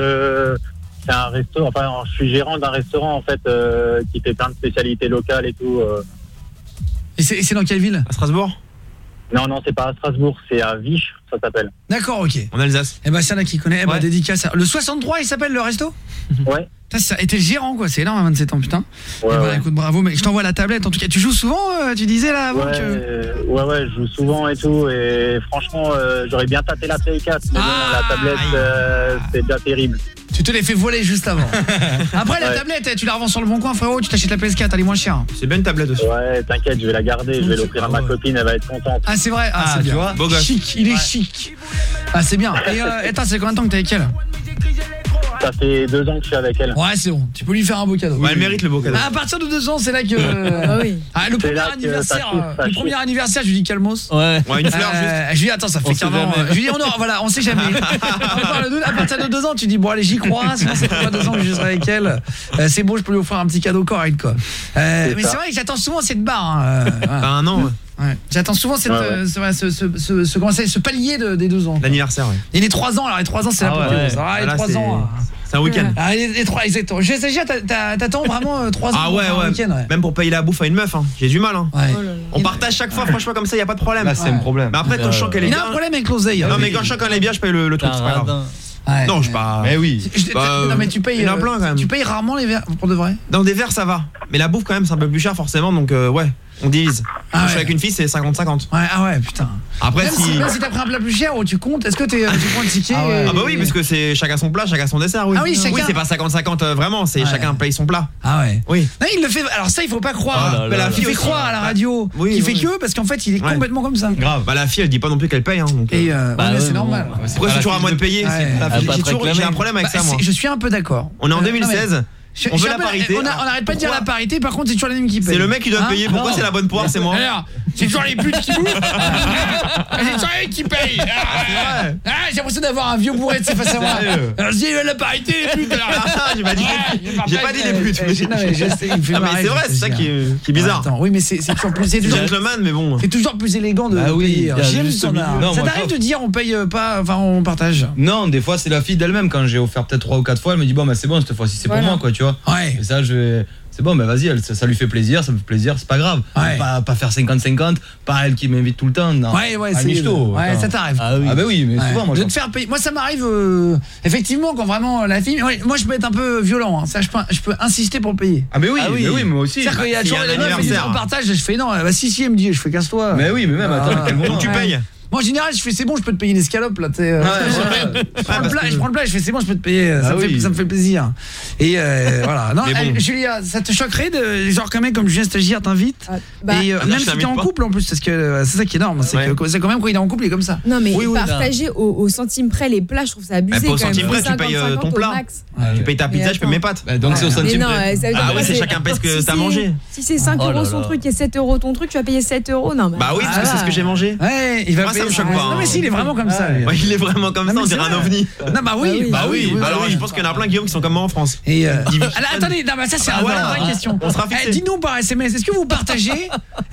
un resto, enfin, je suis gérant d'un restaurant, en fait, qui fait plein de spécialités locales et tout. Et c'est dans quelle ville? À Strasbourg? Non, c'est pas à Strasbourg, c'est à Viche, ça s'appelle. D'accord, ok. En Alsace. Eh ben, c'est là qui connaît. Eh ben, dédicace. Le 63, il s'appelle le resto? Ouais. Ça a été gérant, quoi. C'est énorme à 27 ans, putain. Ouais, bah, écoute, bravo. Mais je t'envoie la tablette. En tout cas, tu joues souvent, tu disais là avant que... Ouais, je joue souvent et tout. Et franchement, j'aurais bien tâté la Play 4. Mais bon, la tablette, c'est déjà terrible. Tu te l'es fait voler juste avant. Après, la tablette, tu la revends sur le bon coin, frérot. Tu t'achètes la PS4, elle est moins chère. C'est bien une tablette aussi. Ouais, t'inquiète, je vais la garder. Je vais l'offrir à ma copine, elle va être contente. Ah, c'est vrai. Ah, c'est bien. Vois, beau gosse. Chic, il est chic. Ah, c'est bien. Et attends, c'est combien de temps que t'es avec elle? Ça fait 2 ans que je suis avec elle. Ouais, c'est bon. Tu peux lui faire un beau cadeau. Ouais, elle mérite le beau cadeau. À partir de 2 ans, c'est là que... Ah oui. Ah, le premier anniversaire, je lui dis calmos. Ouais, une fleur juste. Je lui dis attends, ça fait 15 ans. Je lui dis voilà, on sait jamais. À partir de 2 ans, tu dis bon allez, j'y crois, sinon c'est pas 2 ans que je serai avec elle. C'est bon, je peux lui offrir un petit cadeau correct quoi. Mais c'est vrai que j'attends souvent cette barre. Un an. Ouais. J'attends souvent ce palier des 2 ans. L'anniversaire, ouais. Et les 3 ans, alors les 3 ans c'est l'apothéose. Ouais. Les 3 ans. C'est un week-end. Ah, les 3, exactement. Je sais, t'attends vraiment 3 ans. Ah ouais. Week-end, ouais. Même pour payer la bouffe à une meuf, hein. J'ai du mal, hein. Ouais. On partage chaque fois, franchement, comme ça, y a pas de problème. Là, c'est un problème. Mais après, quand je sens qu'elle est bien. bien. Il a un problème avec l'oseille. Non, mais quand je sens qu'elle est bien, je paye le truc, c'est pas grave. Ouais. Non, je pas. Mais oui. Non, mais tu payes. Il y en a plein quand même. Tu payes rarement les verres pour de vrai? Dans des verres, ça va. Mais la bouffe, quand même, c'est un peu plus cher, forcément. Donc, ouais, on divise. Quand je suis avec une fille, c'est 50-50. Ouais, ah ouais, putain. Après, même si t'as pris un plat plus cher, tu comptes, est-ce que tu prends le ticket? Ah bah oui, parce que c'est chacun son plat, chacun son dessert, oui. Ah oui, chacun. Oui, c'est pas 50-50 vraiment, c'est chacun paye son plat. Ah ouais. Oui. Non, il le fait. Alors ça, il faut pas croire. La fille fait croire à la radio. Il fait que parce qu'en fait, il est complètement comme ça. Grave. Bah la fille, elle dit pas non plus qu'elle paye, hein. Et c'est normal. Pourquoi c'est toujours à moi de payer? J'ai un problème avec ça, moi. Je suis un peu d'accord. On est en 2016. On veut la parité. On n'arrête pas de dire la parité, par contre c'est toujours les mêmes qui payent. C'est le mec qui doit payer, pourquoi c'est la bonne poire, c'est moi? Alors, c'est toujours les putes qui bouffent. C'est toujours les qui payent. J'ai l'impression d'avoir un vieux bourré de ses face à moi. Alors je dis la parité, les putes. J'ai pas dit les putes. C'est vrai, c'est ça qui est bizarre. Oui, mais c'est toujours plus gentleman, mais bon. C'est toujours plus élégant de payer. J'aime son art. Ça t'arrive de dire on paye pas, enfin on partage? Non, des fois c'est la fille d'elle-même, quand j'ai offert peut-être 3 ou 4 fois, elle me dit bon bah c'est bon cette fois-ci, c'est pour moi quoi, tu vois. Ouais. Et ça c'est bon, bah vas-y, ça lui fait plaisir, ça me fait plaisir, c'est pas grave. Ouais. Pas faire 50-50, pas elle qui m'invite tout le temps. Non. Ouais, c'est ça t'arrive. Ah bah oui, mais souvent moi de te faire payer. Moi ça m'arrive effectivement quand vraiment la fille. Moi je peux être un peu violent, hein. Ça je peux insister pour payer. Ah mais oui, mais moi aussi. C'est-à-dire qu'il y a toujours les meufs qui disent on partage, je fais non, bah si elle me dit je fais casse-toi. Mais oui, mais même attends, quel moment tu payes? Moi en général je fais c'est bon, je peux te payer une escalope là, tu sais. Je prends le plat, je fais c'est bon, je peux te payer, ça me fait plaisir. Et voilà. Non, Julia, ça te choquerait de genre quand même comme Julien Stagiaire t'invite et même si t'es en couple en plus, parce que c'est ça qui est énorme, c'est quand même quand il est en couple il est comme ça. Non mais partager au centime près les plats, je trouve ça abusé quand même. Au centime près tu payes ton plat. Tu payes ta pizza, je paye mes pâtes. Donc c'est au centime près. Ah ouais, c'est chacun paye ce que t'as mangé. Si c'est 5 € son truc et 7 € ton truc, tu vas payer 7 €. Non bah oui, parce que c'est ce que j'ai mangé. Ouais, il va moi ça me choque pas. Non mais si, il est vraiment comme ça. Il est vraiment comme ça, on dirait un ovni. Non bah oui. Alors je pense qu'il y en a plein Guillaume qui sont comme moi en France. Et attendez, non, ça c'est une vraie question. Dis-nous par SMS, est-ce que vous partagez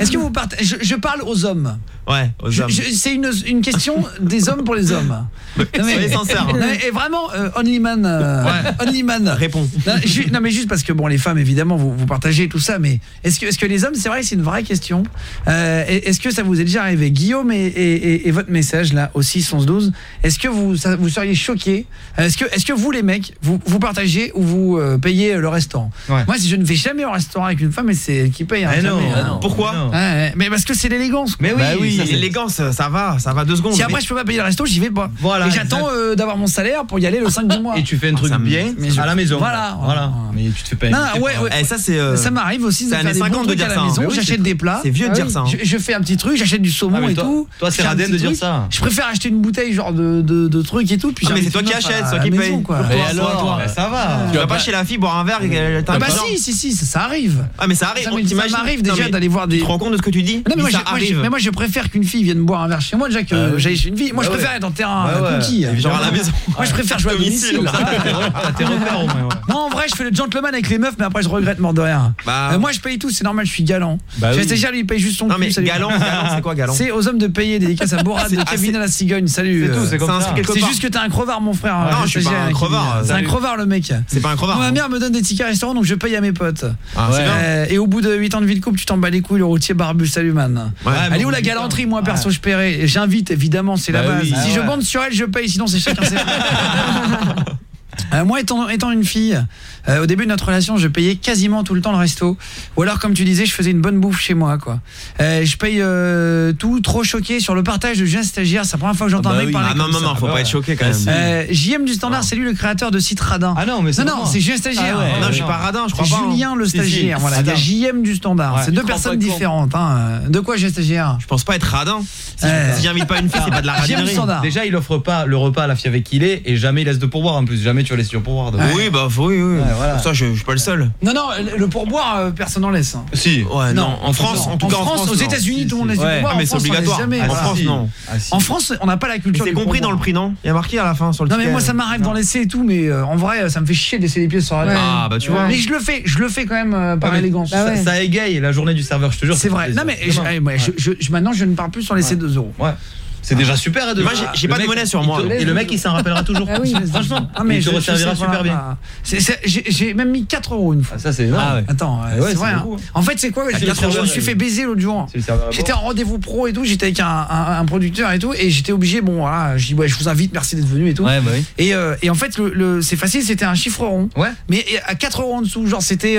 je parle aux hommes. Ouais, aux hommes. C'est une question des hommes pour les hommes. Soyez sincères. Et vraiment only man répond. Non mais juste parce que bon les femmes évidemment vous partagez tout ça, mais est-ce que les hommes, c'est vrai, c'est une vraie question. Est-ce que ça vous est déjà arrivé, Guillaume, et votre message là au 6 11 12, est-ce que vous seriez choqués? Est-ce que vous les mecs vous partagez ou vous payez le restaurant? Moi si je ne vais jamais au restaurant avec une femme, et c'est elle qui paye. Non. Pourquoi? Mais parce que c'est l'élégance. Mais oui, l'élégance, ça va 2 secondes. Si après je peux pas payer le resto, j'y vais pas. Voilà, et j'attends d'avoir mon salaire pour y aller le 5 du mois. Et tu fais un truc bien à la maison. Voilà. Mais tu te fais pas. Et ça c'est ça m'arrive aussi de faire des bons trucs à la maison, j'achète des plats. C'est vieux de dire ça. Je fais un petit truc, j'achète du saumon et tout. Toi c'est radin de dire ça. Je préfère acheter une bouteille genre de trucs et tout, puis mais c'est toi qui achètes, c'est toi qui paye. Et alors ça va. Tu vas pas chez la fille boire un verre et ah bah si ça arrive. Ah mais ça arrive. Ça m'arrive déjà d'aller voir des. Tu te rends compte de ce que tu dis? Non mais moi je préfère qu'une fille vienne boire un verre chez moi déjà que j'aille chez une fille. Moi je préfère être en terrain conquis. Genre à la maison. Moi je préfère jouer à domicile. T'es repères au moins. Non en vrai je fais le gentleman avec les meufs, mais après je regrette mort de rien. Moi je paye tout, c'est normal, je suis galant. Je vais déjà lui paye juste son cul. Non mais galant c'est quoi galant? C'est aux hommes de payer, dédicace à Borat de Kevin à la cigogne. Salut. C'est tout, c'est juste que t'es un crevard mon frère. Non je suis pas un crevard. C'est un crevard le mec. C'est pas un crevard. Ma mère me donne des tickets restaurant donc je paye à mes potes. Et au bout de 8 ans de vie de couple, tu t'en bats les couilles, le routier barbu. Salut man. Elle est où la galanterie? Moi perso je paierai. J'invite évidemment, c'est la base. Si je bande sur elle, je paye, sinon c'est chacun ses. Moi étant une fille, au début de notre relation, je payais quasiment tout le temps le resto, ou alors comme tu disais, je faisais une bonne bouffe chez moi quoi. Je paye tout, trop choqué sur le partage de Julien Stagiaire, c'est la première fois que j'entends un mec parler comme ça. Non, faut pas être choqué quand même. JM du Standard, c'est lui le créateur de Site Radin. Ah non, mais c'est Julien Stagiaire. Non, je suis pas radin, je crois pas. Julien le Stagiaire, voilà, il y a JM du Standard, c'est deux personnes différentes De quoi Julien Stagiaire? Je pense pas être radin. Si j'invite pas une fille, c'est pas de la radinerie. Déjà, il offre pas le repas à la fille avec qui il est, et jamais il laisse de pourboire en plus, jamais tu vas laisser du pourboire. Oui, bah oui. Pour ça, je suis pas le seul. Non, le pourboire, personne n'en laisse. Si. Ouais, non. En France, en tout cas en France. Aux États-Unis, tout le monde laisse du pourboire. Mais c'est obligatoire. En France, non. En France, on n'a pas la culture. C'est compris dans le prix, non? Il y a marqué à la fin sur le ticket. Non, mais moi, ça m'arrive d'en laisser et tout, mais en vrai, ça me fait chier de laisser les pieds sur la table. Ah, bah tu vois. Mais je le fais quand même par élégance. Ça égaye la journée du serveur, je te jure. C'est vrai. Non, mais maintenant, je ne parle plus sans laisser 2 €. Ouais. C'est déjà super. Moi j'ai pas de monnaie sur moi. Et le mec il s'en rappellera toujours. Franchement, mais il te resservira super bien. J'ai même mis 4 € une fois. Ça c'est énorme. Attends, c'est vrai. En fait c'est quoi? Je me suis fait baiser l'autre jour. J'étais en rendez-vous pro et tout, j'étais avec un producteur et tout, et j'étais obligé, bon voilà, je dis je vous invite, merci d'être venu et tout. Et en fait c'est facile, c'était un chiffre rond. Mais à 4 € en dessous, genre c'était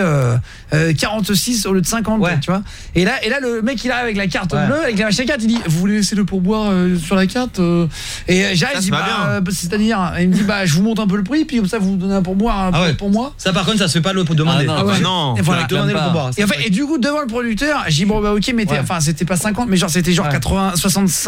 46 au lieu de 50, tu vois. Et là le mec il arrive avec la carte bleue, avec la machin carte, il dit vous voulez laisser le pourboire sur la carte et j'arrive, c'est-à-dire il me dit je vous monte un peu le prix, puis comme ça vous donnez un pourboire pour moi. Ça par contre ça se fait pas le demander. Non. Et voilà, demander le pourboire. Et du coup devant le producteur, j'ai dit OK, mais enfin c'était pas 50, mais genre c'était genre 80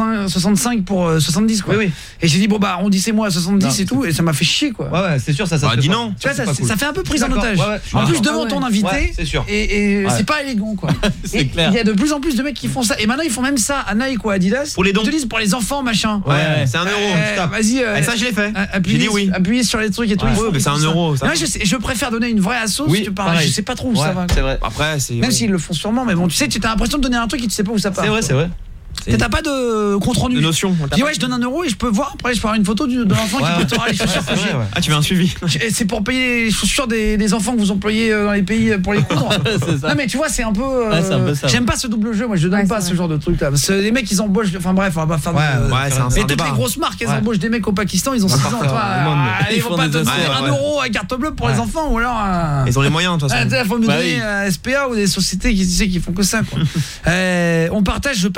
65 pour 70 quoi. Et j'ai dit arrondissez-moi à 70 et tout, et ça m'a fait chier quoi. Ouais, c'est sûr ça dit non. Tu vois, ça fait un peu prise en otage. En plus devant ton invité, c'est sûr. Et c'est pas élégant quoi. C'est clair. Il y a de plus en plus de mecs qui font ça, et maintenant ils font même ça à Nike ou Adidas. Pour les dons. Ils te disent pour les enfants machin. Ouais, c'est 1 €. Vas-y. Ça je l'ai fait. J'ai dit oui. Appuyez sur les trucs et tout. Oui, mais c'est 1 €. Non, je préfère donner une vraie assos. Je sais pas trop où ça va. C'est vrai. Après c'est même s'ils le font sûrement, mais bon, tu sais, tu as l'impression de donner un truc et tu sais pas où ça part. C'est vrai. T'as pas de compte rendu. De notion. Dis je donne 1 € et je peux voir, après je peux avoir une photo de l'enfant qui peut te les chaussures. Ah, tu veux un suivi. C'est pour payer les chaussures des enfants que vous employez dans les pays pour les coudre. Non mais tu vois, c'est un peu j'aime pas ce double jeu, moi je donne pas ce genre de truc là. Parce que les mecs ils embauchent, enfin bref, on va pas faire de. Et toutes les grosses marques elles embauchent des mecs au Pakistan, ils ont 6 ans, ils vont pas donner 1 € à carte bleue pour les enfants, ou alors ils ont les moyens de toute façon. Il faut nous donner SPA ou des sociétés qui font que ça quoi. On partage, je paye le repas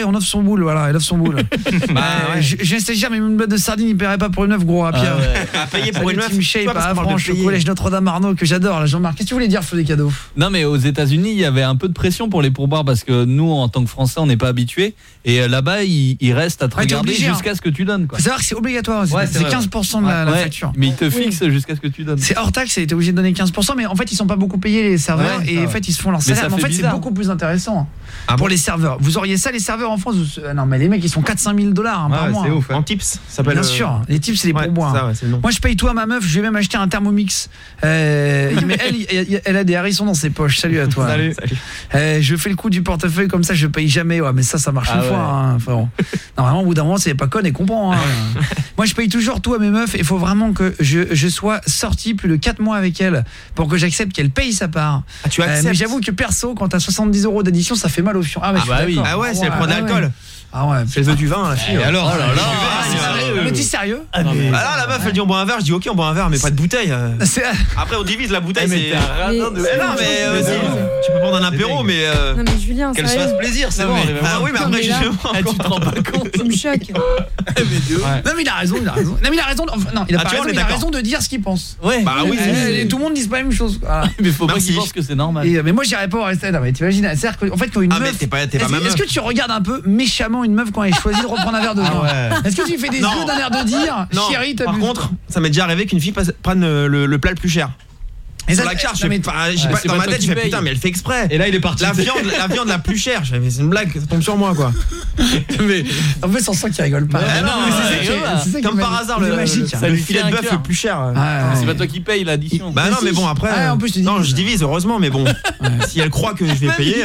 pareil, on offre son boule, voilà, elle offre son boule. J'ai un stagiaire, mais une boîte de sardines, il paierait pas pour une meuf, gros, à Pierre. À payer pour une meuf. Shape, à Franche, au collège Notre-Dame-Arnaud, que j'adore, là, Jean-Marc. Qu'est-ce que tu voulais dire, je fais des cadeaux? Non, mais aux États-Unis, il y avait un peu de pression pour les pourboires parce que nous, en tant que Français, on n'est pas habitués. Et là-bas, ils restent à te regarder jusqu'à ce que tu donnes. Faut savoir que c'est obligatoire, c'est 15% de la facture. Mais ils te fixent jusqu'à ce que tu donnes. C'est hors taxe, t'es obligé de donner 15%, mais en fait, ils sont pas beaucoup payés, les serveurs, et en fait, ils se font leur salaire. Mais en fait, c'est beaucoup plus intéressant pour les serveurs. Vous auriez ça, les serveurs en France? Non, mais les mecs, ils sont 400 000 $, par mois. C'est ouf. En tips, ça s'appelle. Bien sûr, les tips, c'est les pourboires. Moi, je paye tout à ma meuf, je vais même acheter un Thermomix. Mais elle a des hérissons dans ses poches. Salut à toi. Salut. Je fais le coup du portefeuille comme ça, je paye jamais. Ouais, mais ça marche une fois. Enfin, normalement, au bout d'un moment, c'est pas conne et comprend. Moi, je paye toujours tout à mes meufs. Il faut vraiment que je sois sorti plus de 4 mois avec elle pour que j'accepte qu'elle paye sa part. Tu acceptes? Mais j'avoue que perso, quand t'as 70 € d'addition, ça fait mal au fion. C'est le prend d'alcool. Ah ouais, c'est le du vin, la fille. Et alors, mais t'es sérieux? Alors la meuf elle dit on boit un verre, je dis OK on boit un verre mais pas de bouteille. Après on divise la bouteille, c'est non mais tu peux prendre un apéro mais non mais Julien, qu'elle se fasse plaisir, c'est bon. Ah oui mais après justement tu te rends pas compte. Tu me choques. Non mais il a raison. Non mais il a raison. Non, il a pas raison, il a raison de dire ce qu'il pense. Bah oui, tout le monde dit pas la même chose. Mais faut pas qu'il pense que c'est normal. Mais moi j'irais pas au restaurant. Mais t'imagines, c'est-à-dire qu'en fait quand une meuf est-ce que tu regardes un peu méchamment une meuf quand elle choisit de reprendre un verre de vin? Est-ce que tu fais des yeux d'un air de dire chérie, t'abuses? Par contre, ça m'est déjà arrivé qu'une fille prenne le plat le plus cher. Et sur la carte, dans ma tête, je fais putain, mais elle fait exprès. Et là, il est parti. La viande la plus chère. Je fais, mais c'est une blague, ça tombe sur moi, quoi. Mais en fait, on sent qu'il rigole pas. C'est ça comme par hasard, le filet de bœuf le plus cher. C'est pas toi qui paye l'addition. Bah non, mais bon, après. Non, je divise, heureusement, mais bon. Si elle croit que je vais payer,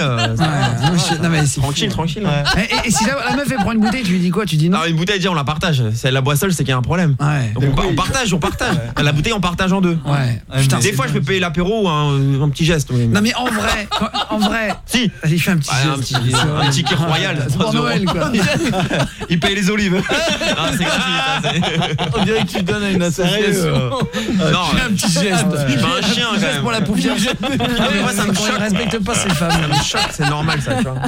tranquille. Et si la meuf elle prend une bouteille, tu lui dis quoi? Tu dis non? Une bouteille, déjà, on la partage. Si elle la boit seule, c'est qu'il y a un problème. Donc on partage. La bouteille, on partage en deux. Des fois, je peux payer l'apéro ou un petit geste. Non mais en vrai si il fait un petit geste, un ticket royal pour Noël quoi. Il paye les olives. C'est gratuit. On dirait que tu donnes à une association. Non, un petit geste. Je suis pas un chien quand même. Pour la paupière. Moi ça me choque. Il respecte pas ces femmes. Ça me choque, c'est normal ça, tu vois.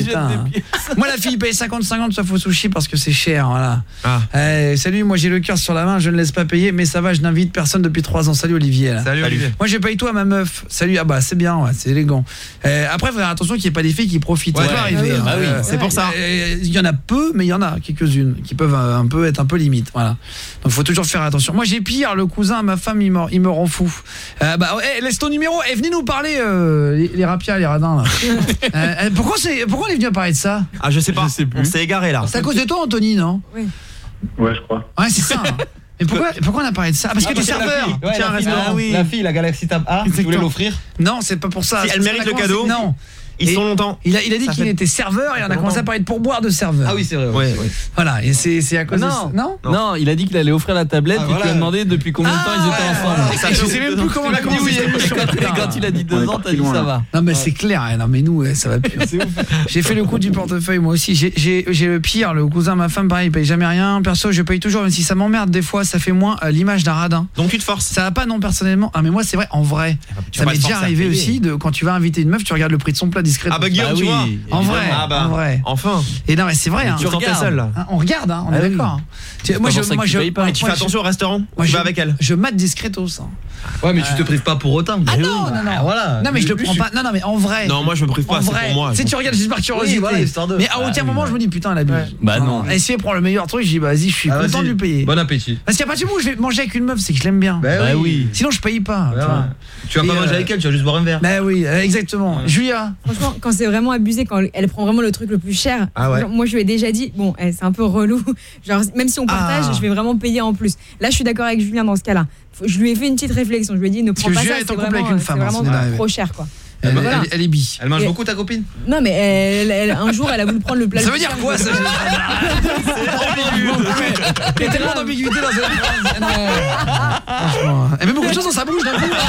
Moi la fille paye 50-50 sauf au sushi parce que c'est cher, voilà. Salut, moi j'ai le cœur sur la main, je ne laisse pas payer, mais ça va, je n'invite personne depuis 3 ans. Salut Olivier. Salut Olivier. Moi je paye tout à ma meuf. Salut, ah bah c'est bien, c'est élégant. Après faut faire attention qu'il n'y ait pas des filles qui profitent. Ça peut arriver. C'est pour ça. Il y en a peu, mais il y en a quelques-unes qui peuvent être un peu limite. Voilà. Donc faut toujours faire attention. Moi j'ai pire, le cousin à ma femme il me rend fou. Laisse ton numéro. Venez nous parler les rapias, les radins là. Pourquoi on est venu à parler de ça? Je sais pas. On s'est égaré là. C'est à cause de toi Anthony, non? Oui. Ouais, je crois. Ouais, c'est ça. Mais pourquoi on a parlé de ça? Parce que t'es serveur. Tiens, un restaurant. La fille, la Galaxy Tab A, tu voulais l'offrir? Non, c'est pas pour ça. Si elle mérite le cadeau. Non. Ils sont longtemps. Il a dit qu'il était serveur et on a commencé à parler de pourboire de serveur. Ah oui, c'est vrai. Voilà, et c'est à cause de ça. Non, il a dit qu'il allait offrir la tablette et tu lui as demandé depuis combien de temps ils étaient ensemble. Je sais même plus comment on a commencé. Quand il a dit 2 ans, t'as dit ça va. Non mais c'est clair, non mais nous ça va plus. J'ai fait le coup du portefeuille moi aussi, j'ai le pire, le cousin de ma femme pareil, il paye jamais rien. Perso, je paye toujours même si ça m'emmerde des fois, ça fait moins l'image d'un radin. Donc tu te forces. Ça va pas non personnellement. Ah mais moi c'est vrai en vrai. Ça m'est déjà arrivé aussi quand tu vas inviter une meuf, tu regardes le prix de son plat discrètement. Ah bah Guillaume, tu vois. En vrai. Enfin. Et non mais c'est vrai. Tu regardes seul là. On regarde, on est d'accord. Moi et tu fais attention au restaurant. Tu vas avec elle. Je mate discretos. Ouais, mais tu te prives pas pour autant. Ah non. Voilà. Non mais je le prends pas. Non mais en vrai. Non, moi je me prive pas, c'est pour moi. Si tu regardes juste par curiosité. Mais à aucun moment je me dis putain elle abuse. Bah non. Et si elle prend le meilleur truc, je dis vas-y, je suis content de lui payer. Bon appétit. Parce qu'à partir du moment où je vais manger avec une meuf, c'est que je l'aime bien. Bah oui. Sinon je paye pas. Tu vas pas manger avec elle, tu vas juste boire un verre. Bah oui, exactement. Julia. Franchement, quand c'est vraiment abusé, quand elle prend vraiment le truc le plus cher, moi je lui ai déjà dit, bon, c'est un peu relou. Genre même si on partage, je vais vraiment payer en plus. Là, je suis d'accord avec Julien dans ce cas-là. Je lui ai fait une petite réflexion. Je lui ai dit, ne prends pas ça, c'est vraiment trop cher, quoi. Elle est bi. Elle mange beaucoup ta copine? Non mais un jour elle a voulu prendre le plat. Ça veut dire quoi ça? C'est ambigu. Il y a tellement d'ambiguïté dans cette phrase. Franchement, elle met beaucoup de choses dans sa bouche d'un coup.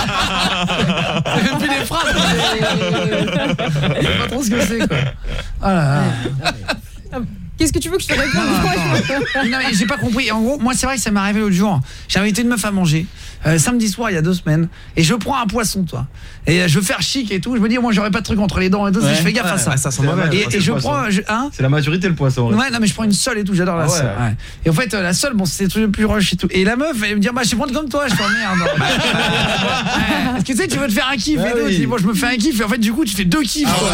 Elle fait plus des phrases. Je sais pas trop ce que c'est quoi. Voilà. Qu'est-ce que tu veux que je te réponde? Non mais j'ai pas compris. En gros, moi c'est vrai que ça m'est arrivé l'autre jour. J'ai invité une meuf à manger samedi soir il y a 2 semaines et je prends un poisson toi. Et je veux faire chic et tout, je me dis moi j'aurais pas de truc entre les dents et tout, je fais gaffe à ça. Ça sent mauvais. Et je prends c'est la maturité le poisson. Ouais, non mais je prends une sole et tout, j'adore la sole. Ouais. Et en fait la sole bon, c'est des trucs plus rush et tout. Et la meuf elle me dit bah je vais prendre comme toi, je t'emmerde. Parce que tu sais tu veux te faire un kiff et tout, tu dis bon je me fais un kiff et en fait du coup tu fais 2 kiffs quoi.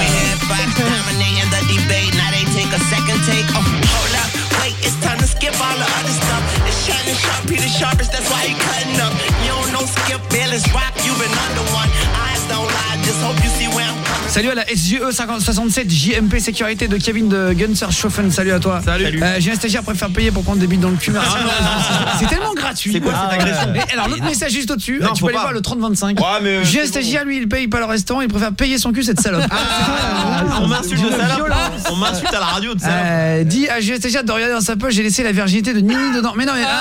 It's time to skip all the other stuff. It's shining sharp, Peter Sharpest, that's why you cutting up. You don't know Skip Bayless rock, you've been under one. Eyes don't lie, just hope you see where I'm coming. Salut à la SGE 67 JMP sécurité de Kevin de Gunsershofen. Salut à toi. Salut. J'ai un stagiaire préfère payer pour prendre des bites dans le cul. C'est tellement gratuit. C'est quoi cette agression? Alors l'autre message juste au-dessus, non, tu peux aller voir le 3025. Ouais, j'ai un stagiaire lui il paye pas le restaurant, il préfère payer son cul cette salope. On m'insulte de salope. On m'insulte à la radio de salope. Dis à j'ai un stagiaire de regarder dans sa poche, j'ai laissé la virginité de Nini dedans. Mais non mais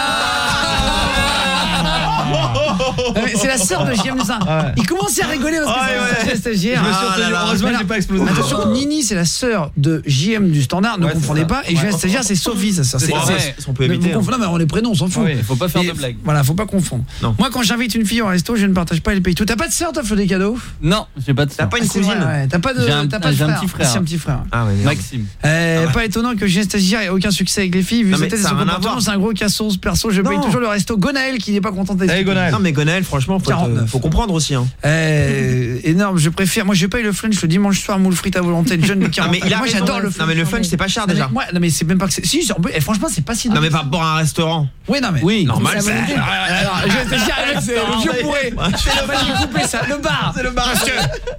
c'est la sœur de JM Dessin. Il commençait à rigoler parce que c'est stagiaire. Je me suis retenu, heureusement j'ai pas explosé. Attention, Nini c'est la sœur de JM du Standard, ne confondez pas. Et JM stagiaire c'est Sophie, sa sœur. On peut éviter. Non mais on les prénoms, on s'en fout. Il faut pas faire de blagues. Voilà, faut pas confondre. Moi quand j'invite une fille au resto, je ne partage pas, elle paye tout. T'as pas de sœur, t'offres des cadeaux? Non, j'ai pas de sœur. T'as pas une cousine? T'as pas de frère? J'ai un petit frère. C'est un petit frère. Ah ouais, Maxime. Pas étonnant que JM stagiaire ait aucun succès avec les filles. Vu sa tête et son comportement, c'est un gros cassos. Perso, je paye toujours le resto. Gonaël qui n'est pas content d'être. Non mais Gonaël, franchement, faut comprendre aussi. Énorme, je préfère. Moi, je paye le flunch le dimanche soir, moule frites à volonté de jeune de 40. Mais moi, j'adore le flunch. Non mais le flunch, c'est pas cher déjà. Non mais c'est même pas que c'est. Si, franchement, c'est pas si. Non mais par rapport à un restaurant. Oui, non mais. Oui, normal. Alors, je vais te dire, c'est le vieux bourré. J'ai coupé ça. Le bar. C'est le bar. Parce que.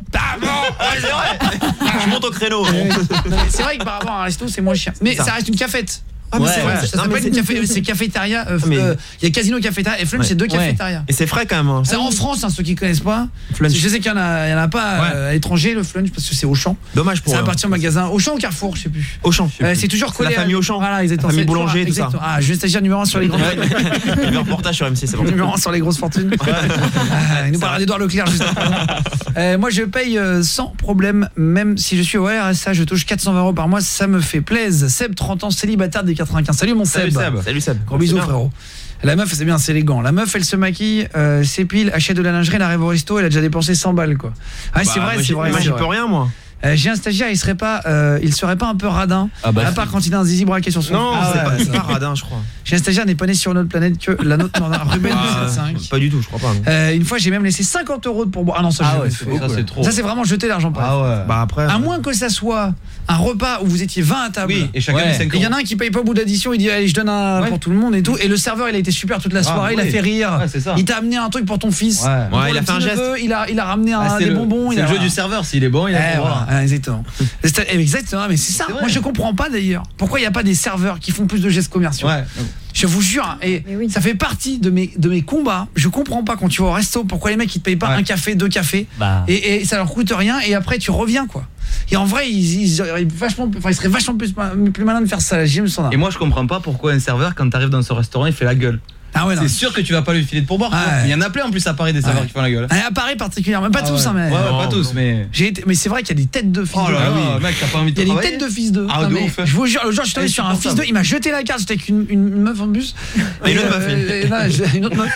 C'est vrai. Je monte au créneau. C'est vrai que par rapport à un resto, c'est moins cher. Mais ça reste une cafette. Ah mais c'est vrai, ça s'appelle une café, c'est cafétéria, il y a Casino Cafétéria et Flunch c'est 2 cafétérias. Et c'est frais quand même. C'est en France ceux qui connaissent pas. Flunch. Je sais qu'il y en a pas à l'étranger le Flunch parce que c'est Auchan. Dommage pour. Ça appartient au magasin Auchan ou Carrefour, je sais plus. Auchan. C'est toujours collé la famille Auchan. Voilà, exactement. La famille Boulanger tout ça. Ah, je vais stagiaire numéro 1 sur les grandes. Le reportage sur MC, c'est bon. Numéro 1 sur les grosses fortunes. Il nous parlera d'Edouard Leclerc juste après. Moi je paye sans problème même si je suis au RSA, je touche 420 € par mois, ça me fait plaisir. Seb 30 ans célibataire des 95. Salut mon Seb. Salut Seb. Gros bisous frérot. La meuf c'est bien, c'est élégant. La meuf elle se maquille, s'épile, achète de la lingerie, elle arrive au resto, elle a déjà dépensé 100 balles quoi. Ah c'est vrai, c'est vrai. Moi j'y peux rien moi. J'ai un stagiaire, il serait pas un peu radin à part quand il a un zizi braqué sur son. Non, c'est pas radin je crois. J'ai un stagiaire n'est pas né sur une autre planète que la nôtre. Ruben 5. Pas du tout, je crois pas. Une fois j'ai même laissé 50 € de pourboire. Ah non ça c'est trop. Ça c'est vraiment jeter l'argent par. Ah ouais. Bah après à moins que ça soit un repas où vous étiez 20 à table. Oui, et chacun met 5 €. Il y en a un qui paye pas au bout d'addition, il dit allez je donne un pour tout le monde et tout, et le serveur il a été super toute la soirée, il a fait rire. Il t'a amené un truc pour ton fils. Il a fait un geste. Il a ramené des bonbons, c'est le jeu du serveur, s'il est bon, il a exactement. Exactement, mais c'est ça. Moi je comprends pas d'ailleurs pourquoi il y a pas des serveurs qui font plus de gestes commerciaux. Je vous jure, et ça fait partie de mes combats. Je comprends pas quand tu vas au resto pourquoi les mecs ils te payent pas un café, 2 cafés et ça leur coûte rien et après tu reviens quoi. Et en vrai ils seraient vachement plus malin de faire ça. Et moi je comprends pas pourquoi un serveur quand t'arrives dans ce restaurant il fait la gueule. C'est sûr que tu vas pas lui filer de pourboire. Il y en a plein en plus à Paris des serveurs qui font la gueule. À Paris particulièrement, pas tous mais pas tous mais mais c'est vrai qu'il y a des têtes de fils de. Mec, t'as pas envie de travailler. Il y a des têtes de fils de. Je vous jure, le jour je suis tombé sur un fils de, il m'a jeté la carte, j'étais avec une meuf en bus. Et une autre meuf. Une autre meuf.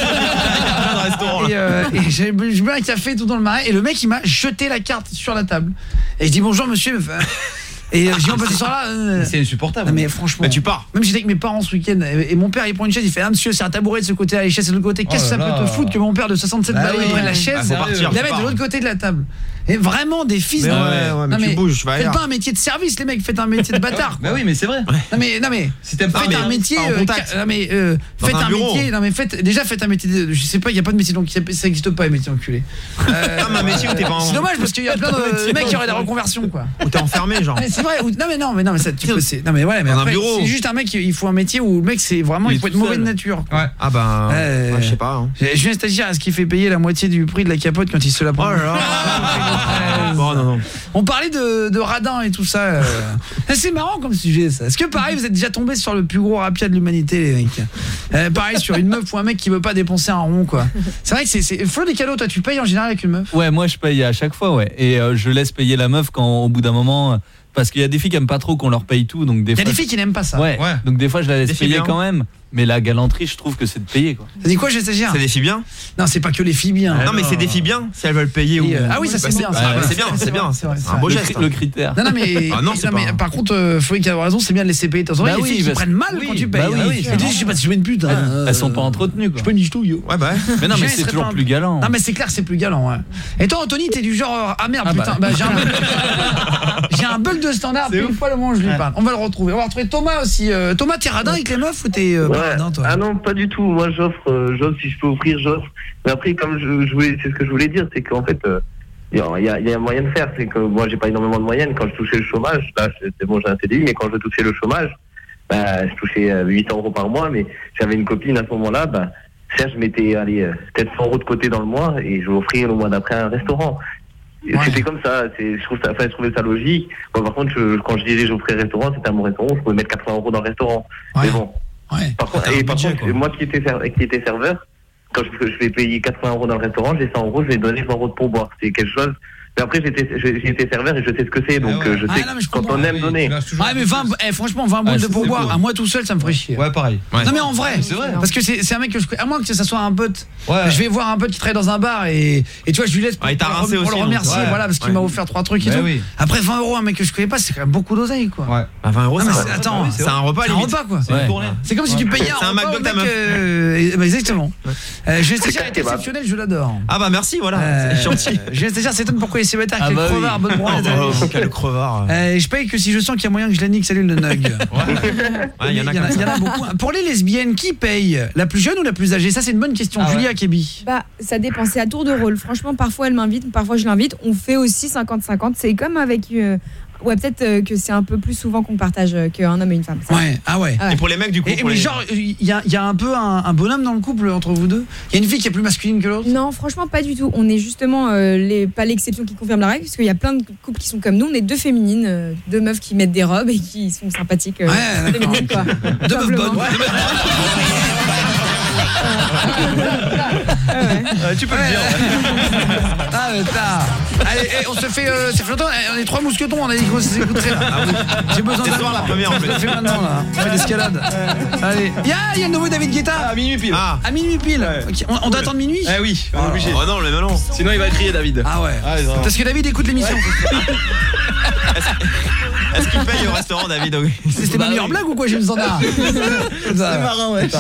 Et j'ai bu un café tout dans le marais et le mec il m'a jeté la carte sur la table. Et je dis bonjour monsieur. Et j'ai un petit soir là c'est insupportable. Mais franchement bah, tu pars. Même j'étais avec mes parents ce week-end et mon père il prend une chaise, il fait monsieur c'est un tabouret de ce côté, les chaises de l'autre côté, qu'est-ce que ça peut te foutre que mon père de 67 balles il prenne la chaise, il la met de l'autre côté de la table. Et vraiment des fils de mais tu bouges, faites pas un métier de service les mecs, faites un métier de bâtard. Bah oui mais c'est vrai. Non mais si t'aimes pas faites un métier faites un métier déjà faites un métier je sais pas, il y a pas de métier donc ça existe pas les métiers enculés. Un métier où t'es pas. C'est dommage parce qu'il y a plein de mecs qui auraient des reconversions quoi. Où t'es enfermé genre. C'est vrai. Non mais ça tu peux c'est. Non mais ouais mais après c'est juste un mec il faut un métier où le mec c'est vraiment il faut être mauvais de nature. Ah ben je sais pas. Je viens stagiaire est-ce qu'il fait payer la moitié du prix de la capote quand il se la prend. Non. On parlait de radin et tout ça. C'est marrant comme sujet ça. Est-ce que pareil vous êtes déjà tombé sur le plus gros rapia de l'humanité les mecs pareil sur une meuf ou un mec qui veut pas dépenser un rond quoi. C'est vrai que c'est Flo des cadeaux, toi tu payes en général avec une meuf? Ouais, moi je paye à chaque fois et je laisse payer la meuf quand au bout d'un moment parce qu'il y a des filles qui aiment pas trop qu'on leur paye tout, donc il y a des filles qui n'aiment pas ça. Ouais. Donc des fois je la laisse payer quand même. Mais la galanterie, je trouve que c'est de payer quoi. Ça dit quoi, stagiaire? C'est des filles bien? Non, c'est pas que les filles bien. Non, mais c'est des filles bien si elles veulent payer ou Ah oui, ça c'est bien. C'est bien. C'est un beau geste. Le critère. Non mais par contre Fabrice a raison, c'est bien de laisser payer. T'as les filles qui prennent mal quand tu payes. Je sais pas si je mets une pute. Elles sont pas entretenues quoi. Je peux une ch'touille. Ouais bah. Mais non mais c'est toujours plus galant. Non mais c'est clair, c'est plus galant ouais. Et toi Anthony, t'es du genre ah merde putain, j'ai un bug de standard une fois le moment où je lui parle. On va le retrouver. On va retrouver Thomas aussi. Thomas, t'es radin avec les meufs ou t'es radin toi? Ah non, pas du tout. Moi, j'offre si je peux offrir, j'offre. Mais après, comme c'est ce que je voulais dire, c'est qu'en fait, il y a un moyen de faire. C'est que moi, j'ai pas énormément de moyens. Quand je touchais le chômage, là, c'est bon, j'ai un CDI, mais quand je touchais le chômage, je touchais 800 € par mois, mais j'avais une copine à ce moment-là, certes, je mettais, peut-être 100 € de côté dans le mois, et je l'offrais le mois d'après à un restaurant. C'était comme ça, je trouvais ça logique. Bon, par contre, quand je disais j'offrais restaurant, c'était à mon restaurant, je pouvais mettre 80 € dans le restaurant. Mais bon. Par contre, moi qui étais serveur, quand je vais payer 80 € dans le restaurant, j'ai 100 €, je vais donner 20 € de pourboire. C'est quelque chose. Mais après, j'ai été serveur et je sais ce que c'est, donc je sais quand on aime donner. Mais franchement, 20 boules de pourboire, à moi tout seul, ça me ferait chier. Ouais, pareil. Non, mais en vrai, c'est vrai. Parce que c'est un mec que je connais. À moins que ça soit un pote. Je vais voir un pote qui travaille dans un bar et tu vois, je lui laisse pour le remercier, voilà, parce qu'il m'a offert 3 trucs et tout. Après, 20 €, un mec que je connais pas, c'est quand même beaucoup d'oseille, quoi. Ouais. 20 €, attends, c'est un repas, quoi. C'est comme si tu payais un McDo repas, exactement. J'ai stagiaire exceptionnel, je l'adore. Ah bah merci, voilà, c'est gentil. J'ai stagiaire s'étonne pourquoi il est célibataire, quel crevard, bonne brosse. Quel crevard. Je paye que si je sens qu'il y a moyen que je la nique, salut le nug. Il y en a beaucoup. Pour les lesbiennes, qui paye? La plus jeune ou la plus âgée? Ça c'est une bonne question. Julia Kébi. Ça dépend, c'est à tour de rôle. Franchement, parfois elle m'invite, parfois je l'invite. On fait aussi 50-50. C'est comme avec... Ouais, peut-être que c'est un peu plus souvent qu'on partage qu'un homme et une femme. Ouais, ouais. Et pour les mecs, du coup... Mais genre, il y a un peu un bonhomme dans le couple entre vous deux? Il y a une fille qui est plus masculine que l'autre? Non, franchement, pas du tout. On est justement pas l'exception qui confirme la règle, parce qu'il y a plein de couples qui sont comme nous. On est 2 féminines, 2 meufs qui mettent des robes et qui sont sympathiques. Ouais, d'accord. 2 meufs bonnes. Tu peux le dire. Allez, on se fait ça fait longtemps, on est 3 mousquetons, on a dit qu'on s'écouterait là. J'ai besoin d'avoir la première en fait. On fait maintenant là. On fait l'escalade. Allez. Il y a le nouveau David Guetta à minuit pile. À minuit pile. Okay. On doit attendre minuit? Eh oui, on est obligé. Oh non, mais non. Sinon il va crier David. Ah ouais. Parce que David écoute l'émission. Est-ce qu'il paye au restaurant, David? C'était ma meilleure blague ou quoi, James Standard? C'est marrant, ouais.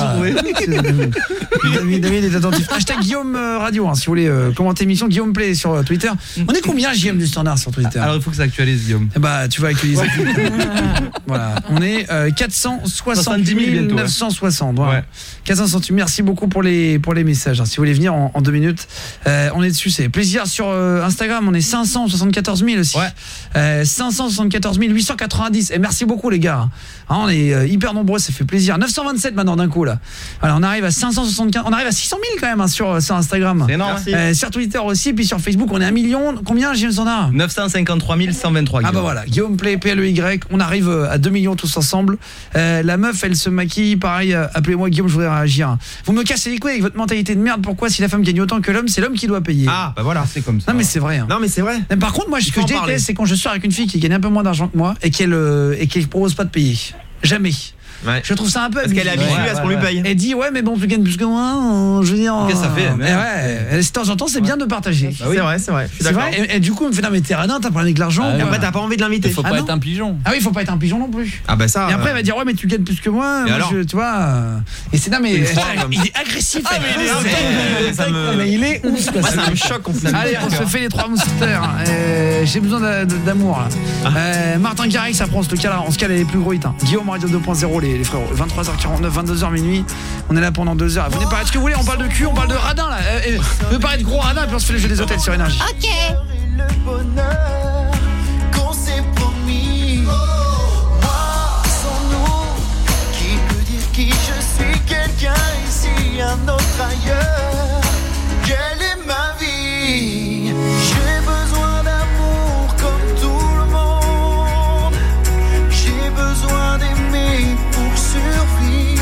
David est attentif. Hashtag Guillaume Radio, si vous voulez commenter l'émission. Guillaume Play sur Twitter. On est combien, JM du Standard sur Twitter? Alors il faut que ça actualise, Guillaume. Tu vas actualiser. Voilà, on est 470 960. Voilà. 460. Merci beaucoup pour les messages. Si vous voulez venir en 2 minutes, on est dessus. C'est plaisir sur Instagram. On est 574 000 aussi. 574 890. Et merci beaucoup les gars. On est hyper nombreux, ça fait plaisir. 927 maintenant d'un coup là. Voilà, on arrive à 575. On arrive à 600 000 quand même sur Instagram. C'est énorme. Sur Twitter aussi, puis sur Facebook, on est 1 million. Combien, James Standard? 953 123. Ah bah voilà, Guillaume Play, PLEY. On arrive à 2 millions tous ensemble. La meuf, elle se maquille. Pareil, appelez-moi Guillaume, je voudrais réagir. Vous me cassez les couilles avec votre mentalité de merde. Pourquoi, si la femme gagne autant que l'homme, c'est l'homme qui doit payer? Ah bah voilà, c'est comme ça. Non mais c'est vrai. Non mais c'est vrai. Mais par contre, moi, ce que je déteste, c'est quand je sors avec une fille qui gagne un peu moins d'argent que moi et qu'elle propose pas de payer. Jamais. Ouais. Je trouve ça un peu parce qu'elle est habituée à ce qu'on lui paye. Elle dit ouais mais bon tu gagnes plus que moi, je veux dire. Qu'est-ce que ça fait? Ouais, de temps en temps c'est bien de partager. Bah oui. C'est vrai. C'est vrai. Et du coup elle me fait non mais t'es radin, t'as pas avec l'argent. Et après t'as pas envie de l'inviter. Il faut pas être un pigeon. Ah oui, il faut pas être un pigeon non plus. Ah bah ça. Et après elle va dire ouais mais tu gagnes plus que moi, tu vois. Et c'est non mais il est agressif. Ah mais il est ouf. Moi ça me choque complètement. Allez, on se fait les 3 mousquetaires. J'ai besoin d'amour là. Martin Garrix ça prend ce cas là, on se cale les plus gros hits. Guillaume Radio 2.0 les frérots. 23h49, 22h minuit. On est là pendant 2 heures. Venez parler de ce que vous voulez, on parle de cul, on parle de radin là. Venez parler de gros radin et puis on se fait le jeu des hôtels sur Énergie. OK. Le bonheur qu'on s'est promis. Moi, sans nous, qui peut dire qui je suis? Quelqu'un ici, un autre ailleurs. Quelle est ma vie? J'ai besoin d'amour comme tout le monde. J'ai besoin d'aimer pour survivre.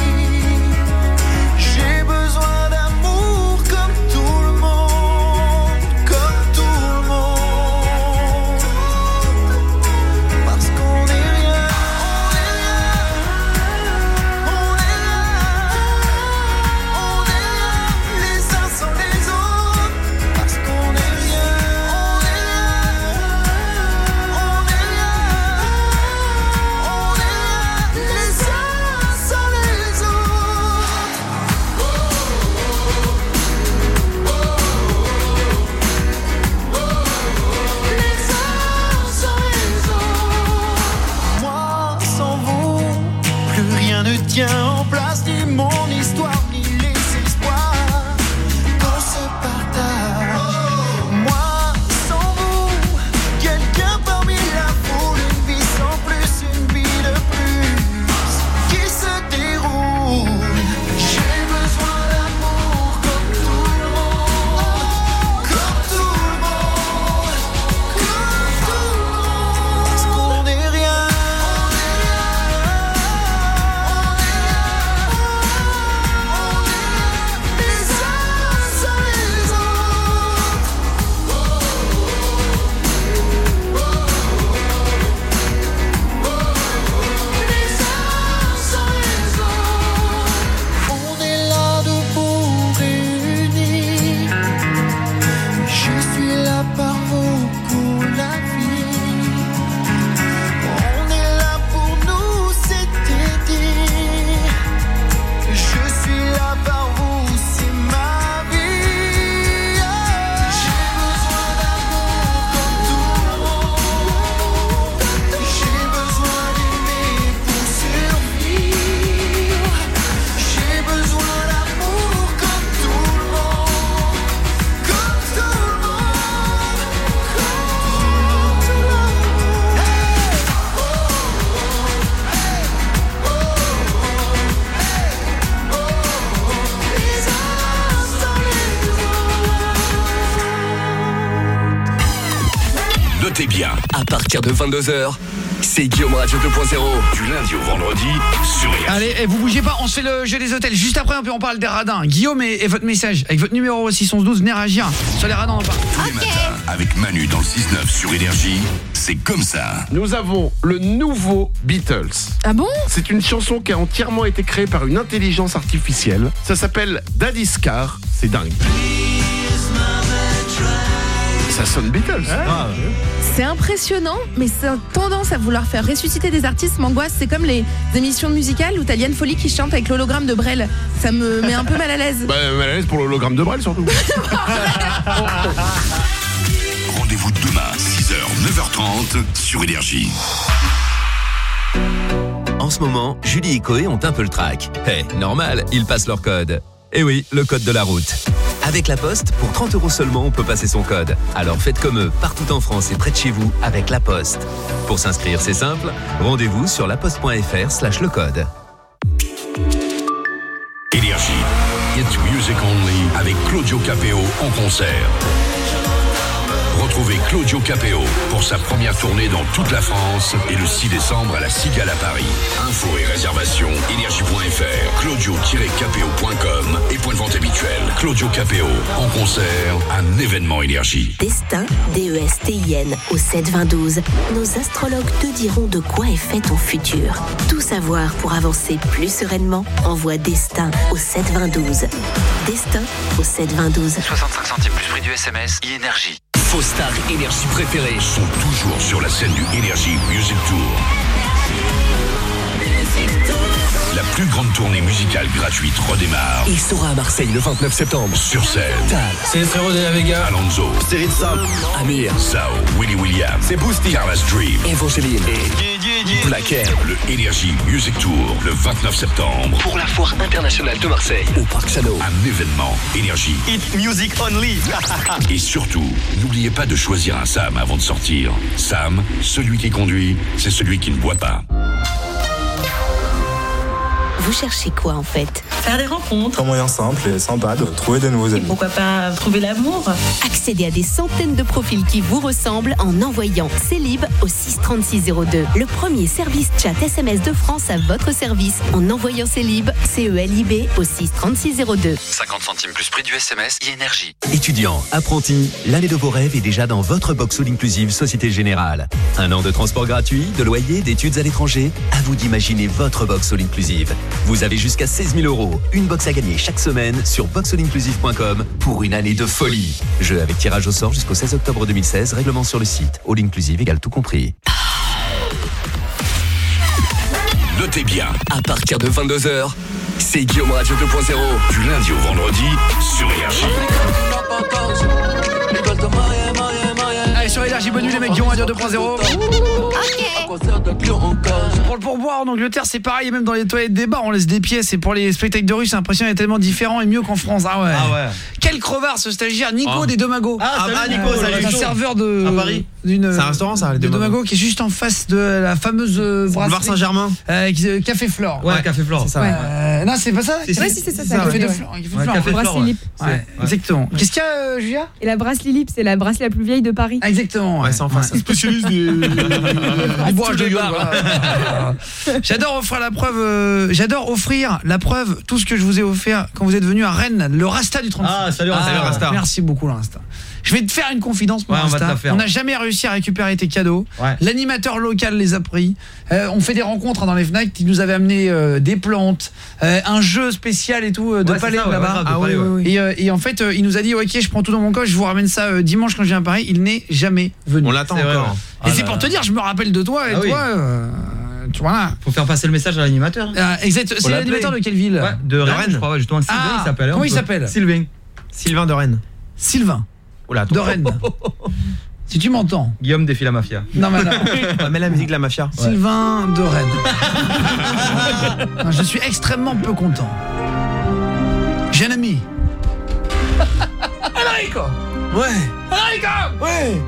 J'ai besoin d'amour comme tout le monde, comme tout le monde. Parce qu'on Notez bien, à partir de 22h, c'est Guillaume Radio 2.0. Du lundi au vendredi, sur Énergie. Allez, et vous bougez pas, on se fait le jeu des hôtels. Juste après, on parle des radins. Guillaume et votre message, avec votre numéro 612, venez réagir sur les radins. Tous les matins, avec Manu dans le 6-9 sur Énergie, c'est comme ça. Nous avons le nouveau Beatles. Ah bon? C'est une chanson qui a entièrement été créée par une intelligence artificielle. Ça s'appelle Daddy's Car. C'est dingue. Ça sonne Beatles. C'est impressionnant, mais c'est tendance à vouloir faire ressusciter des artistes m'angoisse. C'est comme les émissions musicales où t'as Liane Folly qui chante avec l'hologramme de Brel. Ça me met un peu mal à l'aise. Mal à l'aise pour l'hologramme de Brel surtout. Rendez-vous demain, 6h, 9h30 sur Énergie. En ce moment, Julie et Koé ont un peu le trac. Normal, ils passent leur code. Eh oui, le code de la route. Avec La Poste, pour 30 € seulement, on peut passer son code. Alors faites comme eux, partout en France et près de chez vous, avec La Poste. Pour s'inscrire, c'est simple. Rendez-vous sur laposte.fr/le code. Énergie. It's Music Only avec Claudio Capéo en concert. Retrouvez Claudio Capéo pour sa première tournée dans toute la France et le 6 décembre à la Cigale à Paris. Infos et réservations, énergie.fr, claudio-capéo.com et point de vente habituel. Claudio Capéo en concert, un événement Énergie. Destin, DESTIN au 7-20-12. Nos astrologues te diront de quoi est fait ton futur. Tout savoir pour avancer plus sereinement, envoie Destin au 7-20-12. Destin au 7-20-12. 65 centimes plus prix du SMS, Énergie. Vos stars Énergie préférées sont toujours sur la scène du Énergie Music Tour. La plus grande tournée musicale gratuite redémarre. Il sera à Marseille le 29 septembre. Sur scène, c'est Zero de la Vega, Alonso, Cyril Sam, Amir, Zao, Willy William, c'est Boosty, Carla's Dream, Evangeline et Black Air. Le Énergie Music Tour, le 29 septembre. Pour la Foire internationale de Marseille, au Parc Chano. Un événement Énergie. Hit Music Only. Et surtout, n'oubliez pas de choisir un Sam avant de sortir. Sam, celui qui conduit, c'est celui qui ne boit pas. Vous cherchez quoi en fait? Faire des rencontres. Un moyen simple et sympa de trouver de nouveaux amis. Et pourquoi pas trouver l'amour? Accédez à des centaines de profils qui vous ressemblent en envoyant Célib au 63602. Le premier service chat SMS de France à votre service en envoyant Célib, CELIB au 63602. 50 centimes plus prix du SMS, Énergie. Étudiants, apprentis, l'année de vos rêves est déjà dans votre box all inclusive Société Générale. Un an de transport gratuit, de loyer, d'études à l'étranger. À vous d'imaginer votre box all inclusive. Vous avez jusqu'à 16 000 €. Une box à gagner chaque semaine sur boxallinclusive.com pour une année de folie. Jeu avec tirage au sort jusqu'au 16 octobre 2016. Règlement sur le site. All inclusive égale tout compris. Notez bien, À partir de 22h, c'est Guillaume Radio 2.0. du lundi au vendredi sur Énergie. Allez, sur Énergie, bonne nuit les mecs, Guillaume Radio 2.0. Pour le pourboire en Angleterre, c'est pareil, et même dans les toilettes des bars, on laisse des pièces. Et pour les spectacles de rue, c'est impressionnant, il est tellement différent et mieux qu'en France. Ah ouais. Quel crevard ce stagiaire, Nico des Domago. Nico, salut. Un serveur de à Paris. C'est un restaurant ça, les Domago, qui est juste en face de la fameuse boulevard Saint-Germain. Café Flore. Ouais, Café Flore. C'est ça. Non, c'est pas ça. Si, c'est ça. Café de Flore. Café Flore. Exactement. Qu'est-ce qu'il y a, Julia? Et la brasserie Lip, c'est la brasserie la plus vieille de Paris. Exactement. Ouais, c'est en face. Spécialiste des bourrages de gueule. J'adore offrir la preuve, tout ce que je vous ai offert quand vous êtes venu à Rennes, le Rasta du 36. Salut Rasta. Merci beaucoup le Rasta. Je vais te faire une confidence, mon Rasta. On n'a jamais réussi à récupérer tes cadeaux. L'animateur local les a pris. On fait des rencontres dans les Fnac. Il nous avait amené des plantes, un jeu spécial et tout de palais là-bas. Et en fait, il nous a dit ok, je prends tout dans mon coche, je vous ramène ça dimanche quand je viens à Paris. Il n'est jamais venu. On l'attend encore. Et c'est pour te dire, je me rappelle de toi et toi. Tu vois. Faut faire passer le message à l'animateur. Exact. C'est l'animateur de quelle ville? De Rennes, je crois. Justement, Sylvain, il s'appelle. Comment il s'appelle? Sylvain de Rennes. Sylvain. De Rennes. Si tu m'entends. Guillaume défie la mafia. Non, mais mets la musique de la mafia. Sylvain de Rennes. Je suis extrêmement peu content. J'ai un ami. Enrico. Enrico.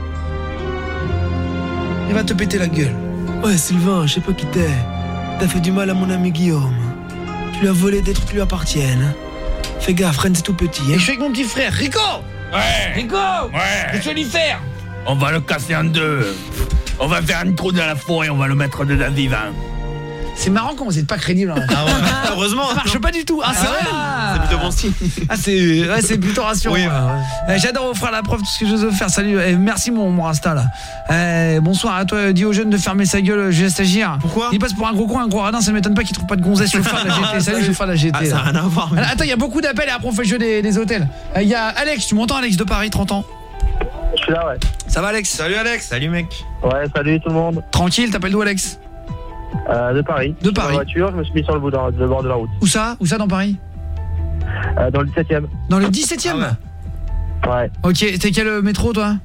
Il va te péter la gueule. Ouais, Sylvain, je sais pas qui t'es. T'as fait du mal à mon ami Guillaume. Tu lui as volé des trucs qui lui appartiennent. Fais gaffe, Rennes c'est tout petit. Et je suis avec mon petit frère, Rico. Ouais. Rico. Ouais. Qu'est-ce que tu vas lui faire? On va le casser en deux. On va faire un trou dans la forêt, on va le mettre dedans vivant. C'est marrant quand vous n'êtes pas crédible. Hein. Ah ouais. Heureusement. Ça marche pas du tout. Ah, c'est vrai. C'est plutôt bon style. Ah, c'est plutôt rassurant. Oui, j'adore vous faire la preuve de ce que je veux faire. Salut. Merci mon Rasta là. Bonsoir à toi. Dis aux jeunes de fermer sa gueule. Je laisse agir. Pourquoi? Il passe pour un gros con, un gros radin. Ça ne m'étonne pas qu'il trouve pas de gonzesse. Chauffeur de la GT. Salut, chauffeur de la GT. Ah, ça n'a rien à voir. Mais... Attends, il y a beaucoup d'appels et après on fait le jeu des hôtels. Il y a Alex. Tu m'entends, Alex de Paris, 30 ans? Je suis là, ouais. Ça va, Alex? Salut, Alex. Salut, mec. Ouais, salut tout le monde. Tranquille. T'appelles d'où, Alex? De Paris. De Paris. Dans la voiture, je me suis mis sur le bord de la route. Où ça dans Paris? Dans le 17e. Dans le 17e? Ouais. Ok, t'es quel métro toi?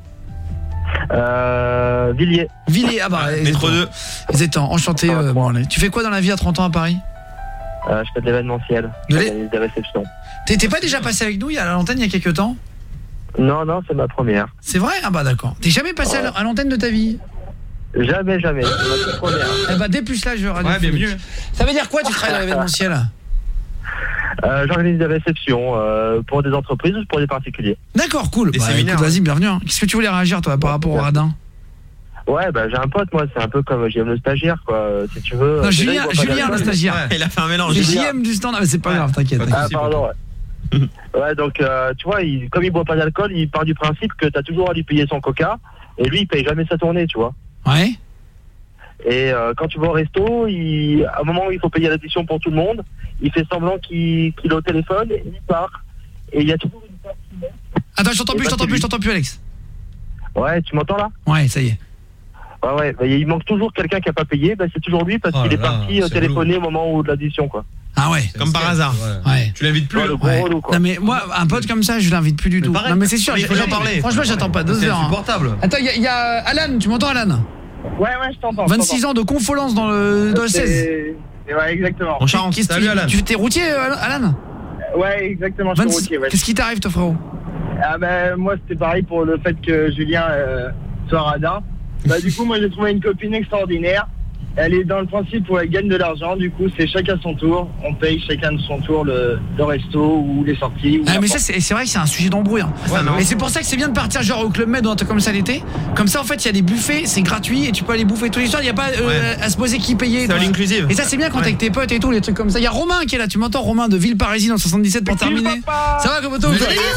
Villiers. Villiers, ah bah métro 2. Exactement, enchanté. Bon, tu fais quoi dans la vie à 30 ans à Paris? Je fais de l'événementiel. J'organise des réceptions. T'es pas déjà passé avec nous à l'antenne il y a quelques temps? Non, c'est ma première. C'est vrai? Ah bah d'accord. T'es jamais passé à l'antenne de ta vie? Jamais. C'est ma première. Eh bah dépucelage radio. Ouais, bien mieux. Ça veut dire quoi tu travailles dans l'événementiel? J'organise des réceptions pour des entreprises ou pour des particuliers. D'accord, cool. Des séminaires. Écoute, vas-y, bienvenue. Qu'est-ce que tu voulais réagir toi par rapport au radin? Ouais, j'ai un pote, moi, c'est un peu comme JM le stagiaire, quoi. Si tu veux. Non, Julien le stagiaire. Ouais, il a fait un mélange. JM du standard, mais c'est pas grave, t'inquiète. Ah, pardon, ouais. Ouais, donc, tu vois, comme il boit pas d'alcool, il part du principe que t'as toujours à lui payer son coca, et lui, il paye jamais sa tournée, tu vois. Ouais. Et quand tu vas au resto, à un moment où il faut payer l'addition pour tout le monde, il fait semblant qu'il est au téléphone, et il part. Et il y a toujours une personne. Attends, je t'entends plus, Alex. Ouais, tu m'entends là? Ouais, ça y est. Ouais, il manque toujours quelqu'un qui a pas payé, c'est toujours lui parce qu'il est parti téléphoner au moment où de l'addition, quoi. Ah ouais, comme par hasard. Ouais. Tu l'invites plus. Ouais. Relou, quoi. Non mais moi un pote comme ça, je l'invite plus du tout. Pareil, non mais c'est sûr, il faut en parler. Franchement, j'attends pas 2 heures. C'est insupportable. Attends, il y a Alan, tu m'entends Alan? Ouais, je t'entends. 26 ans de confolence dans le 16. Ouais, exactement. En Charente. Salut Alan. Tu t'es routier Alan? Ouais, exactement, je suis routier, ouais. Qu'est-ce qui t'arrive toi frérot? Ah moi c'était pareil pour le fait que Julien soit radin. Du coup, moi j'ai trouvé une copine extraordinaire. Elle est dans le principe où elle gagne de l'argent. Du coup, c'est chacun son tour. On paye chacun de son tour le resto ou les sorties. Mais ça, c'est vrai que c'est un sujet d'embrouille. Hein. Ouais, et c'est pour ça que c'est bien de partir genre au Club Med ou un truc comme ça l'été. Comme ça, en fait, il y a des buffets, c'est gratuit et tu peux aller bouffer tous les soirs. Il n'y a pas à se poser qui payait. C'est all-inclusive. Et ça, c'est bien quand t'es avec tes potes et tout, les trucs comme ça. Il y a Romain qui est là. Tu m'entends, Romain de Villeparisis dans le 77 pour terminer. Ça va, comme toi?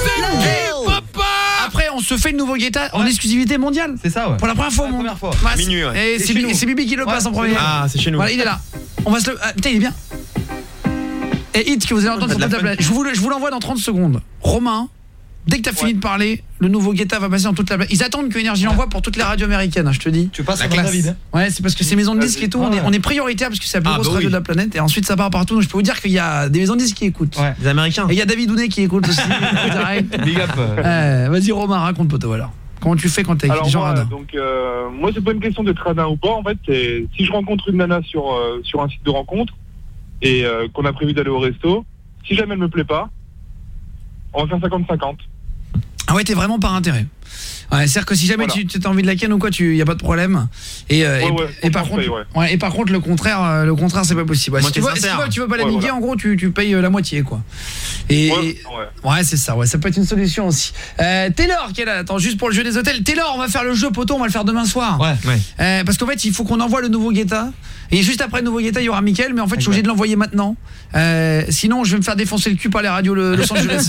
Après, on se fait le nouveau Guetta en exclusivité mondiale. C'est ça, ouais. Pour la première fois. Minuit, ouais. Et c'est Bibi qui le passe en premier. Ah, c'est chez nous. Voilà, il est là. On va se le... putain, il est bien. Et Hit que vous allez entendre sur toute la planète. Je vous l'envoie dans 30 secondes. Romain, dès que t'as fini de parler, le nouveau Guetta va passer dans toute la planète. Ils attendent que Énergie l'envoie pour toutes les radios américaines, je te dis. Tu passes avec David. Ouais, c'est parce que c'est maison de disques et tout, on est prioritaire parce que c'est la plus grosse radio de la planète et ensuite ça part partout. Donc je peux vous dire qu'il y a des maisons de disques qui écoutent. Ouais, des Américains. Et il y a David Dounet qui écoute aussi. Big up. Vas-y Romain, raconte poteau alors. Comment tu fais quand t'es avec les gens radins? Donc moi c'est pas une question d'être radin ou pas, en fait c'est si je rencontre une nana sur un site de rencontre et qu'on a prévu d'aller au resto, si jamais elle me plaît pas, on va faire 50-50. Ah ouais, t'es vraiment par intérêt. Ouais, c'est-à-dire que si jamais tu as envie de la ken ou quoi, y a pas de problème. Et par contre le contraire c'est pas possible. Ouais, si tu vois que tu veux pas l'amiguer, en gros tu payes la moitié quoi. Ouais, c'est ça. Ouais, ça peut être une solution aussi. Taylor qui est là. Attends, juste pour le jeu des hôtels. Taylor, on va faire le jeu poteau, on va le faire demain soir. Ouais. Parce qu'en fait, il faut qu'on envoie le nouveau Guetta. Et juste après le nouveau Guetta, il y aura Mickaël, mais en fait, je suis obligé de l'envoyer maintenant. Sinon, je vais me faire défoncer le cul par les radios Los Angeles.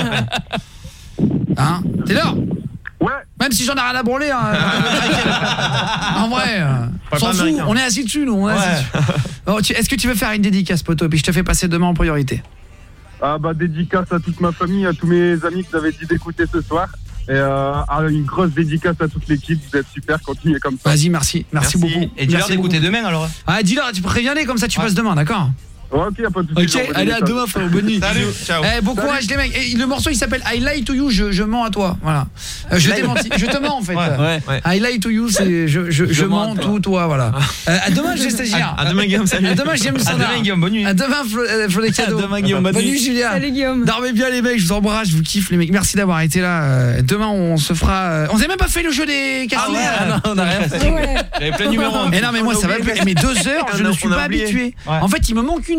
Hein, Taylor? Ouais. Même si j'en ai rien à branler, hein, en vrai, on s'en fout, on est assis dessus, nous. Est-ce que tu veux faire une dédicace, poteau, et puis je te fais passer demain en priorité? Ah dédicace à toute ma famille, à tous mes amis que vous avez dit d'écouter ce soir. Et une grosse dédicace à toute l'équipe, vous êtes super, continuez comme ça. Vas-y, merci beaucoup. Et dis-leur d'écouter demain alors. Ah, dis-leur, tu préviens-les, comme ça tu passes demain, d'accord? Ok, y a pas de soucis. Ok, allez à demain, frère, bonne nuit. Salut, ciao. Bon courage les mecs. Et le morceau il s'appelle I Lie to You, je mens à toi. Voilà. Je t'ai menti, je te mens en fait. Ouais. I Lie to You, c'est je mens tout toi, voilà. À demain, j'ai stagiaire. À demain Guillaume, salut. À demain, j'aime ça. À demain Guillaume, bonne nuit. À demain Flo des cadeaux. À demain Guillaume, bonne nuit. Julia. Salut Guillaume. Dormez bien les mecs, je vous embrasse, je vous kiffe les mecs. Merci d'avoir été là. Demain on se fera on s'est même pas fait le jeu des questions. On a rien fait. J'avais plein de numéros. Mais non mais moi ça va plus. Mais 2 heures, je ne suis pas habitué. En fait, il me manque 1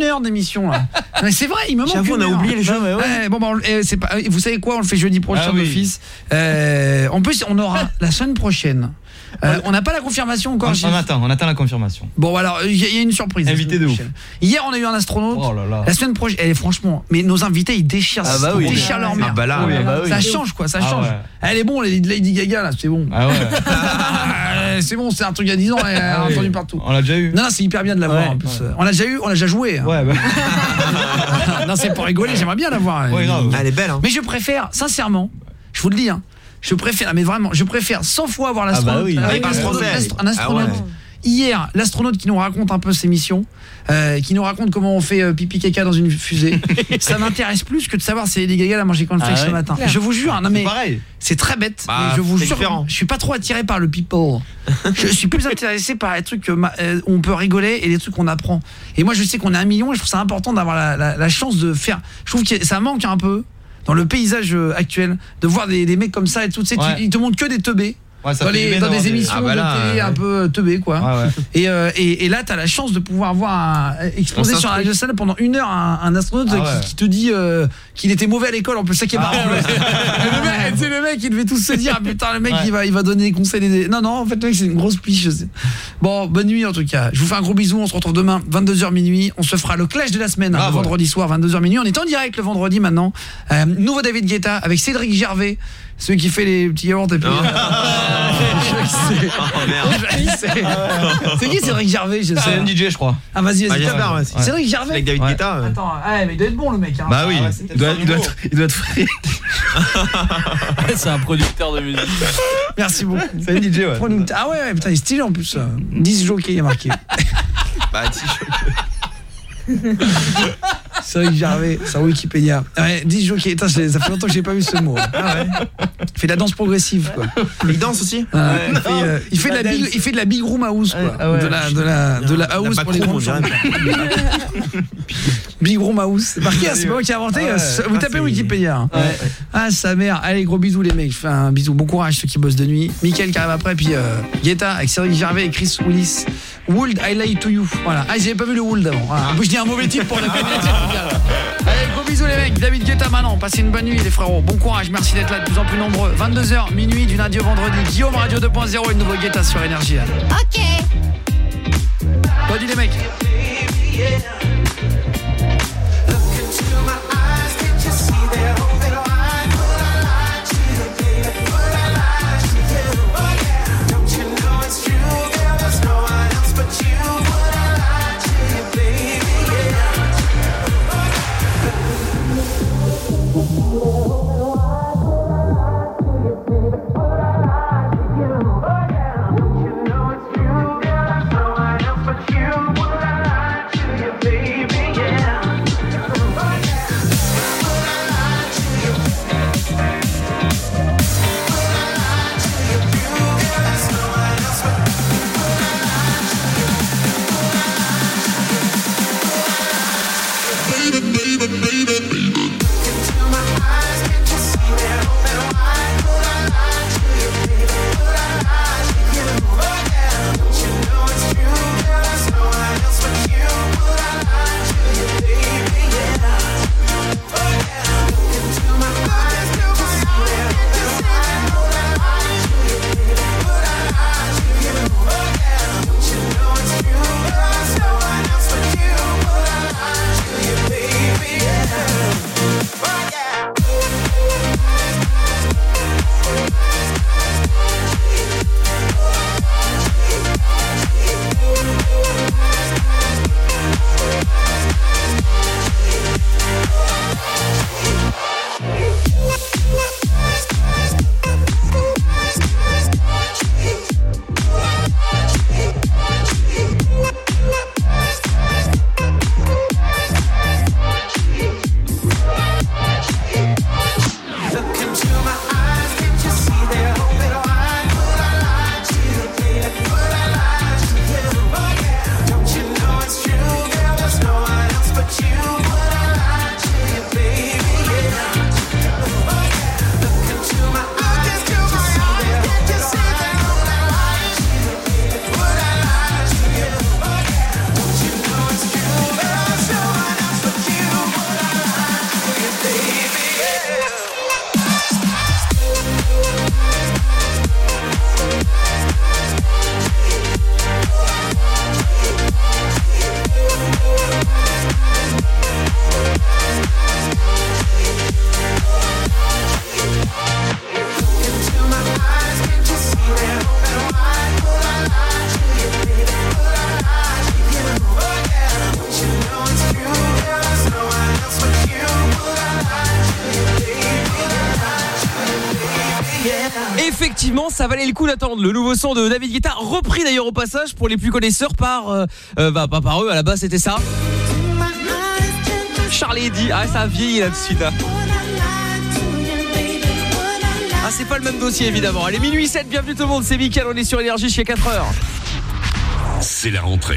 heure d'émission là. Mais c'est vrai, il me manque. J'avoue, on a oublié les jeux. Bon, c'est pas. Vous savez quoi, on le fait jeudi prochain d'office. En plus, on aura la semaine prochaine. On n'a pas la confirmation encore. On attend la confirmation. Bon, alors il y a une surprise. Invité de ouf. Hier, on a eu un astronaute. Oh là là. La semaine prochaine, franchement, mais nos invités, ils déchirent, ils déchirent leur mère. Ça change quoi, ça change. Elle est bon, Lady Gaga là, c'est bon. Ah ouais. C'est bon, c'est un truc il y a 10 ans, elle a entendu partout. On l'a déjà eu. Non, c'est hyper bien de l'avoir en plus. On l'a déjà eu, on l'a déjà joué. Hein. Ouais. Non, c'est pour rigoler, j'aimerais bien l'avoir. Ouais, elle est belle. Hein. Mais je préfère, sincèrement, je vous le dis, hein. Je préfère 100 fois avoir l'astronaute. Un astronaute. Hier, l'astronaute qui nous raconte un peu ses missions, qui nous raconte comment on fait pipi caca dans une fusée. Ça m'intéresse plus que de savoir si Lady Gaga a mangé cornflakes ce matin. Je vous jure, non mais c'est très bête. Mais je vous jure, je suis pas trop attiré par le people. Je suis plus intéressé par les trucs où on peut rigoler et les trucs qu'on apprend. Et moi, je sais qu'on est 1 million et je trouve ça important d'avoir la chance de faire. Je trouve que ça manque un peu dans le paysage actuel de voir des mecs comme ça et tout, tu sais, ils te montrent que des teubés. Ouais, dans des émissions de télé un peu teubées quoi. Et là t'as la chance de pouvoir exposer sur la scène pendant 1 heure un astronaute qui te dit qu'il était mauvais à l'école, en plus ça qui est marrant. Le mec il devait tous se dire putain le mec il va donner des conseils non en fait le mec c'est une grosse piche. Bon, bonne nuit en tout cas. Je vous fais un gros bisou, on se retrouve demain 22h minuit, on se fera le clash de la semaine le vendredi soir 22h minuit. On est en direct le vendredi maintenant. Nouveau David Guetta avec Cédric Gervais, celui qui fait les petits yaourts et puis c'est qui Cédric Gervais? C'est un DJ je crois. Ah vas-y Cédric Gervais avec David Guetta. Attends, mais il doit être bon le mec hein. Bah oui, il doit être frais. C'est un producteur de musique. Merci beaucoup. C'est un DJ ouais. Ah ouais putain il est stylé en plus. 10 jockeys il y a marqué. Bah 10 jockeys. Cédric Gervais sur Wikipédia. Ouais, 10 jockeys. Ça fait longtemps que j'ai pas vu ce mot. Ah ouais. Il fait de la danse progressive quoi. Il danse aussi. Il fait de la big room house quoi. De la house pour les grands. Big room house. C'est marqué, c'est pas moi qui ai inventé. Vous tapez Wikipédia. Ah sa mère. Allez gros bisous les mecs. Je fais un bisou. Bon courage ceux qui bossent de nuit. Mickaël qui arrive après puis Guetta avec Cédric Gervais et Chris Willis. Would I Lie to You. Voilà. Ah j'avais pas vu le Would avant. En plus je dis un mauvais titre pour le Allez, gros bisous les mecs. David Guetta maintenant. Passez une bonne nuit les frérots. Bon courage, merci d'être là de plus en plus nombreux. 22h minuit du lundi au vendredi. Guillaume Radio 2.0 et le nouveau Guetta sur Énergie. OK. Bonne nuit les mecs. You Effectivement, ça valait le coup d'attendre. Le nouveau son de David Guetta, repris d'ailleurs au passage pour les plus connaisseurs pas par eux, à la base c'était ça. Charlie dit, ça a vieilli là tout de suite. C'est pas le même dossier évidemment. Allez, minuit 7, bienvenue tout le monde, c'est Mickaël, on est sur Énergie jusqu'à 4h. C'est la rentrée.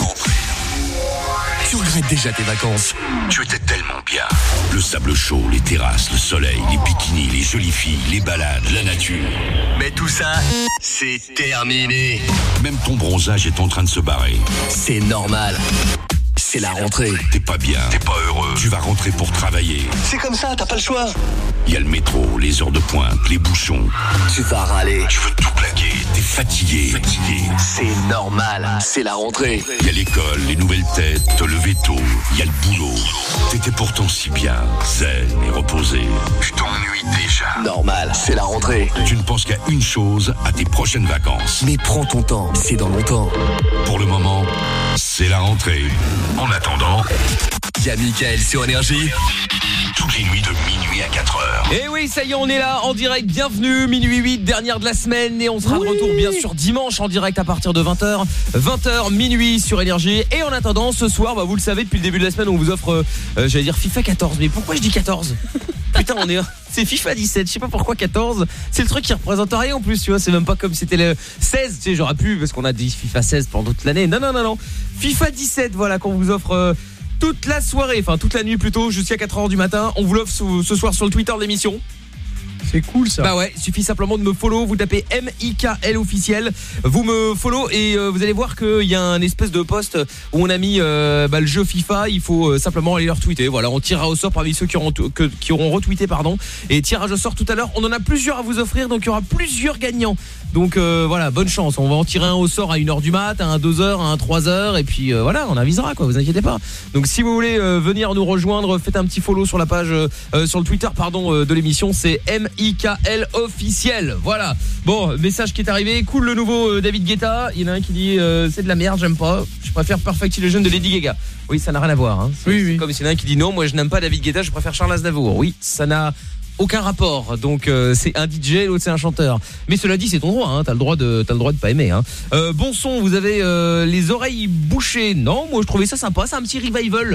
Tu regrettes déjà tes vacances. Tu étais tellement bien. Le sable chaud, les terrasses, le soleil, les bikinis, les jolies filles, les balades, la nature. Mais tout ça, c'est terminé. Même ton bronzage est en train de se barrer. C'est normal. C'est la rentrée. T'es pas bien, t'es pas heureux. Tu vas rentrer pour travailler. C'est comme ça, t'as pas le choix. Il y a le métro, les heures de pointe, les bouchons. Tu vas râler. Tu veux tout plaquer. T'es fatigué. C'est normal. C'est la rentrée. Il y a l'école, les nouvelles têtes, te lever tôt. Il y a le boulot. T'étais pourtant si bien, zen et reposé. Je t'ennuie déjà. Normal. C'est la rentrée. Tu ne penses qu'à une chose, à tes prochaines vacances. Mais prends ton temps. C'est dans longtemps. Pour le moment, c'est la rentrée. En attendant, il y a Mickaël sur Énergie. Toutes les nuits de minuit à 4h. Et oui, ça y est, on est là en direct. Bienvenue, minuit 8, dernière de la semaine. Et on sera de retour bien sûr dimanche en direct à partir de 20h. 20h, minuit sur Énergie. Et en attendant, ce soir, vous le savez, depuis le début de la semaine, on vous offre, j'allais dire FIFA 14. Mais pourquoi je dis 14 ? Putain, c'est FIFA 17, je sais pas pourquoi 14. C'est le truc qui représente rien en plus, tu vois. C'est même pas comme c'était le 16, tu sais, j'aurais pu, parce qu'on a dit FIFA 16 pendant toute l'année. Non. FIFA 17, voilà, qu'on vous offre toute la soirée, enfin toute la nuit plutôt, jusqu'à 4h du matin. On vous l'offre ce soir sur le Twitter de l'émission. C'est cool ça. Bah ouais, il suffit simplement de me follow, vous tapez MIKL officiel, vous me follow et vous allez voir qu'il y a un espèce de post où on a mis le jeu FIFA, il faut simplement aller leur tweeter. Voilà, on tirera au sort parmi ceux qui auront retweeté et tirage au sort tout à l'heure. On en a plusieurs à vous offrir, donc il y aura plusieurs gagnants. Donc voilà, bonne chance. On va en tirer un au sort à 1h du mat, à 2h, à 3h et puis voilà, on avisera quoi, vous inquiétez pas. Donc si vous voulez venir nous rejoindre, faites un petit follow sur la page sur le Twitter de l'émission, c'est MIKL officiel. Voilà. Bon, message qui est arrivé, cool le nouveau David Guetta. Il y en a un qui dit c'est de la merde, j'aime pas. Je préfère Perfect Illusion de Lady Gaga. Oui, ça n'a rien à voir hein. C'est comme s'il y en a un qui dit non, moi je n'aime pas David Guetta, je préfère Charles Aznavour. Oui, ça n'a aucun rapport. Donc c'est un DJ, l'autre c'est un chanteur. Mais cela dit, c'est ton droit hein, t'as le droit de pas aimer hein. Bon son, vous avez les oreilles bouchées. Non, moi je trouvais ça sympa, c'est un petit revival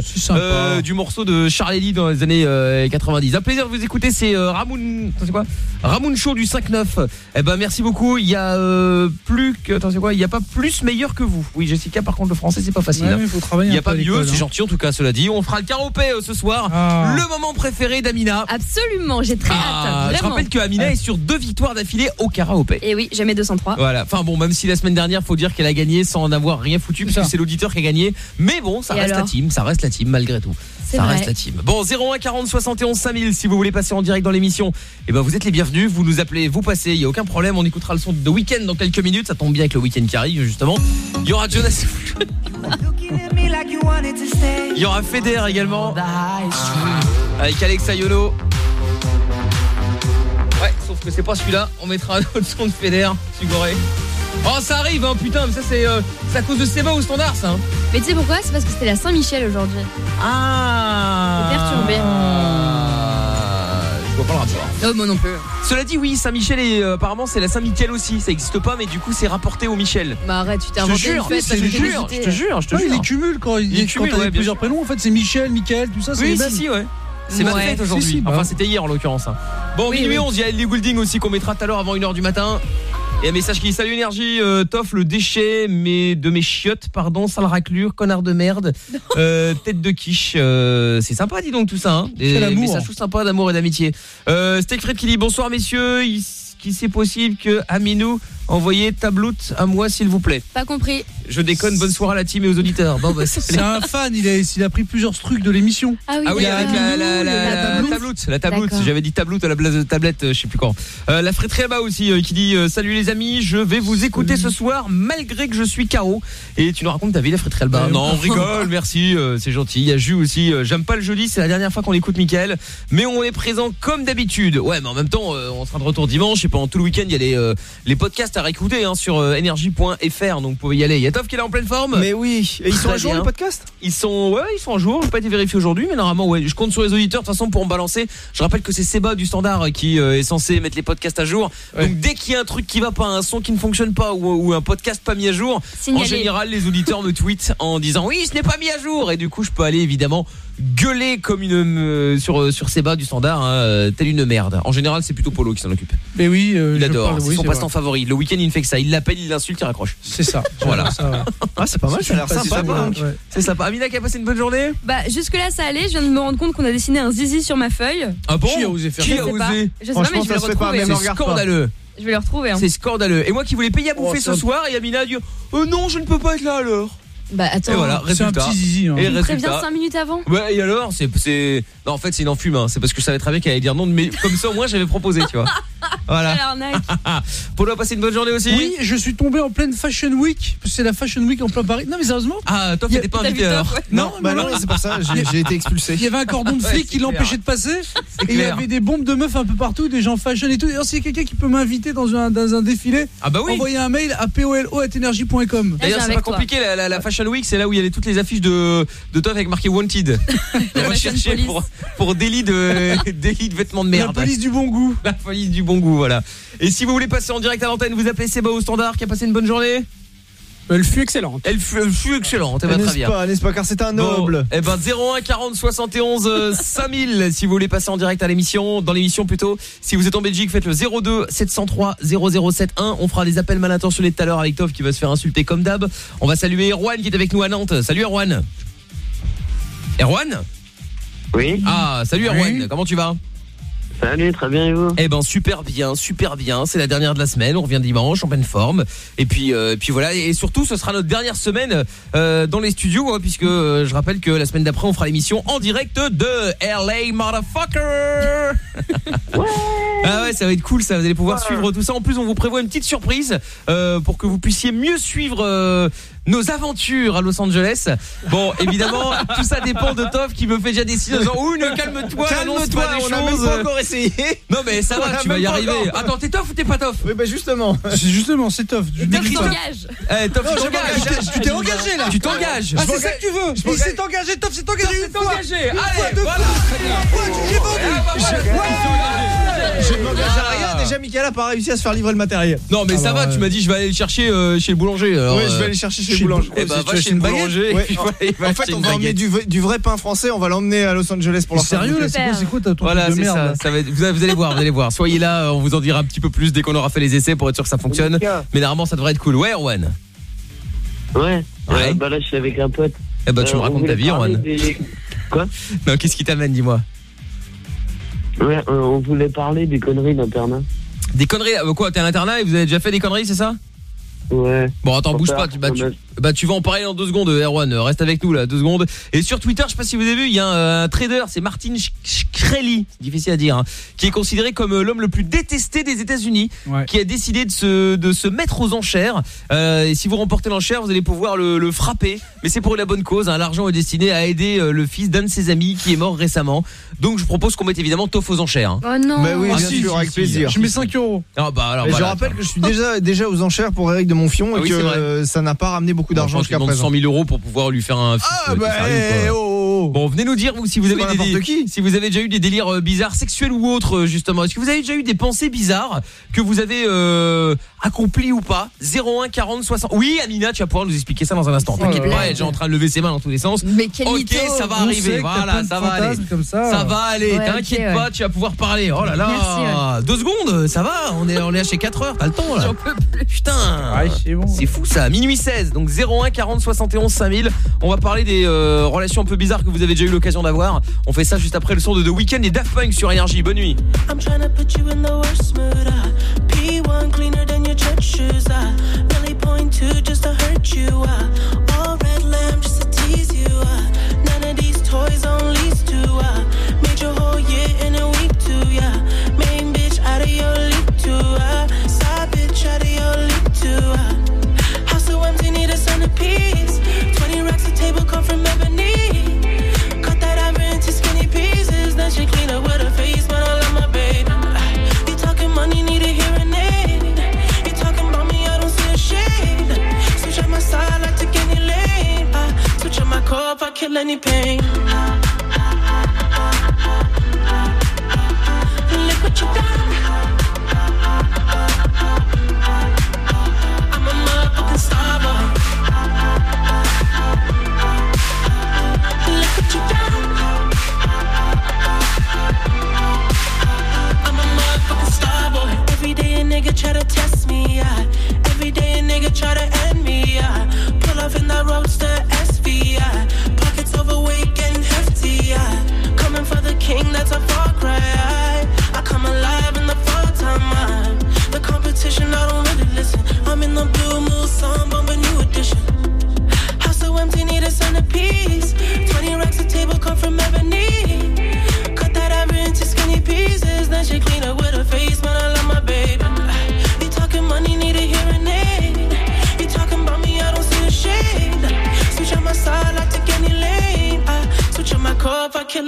du morceau de Charlie Lee dans les années 90. Un plaisir de vous écouter, c'est Ramoun Show du 5-9. Eh ben merci beaucoup. Il y a il y a pas plus meilleur que vous. Oui, Jessica, par contre le français c'est pas facile. Ouais, faut travailler. Il y a pas mieux, c'est gentil en tout cas, cela dit. On fera le karaopé ce soir. Le moment préféré d'Amina. Absolument, j'ai très hâte. Je rappelle que Amina est sur 2 victoires d'affilée au karaopé. Et oui, jamais 203. Voilà. Enfin bon, même si la semaine dernière, faut dire qu'elle a gagné sans en avoir rien foutu, puisque c'est l'auditeur qui a gagné. Mais bon, ça reste la team malgré tout. Ça reste la team. Bon, 01 40 71 5000 si vous voulez passer en direct dans l'émission. Et ben vous êtes les bienvenus, vous nous appelez, vous passez, il y a aucun problème, on écoutera le son de The Weeknd dans quelques minutes, ça tombe bien avec le week-end qui arrive justement. Il y aura Jonas. Il y aura Feder également. Avec Alexa Yolo. Ouais, sauf que c'est pas celui-là, on mettra un autre son de Feder, Sugoré. Oh ça arrive hein, putain, mais ça c'est à cause de Seba au standard ça hein. Mais tu sais pourquoi? C'est parce que c'était la Saint-Michel aujourd'hui. Ah, c'est perturbé. Je vois pas le rapport. Oh, moi non plus. Cela dit oui, Saint-Michel et apparemment c'est la Saint-Michel aussi, ça existe pas mais du coup c'est rapporté au Michel. Bah arrête, tu t'es inventé une fête, je te jure. Il les cumule quand il y a plusieurs prénoms en fait, c'est Michel, Mickaël, tout ça c'est les mêmes. Si ouais. C'est ma fête aujourd'hui. Enfin c'était hier en l'occurrence. Bon, minuit 11, il y a Ellie Goulding aussi qu'on mettra tout à l'heure avant 1h du matin. Et un message qui dit salut Énergie, Toff le déchet de mes chiottes, pardon, sale raclure, connard de merde, tête de quiche, c'est sympa dis donc tout ça hein. Des messages tout sympas d'amour et d'amitié. Steakfred qui dit bonsoir messieurs, qui c'est possible que Aminou envoyez tablout à moi s'il vous plaît. Pas compris. Je déconne, bonne soirée à la team et aux auditeurs. Bon, bah, c'est un fan, il a pris plusieurs trucs de l'émission. Ah oui, avec la tablout. J'avais dit tablout à la place de tablette, je sais plus quand. La Frétréba aussi qui dit salut les amis, je vais vous écouter ce soir malgré que je suis KO. Et tu nous racontes ta vie la Frétréba. Non, on rigole, merci, c'est gentil. Il y a Jus aussi, j'aime pas le jeudi, c'est la dernière fois qu'on écoute Mickaël, mais on est présent comme d'habitude. Ouais, mais en même temps, on sera de retour dimanche et pendant tout le week-end, il y a les podcasts à à réécouter sur energy.fr, donc vous pouvez y aller. Il y a Toff qui est là en pleine forme. Mais oui, et ils sont à jour les podcasts? Ils sont à jour, j'ai pas été vérifié aujourd'hui, mais normalement ouais, je compte sur les auditeurs de toute façon pour me balancer. Je rappelle que c'est Seba du Standard qui est censé mettre les podcasts à jour. Ouais. Donc dès qu'il y a un truc qui va pas, un son qui ne fonctionne pas ou un podcast pas mis à jour, en général les auditeurs me tweetent en disant oui, ce n'est pas mis à jour, et du coup je peux aller évidemment gueuler comme une sur Seba du Standard telle une merde. En général c'est plutôt Polo qui s'en occupe. Mais oui, il adore, c'est son passe-temps favori. Le week-end il ne fait que ça, il l'appelle, il l'insulte, il raccroche. C'est ça. Voilà. Ah c'est pas mal, ça a l'air sympa donc. Ouais. C'est sympa. Amina qui a passé une bonne journée? Bah jusque là ça allait, je viens de me rendre compte qu'on a dessiné un zizi sur ma feuille. Ah bon? Qui a osé faire ça? Je sais pas, mais je vais le retrouver. C'est scandaleux. Je vais le retrouver. C'est scandaleux. Et moi qui voulais payer à bouffer ce soir, et Amina a dit non, je ne peux pas être là alors. Bah attends, et voilà, résultat. C'est un petit zizi. Et tu préviens 5 minutes avant. Ouais, et alors c'est non, en fait c'est une enfume, c'est parce que je savais très bien qu'elle allait dire non, mais comme ça au moins j'avais proposé, tu vois. Voilà. Pour nous passer une bonne journée aussi. Oui, je suis tombé en pleine Fashion Week. C'est la Fashion Week en plein Paris. Non mais sérieusement. Ah, toi t'étais pas invité alors. Non, c'est pas ça, j'ai été expulsé. Il y avait un cordon de flics qui l'empêchait de passer. Et il y avait des bombes de meufs un peu partout, des gens fashion et tout. Et alors s'il y a quelqu'un qui peut m'inviter dans un défilé, envoyez un mail à polo@energy.com. D'ailleurs c'est pas compliqué, la Fashion Week, c'est là où il y a toutes les affiches de Toff avec marqué Wanted. Recherché pour délit de vêtements de merde. La police du bon goût. La police du bon goût, voilà. Et si vous voulez passer en direct à l'antenne, vous appelez Seba au Standard qui a passé une bonne journée. Elle fut excellente. Elle fut excellente, très bien. N'est-ce pas, car c'est un noble. Bon, 01 40 71 5000 si vous voulez passer en direct à dans l'émission plutôt. Si vous êtes en Belgique, faites le 02 703 0071. On fera des appels mal intentionnés tout à l'heure avec Toff qui va se faire insulter comme d'hab. On va saluer Erwan qui est avec nous à Nantes. Salut Erwan. Erwan? Oui. Ah, salut Erwan, comment tu vas? Salut, très bien et vous? Eh ben super bien, c'est la dernière de la semaine, on revient dimanche en pleine forme. Et puis voilà, et surtout ce sera notre dernière semaine dans les studios puisque je rappelle que la semaine d'après on fera l'émission en direct de LA Motherfucker. Ouais. Ah ouais, ça va être cool ça, vous allez pouvoir suivre tout ça. En plus on vous prévoit une petite surprise pour que vous puissiez mieux suivre nos aventures à Los Angeles. Bon, évidemment, tout ça dépend de Toff qui me fait déjà décider en disant calme-toi, calme-toi, on n'a même pas encore essayé. Non mais ça va, tu vas y arriver. Attends, t'es Toff ou t'es pas Toff? Oui, bah justement. C'est Toff. Toff, tu t'engages. Toff, tu t'engages. Tu t'es engagé là. Tu t'engages. Ah, c'est ça que tu veux. Il s'est engagé, Toff s'est engagé une fois. Allez, voilà. Je ne m'engage à rien. Déjà, Mickaël a pas réussi à se faire livrer le matériel. Non mais ça va, tu m'as dit je vais aller le chercher chez le boulanger. Oui, je vais aller chercher chez le boulanger. Eh bah va chez le boulanger. En fait, on va emmener du vrai pain français, on va l'emmener à Los Angeles pour leur faire. Sérieux là, c'est quoi ta tour de merde? Voilà, c'est ça. Vous allez voir. Soyez là, on vous en dira un petit peu plus dès qu'on aura fait les essais pour être sûr que ça fonctionne. Mais normalement ça devrait être cool. Ouais, Erwan. Ouais. Bah là je suis avec un pote. Eh bah tu me racontes ta vie, Erwan. Quoi? Non, qu'est-ce qui t'amène, dis-moi? Ouais, on voulait parler des conneries d'internat. Des conneries? Quoi, t'es à l'internat et vous avez déjà fait des conneries, c'est ça? Ouais. Bon, attends, bouge pas, tu vas en parler dans 2 secondes, Erwan, reste avec nous là, 2 secondes. Et sur Twitter, je sais pas si vous avez vu, il y a un trader, c'est Martin Shkreli, c'est difficile à dire, qui est considéré comme l'homme le plus détesté des États-Unis, qui a décidé de se mettre aux enchères. Et si vous remportez l'enchère, vous allez pouvoir le frapper. Mais c'est pour la bonne cause, l'argent est destiné à aider le fils d'un de ses amis qui est mort récemment. Donc je propose qu'on mette évidemment Toff aux enchères. Oh non. Bah oui, bien sûr, avec plaisir. Je mets 5 €. Ah bah alors, je rappelle que je suis déjà aux enchères pour Eric de Monfion et que ça n'a pas ramené beaucoup d'argent jusqu'à présent. 100 000 € pour pouvoir lui faire un Bon, venez nous dire si vous avez si vous avez déjà eu des délires bizarres sexuels ou autres justement. Est-ce que vous avez déjà eu des pensées bizarres que vous avez accomplies ou pas? 01 40 60. Oui, Amina, tu vas pouvoir nous expliquer ça dans un instant. T'inquiète pas, elle est déjà en train de lever ses mains dans tous les sens. Mais quel mytho. Ça va arriver. Voilà, ça va aller. Ça va aller. T'inquiète pas, tu vas pouvoir parler. Oh là là. Merci, 2 secondes, ça va. On est à chez 4 heures. T'as le temps là. J'en peux plus. Putain. Ouais, c'est bon. C'est fou ça. Minuit 16. Donc 01 40 71 5000. On va parler des relations un peu bizarres que vous avez déjà eu l'occasion d'avoir. On fait ça juste après le son de The Weeknd et Daft Punk sur Énergie. Bonne nuit. I'm trying to put you in the worst mood. P1 cleaner than your church shoes. Really point to just to hurt you. All red lamp just to tease you. None of these toys on lease to. Made your whole year in a week too. Yeah, main bitch out of your league too. Side bitch out of your league too. House so empty, need a centerpiece. 20 racks a table come from ebony. Cut that ivory into skinny pieces. Then she clean up with her face, but I love my baby. You talking money?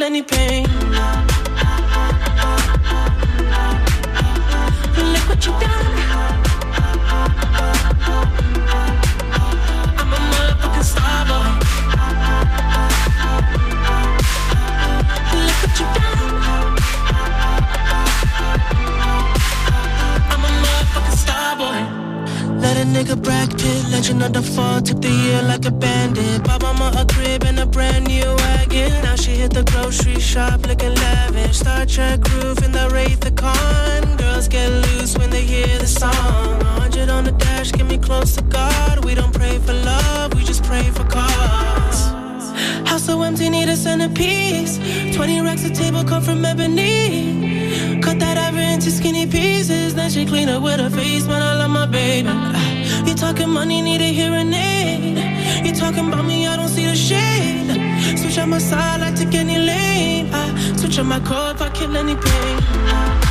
any pain. Look what you done. I'm a motherfucking star boy. Look what you done. I'm a motherfucking star boy. Let a nigga Brad Pitt, legend of the fall, took the year like a bandit. Bought mama a crib and a brand new wagon. Now she hit the grocery shop looking lavish. Star Trek roof in the Wraith the Con. Girls get loose when they hear the song. 100 on the dash, get me close to God. We don't pray for love, we just pray for cause. House so empty, need a centerpiece. 20 racks of table come from ebony. Cut that ever into skinny pieces. Then she clean up with her face, man, I love my baby. You talking money, need a hearing aid. You talking about me, I don't see the shade. Switch on my side, I take any lane. I switch on my core if I kill any pain.